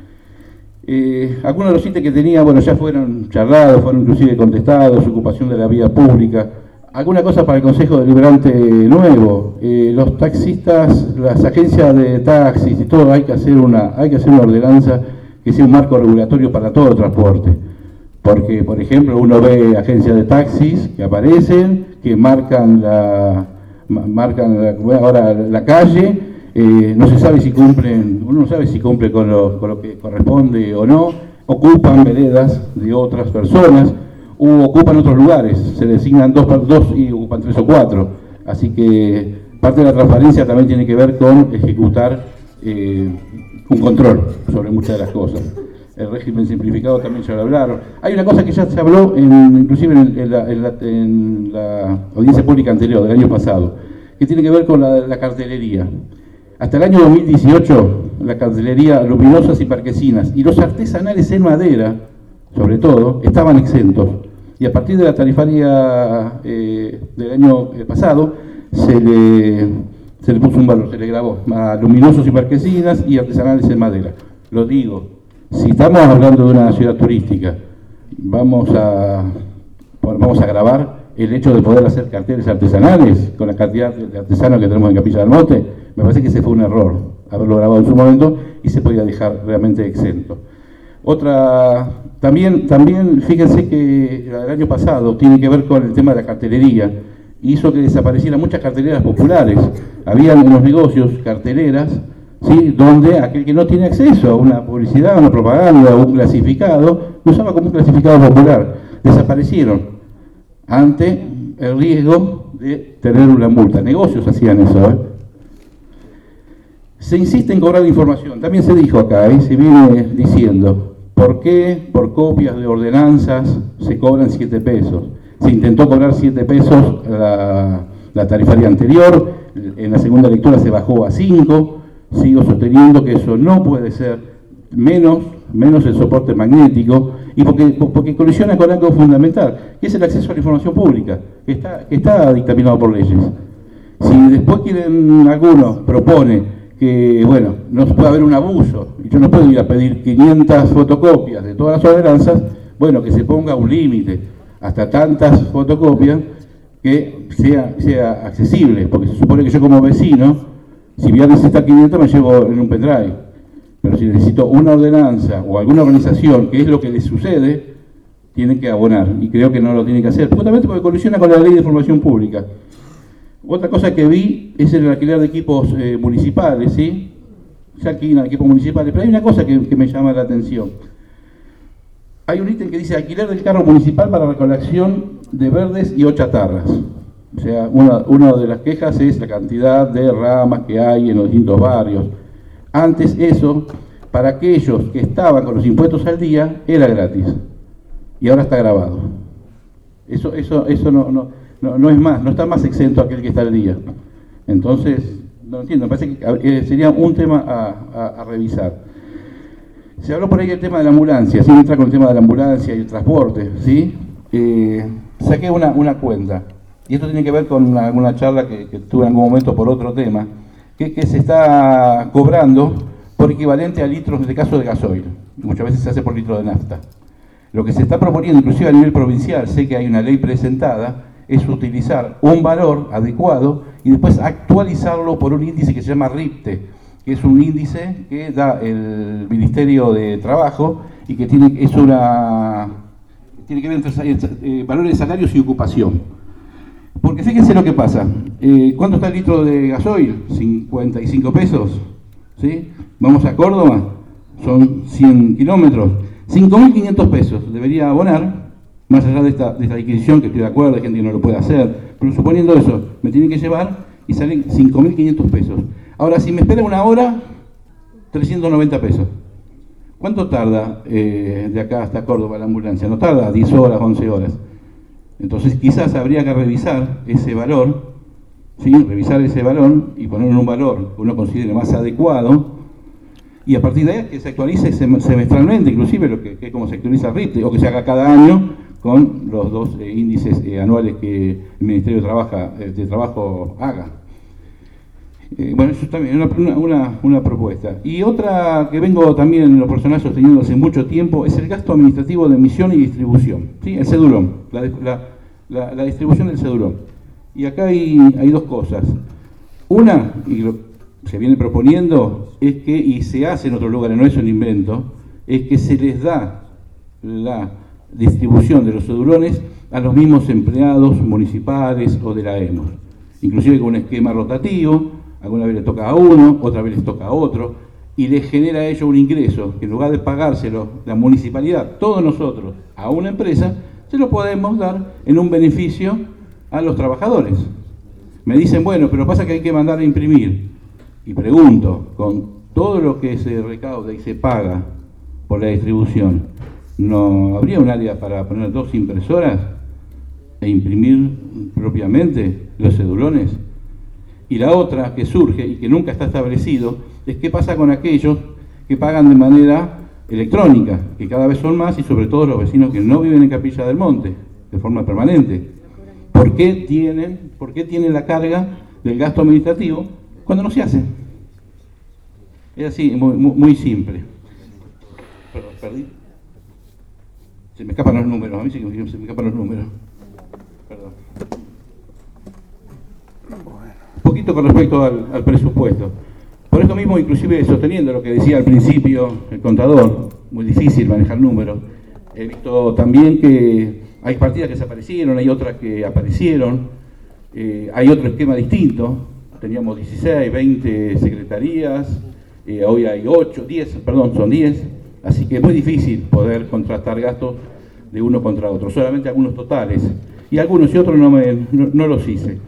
Eh, algunos de los ítems que tenía, bueno, ya fueron charlados, fueron inclusive contestados, ocupación de la vía pública. Alguna cosa para el Consejo Deliberante nuevo, eh, los taxistas, las agencias de taxis y todo, hay que hacer una, hay que hacer una ordenanza que sea un marco regulatorio para todo el transporte. Porque, por ejemplo, uno ve agencias de taxis que aparecen, que marcan la, marcan la, bueno, ahora la calle, eh, no se sabe si cumplen, uno no sabe si cumple con lo, con lo que corresponde o no, ocupan veredas de otras personas, o ocupan otros lugares, se designan dos, dos y ocupan tres o cuatro. Así que parte de la transparencia también tiene que ver con ejecutar eh, un control sobre muchas de las cosas. El régimen simplificado también ya lo hablaron. Hay una cosa que ya se habló, en, inclusive en, en, la, en, la, en la audiencia pública anterior, del año pasado, que tiene que ver con la, la cartelería. Hasta el año dos mil dieciocho, la cartelería luminosas y parquesinas y los artesanales en madera, sobre todo, estaban exentos. Y a partir de la tarifaria eh, del año pasado, se le, se le puso un valor, se le grabó a luminosos y marquesinas y artesanales en madera. Lo digo, si estamos hablando de una ciudad turística, vamos a, vamos a grabar el hecho de poder hacer carteles artesanales con la cantidad de artesanos que tenemos en Capilla del Monte. Me parece que ese fue un error, haberlo grabado en su momento y se podía dejar realmente exento. Otra, también, también fíjense que el año pasado tiene que ver con el tema de la cartelería, hizo que desaparecieran muchas carteleras populares. Habían en los negocios carteleras, ¿sí?, donde aquel que no tiene acceso a una publicidad, a una propaganda, a un clasificado, lo usaba como un clasificado popular. Desaparecieron ante el riesgo de tener una multa. Negocios hacían eso, ¿eh? Se insiste en cobrar información, también se dijo acá, ¿eh? Se viene diciendo, ¿por qué por copias de ordenanzas se cobran siete pesos? Se intentó cobrar siete pesos la, la tarifaria anterior, en la segunda lectura se bajó a cinco, sigo sosteniendo que eso no puede ser, menos, menos el soporte magnético, y porque, porque colisiona con algo fundamental, que es el acceso a la información pública, que está, que está dictaminado por leyes. Si después quieren, algunos propone que, bueno, no puede haber un abuso, y yo no puedo ir a pedir quinientas fotocopias de todas las ordenanzas, bueno, que se ponga un límite, hasta tantas fotocopias que sea, sea accesible, porque se supone que yo como vecino, si voy a necesitar quinientas me llevo en un pendrive, pero si necesito una ordenanza o alguna organización, que es lo que les sucede, tienen que abonar, y creo que no lo tienen que hacer, justamente porque colisiona con la ley de información pública. Otra cosa que vi es el alquiler de equipos eh, municipales, ¿sí? Se alquilan equipos municipales, pero hay una cosa que, que me llama la atención. Hay un ítem que dice alquiler del carro municipal para recolección de verdes y o chatarras. O sea, una, una de las quejas es la cantidad de ramas que hay en los distintos barrios. Antes eso, para aquellos que estaban con los impuestos al día, era gratis. Y ahora está grabado. Eso, eso, eso no... no No, no es más, no está más exento aquel que está al día. Entonces, no entiendo, me parece que sería un tema a, a, a revisar. Se habló por ahí del tema de la ambulancia, sin entrar con el tema de la ambulancia y el transporte, ¿sí? Eh, saqué una, una cuenta, y esto tiene que ver con una, una charla que, que tuve en algún momento por otro tema, que, que se está cobrando por equivalente a litros, en este caso de gasoil, muchas veces se hace por litro de nafta. Lo que se está proponiendo, inclusive a nivel provincial, sé que hay una ley presentada, es utilizar un valor adecuado y después actualizarlo por un índice que se llama RIPTE, que es un índice que da el Ministerio de Trabajo y que tiene, es una, tiene que ver entre eh, valores de salarios y ocupación. Porque fíjense lo que pasa, eh, ¿cuánto está el litro de gasoil? cincuenta y cinco pesos, ¿sí? Vamos a Córdoba, son cien kilómetros, cinco mil quinientos pesos debería abonar Más allá de esta, de esta adquisición, que estoy de acuerdo, hay gente que no lo puede hacer, pero suponiendo eso, me tienen que llevar y salen cinco mil quinientos pesos. Ahora, si me espera una hora, trescientos noventa pesos. ¿Cuánto tarda eh, de acá hasta Córdoba la ambulancia? No tarda diez horas, once horas. Entonces quizás habría que revisar ese valor, ¿sí? Revisar ese valor y poner un valor que uno considere más adecuado, y a partir de ahí que se actualice semestralmente, inclusive lo que, que es como se actualiza el R I T, o que se haga cada año con los dos eh, índices eh, anuales que el Ministerio de, Trabaja, eh, de Trabajo haga. Eh, bueno, eso también es una, una, una propuesta. Y otra que vengo también en lo personal sosteniendo hace mucho tiempo es el gasto administrativo de emisión y distribución, ¿sí? El cedulón, la, la, la, la distribución del cedulón. Y acá hay, hay dos cosas. Una, y lo que se viene proponiendo, es que, y se hace en otros lugares, no es un invento, es que se les da la distribución de los cedulones a los mismos empleados municipales o de la E M O S, inclusive con un esquema rotativo. Alguna vez les toca a uno, otra vez les toca a otro, y les genera a ellos un ingreso que en lugar de pagárselo la municipalidad, todos nosotros, a una empresa, se lo podemos dar en un beneficio a los trabajadores. Me dicen, bueno, pero pasa que hay que mandar a imprimir. Y pregunto, con todo lo que se recauda y se paga por la distribución, ¿no habría un área para poner dos impresoras e imprimir propiamente los cedulones? Y la otra que surge y que nunca está establecido es qué pasa con aquellos que pagan de manera electrónica, que cada vez son más, y sobre todo los vecinos que no viven en Capilla del Monte de forma permanente. ¿Por qué tienen, por qué tienen la carga del gasto administrativo cuando no se hace? Es así, muy, muy, muy simple. Perdón, perdí. Se me escapan los números, a mí sí que se me escapan los números. Perdón. Un poquito con respecto al, al presupuesto. Por esto mismo, inclusive sosteniendo lo que decía al principio el contador, muy difícil manejar números, he visto también que hay partidas que desaparecieron, hay otras que aparecieron, eh, hay otro esquema distinto. Teníamos dieciséis, veinte secretarías, eh, hoy hay ocho, diez, perdón, son diez, así que es muy difícil poder contrastar gastos de uno contra otro, solamente algunos totales, y algunos y otros no, me, no, no los hice.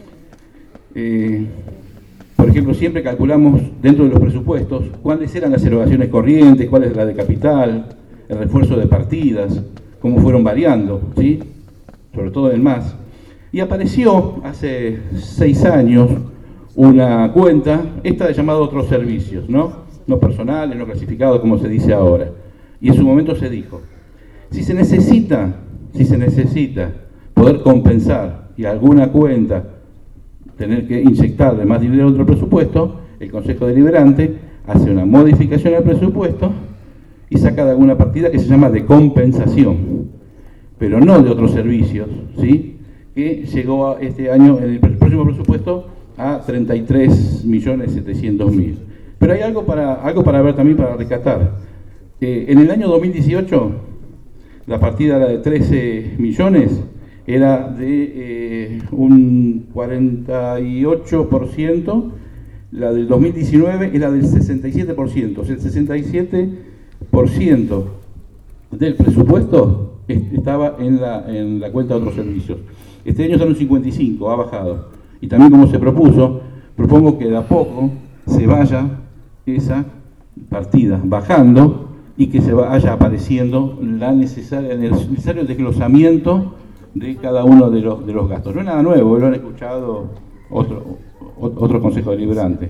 Eh, por ejemplo, siempre calculamos dentro de los presupuestos cuáles eran las erogaciones corrientes, cuál es la de capital, el refuerzo de partidas, cómo fueron variando, ¿sí? Sobre todo en más. Y apareció hace seis años una cuenta, esta de llamado otros servicios, ¿no? No personales, no clasificados, como se dice ahora. Y en su momento se dijo, si se necesita, si se necesita poder compensar y alguna cuenta tener que inyectarle más dinero dentro del presupuesto, el Consejo Deliberante hace una modificación al presupuesto y saca de alguna partida que se llama de compensación, pero no de otros servicios, ¿sí? Que llegó a este año, en el próximo presupuesto, a treinta y tres millones setecientos mil. Pero hay algo para, algo para ver también, para rescatar. Eh, en el año dos mil dieciocho, la partida era de trece millones, era de eh, un cuarenta y ocho por ciento, la del dos mil diecinueve era del sesenta y siete por ciento, o sea, el sesenta y siete por ciento del presupuesto estaba en la, en la cuenta de otros servicios. Este año está en un cincuenta y cinco, ha bajado. Y también, como se propuso, propongo que de a poco se vaya esa partida bajando y que se vaya apareciendo la necesaria, el necesario desglosamiento de cada uno de los, de los gastos. No es nada nuevo, lo han escuchado otro, otro Consejo Deliberante.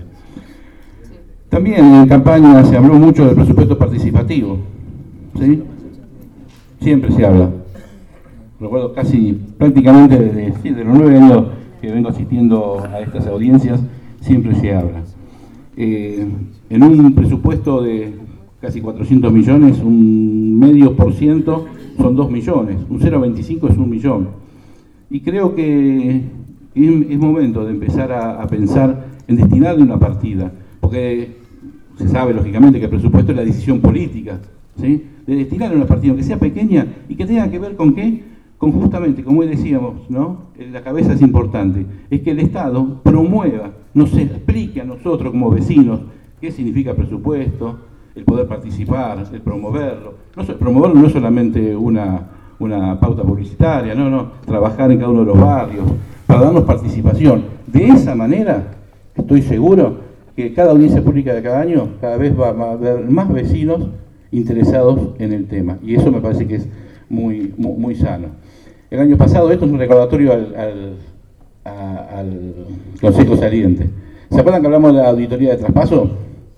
También en campaña se habló mucho del presupuesto participativo, ¿sí? Siempre se habla. Recuerdo casi prácticamente desde, sí, de los nueve años que vengo asistiendo a estas audiencias, siempre se habla. Eh, en un presupuesto de casi cuatrocientos millones, un medio por ciento son dos millones, un cero coma veinticinco es un millón. Y creo que es momento de empezar a, a pensar en destinarle una partida, porque se sabe lógicamente que el presupuesto es la decisión política, ¿sí? De destinarle una partida, aunque sea pequeña, y que tenga que ver con qué, con justamente, como hoy decíamos, ¿no? La cabeza es importante, es que el Estado promueva, nos explique a nosotros como vecinos qué significa presupuesto, el poder participar, el promoverlo. No, promoverlo no es solamente una, una pauta publicitaria, no, no, trabajar en cada uno de los barrios, para darnos participación. De esa manera, estoy seguro que cada audiencia pública de cada año, cada vez va a haber más vecinos interesados en el tema, y eso me parece que es muy, muy, muy sano. El año pasado, esto es un recordatorio al, al, a, al Consejo Saliente. ¿Se acuerdan que hablamos de la auditoría de traspaso?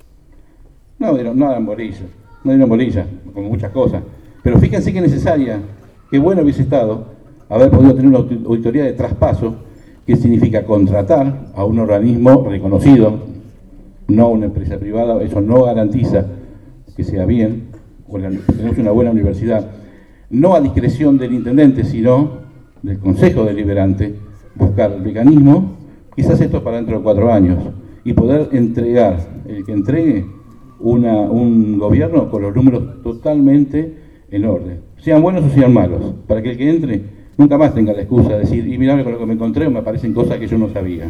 No dieron, no dieron bolilla, no dieron bolilla, como muchas cosas. Pero fíjense que necesaria, qué bueno hubiese estado haber podido tener una auditoría de traspaso, que significa contratar a un organismo reconocido, no a una empresa privada. Eso no garantiza que sea bien, o la, tenemos una buena universidad, no a discreción del intendente, sino del Consejo Deliberante, buscar el mecanismo, quizás esto para dentro de cuatro años, y poder entregar, el que entregue una, un gobierno con los números totalmente en orden, sean buenos o sean malos, para que el que entre nunca más tenga la excusa de decir, y mirá con lo que me encontré, me aparecen cosas que yo no sabía.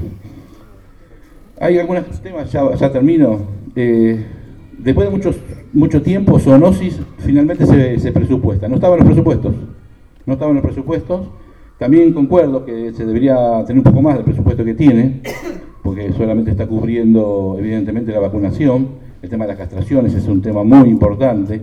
Hay algunos temas, ya, ya termino, eh, después de muchos, mucho tiempo, Zoonosis finalmente se, se presupuesta, no estaba en los presupuestos, no estaba en los presupuestos. También concuerdo que se debería tener un poco más del presupuesto que tiene, porque solamente está cubriendo evidentemente la vacunación. El tema de las castraciones es un tema muy importante.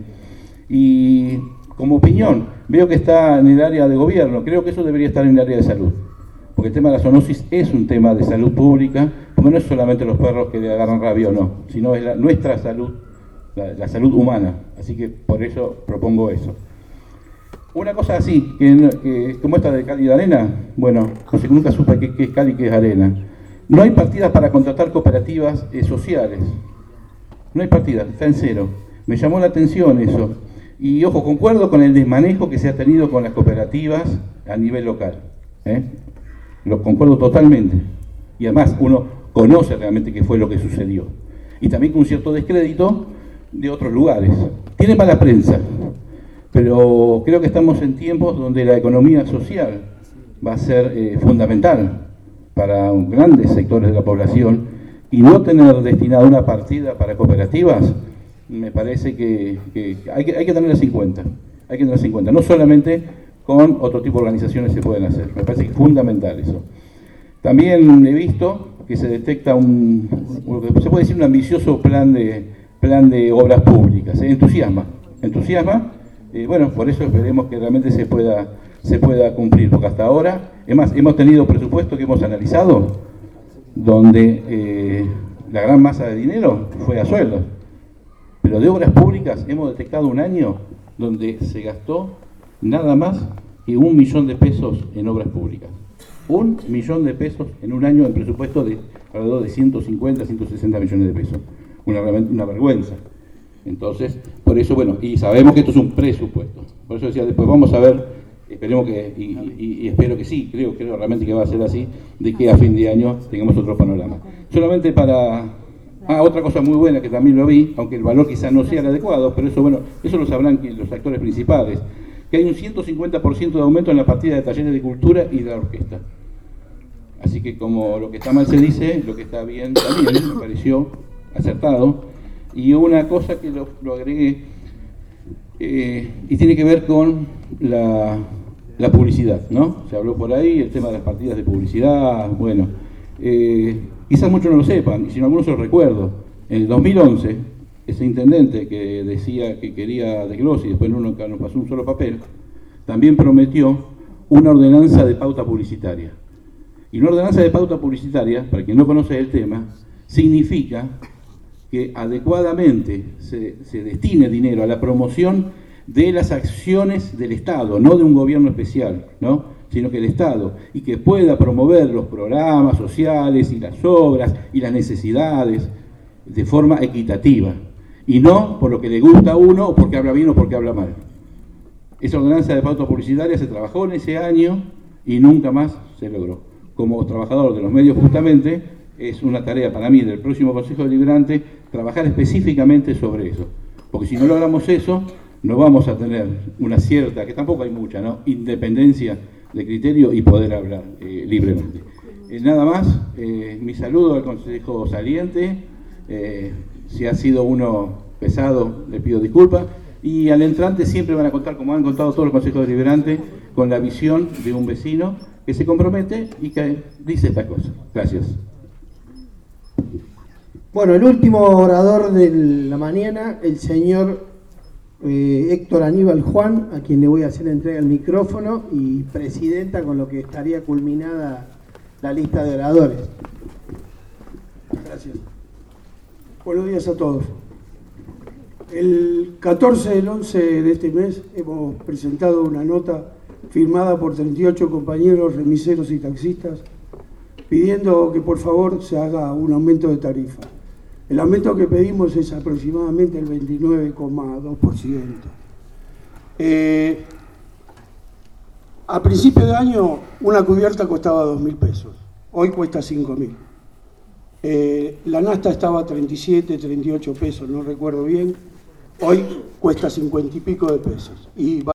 Y como opinión, veo que está en el área de gobierno, creo que eso debería estar en el área de salud, porque el tema de la zoonosis es un tema de salud pública, porque no es solamente los perros que le agarran rabia o no, sino es la, nuestra salud, la, la salud humana. Así que por eso propongo eso. Una cosa así, que, que como esta de Cali y de Arena, bueno, no sé, nunca supe qué, qué es Cali y qué es Arena. No hay partidas para contratar cooperativas eh, sociales. No hay partidas, está en cero. Me llamó la atención eso. Y ojo, concuerdo con el desmanejo que se ha tenido con las cooperativas a nivel local. ¿eh? Lo concuerdo totalmente. Y además uno conoce realmente qué fue lo que sucedió. Y también con un cierto descrédito de otros lugares. Tiene mala prensa. Pero creo que estamos en tiempos donde la economía social va a ser eh, fundamental para grandes sectores de la población, y no tener destinada una partida para cooperativas, me parece que, que hay que hay que tenerlas en cuenta, hay que tenerlas en cuenta, no solamente con otro tipo de organizaciones se pueden hacer, me parece que es fundamental eso. También he visto que se detecta un, se puede decir un ambicioso plan de, plan de obras públicas, ¿eh? entusiasma, entusiasma. Eh, bueno, por eso esperemos que realmente se pueda, se pueda cumplir, porque hasta ahora, es más, hemos tenido presupuestos que hemos analizado, donde eh, la gran masa de dinero fue a sueldos, pero de obras públicas hemos detectado un año donde se gastó nada más que un millón de pesos en obras públicas. Un millón de pesos en un año en presupuesto de alrededor de ciento cincuenta, ciento sesenta millones de pesos. Una, una vergüenza. Entonces, por eso, bueno, y sabemos que esto es un presupuesto. Por eso decía, después vamos a ver, esperemos que, y, y, y espero que sí, creo, creo realmente que va a ser así, de que a fin de año tengamos otro panorama. Solamente para... Ah, otra cosa muy buena que también lo vi, aunque el valor quizá no sea el adecuado, pero eso, bueno, eso lo sabrán los actores principales, que hay un ciento cincuenta por ciento de aumento en la partida de talleres de cultura y de la orquesta. Así que como lo que está mal se dice, lo que está bien también, me pareció acertado. Y una cosa que lo, lo agregué, eh, y tiene que ver con la, la publicidad, ¿no? Se habló por ahí, el tema de las partidas de publicidad, bueno, eh, quizás muchos no lo sepan, y si no algunos se lo recuerdo. En el dos mil once, ese intendente que decía que quería desglose y después no nos pasó un solo papel, también prometió una ordenanza de pauta publicitaria. Y una ordenanza de pauta publicitaria, para quien no conoce el tema, significa que adecuadamente se, se destine dinero a la promoción de las acciones del Estado, no de un gobierno especial, ¿no? sino que el Estado, y que pueda promover los programas sociales y las obras y las necesidades de forma equitativa, y no por lo que le gusta a uno o porque habla bien o porque habla mal. Esa ordenanza de pauta publicitaria se trabajó en ese año y nunca más se logró. Como trabajador de los medios, justamente, es una tarea para mí del próximo Consejo Deliberante trabajar específicamente sobre eso, porque si no logramos eso, no vamos a tener una cierta, que tampoco hay mucha, ¿no? independencia de criterio y poder hablar eh, libremente. Eh, nada más, eh, mi saludo al Consejo Saliente, eh, si ha sido uno pesado, le pido disculpas, Y al entrante siempre van a contar, como han contado todos los consejos deliberantes, con la visión de un vecino que se compromete y que dice estas cosas. Gracias. Bueno, el último orador de la mañana, el señor eh, Héctor Aníbal Juan, a quien le voy a hacer entrega del micrófono y presidenta, con lo que estaría culminada la lista de oradores. Gracias. Buenos días a todos. El catorce del once de este mes hemos presentado una nota firmada por treinta y ocho compañeros remiseros y taxistas pidiendo que por favor se haga un aumento de tarifa. El aumento que pedimos es aproximadamente el veintinueve coma dos por ciento. Eh, a principio de año una cubierta costaba dos mil pesos, hoy cuesta cinco mil. Eh, la nafta estaba a treinta y siete, treinta y ocho pesos, no recuerdo bien, hoy cuesta cincuenta y pico de pesos. Y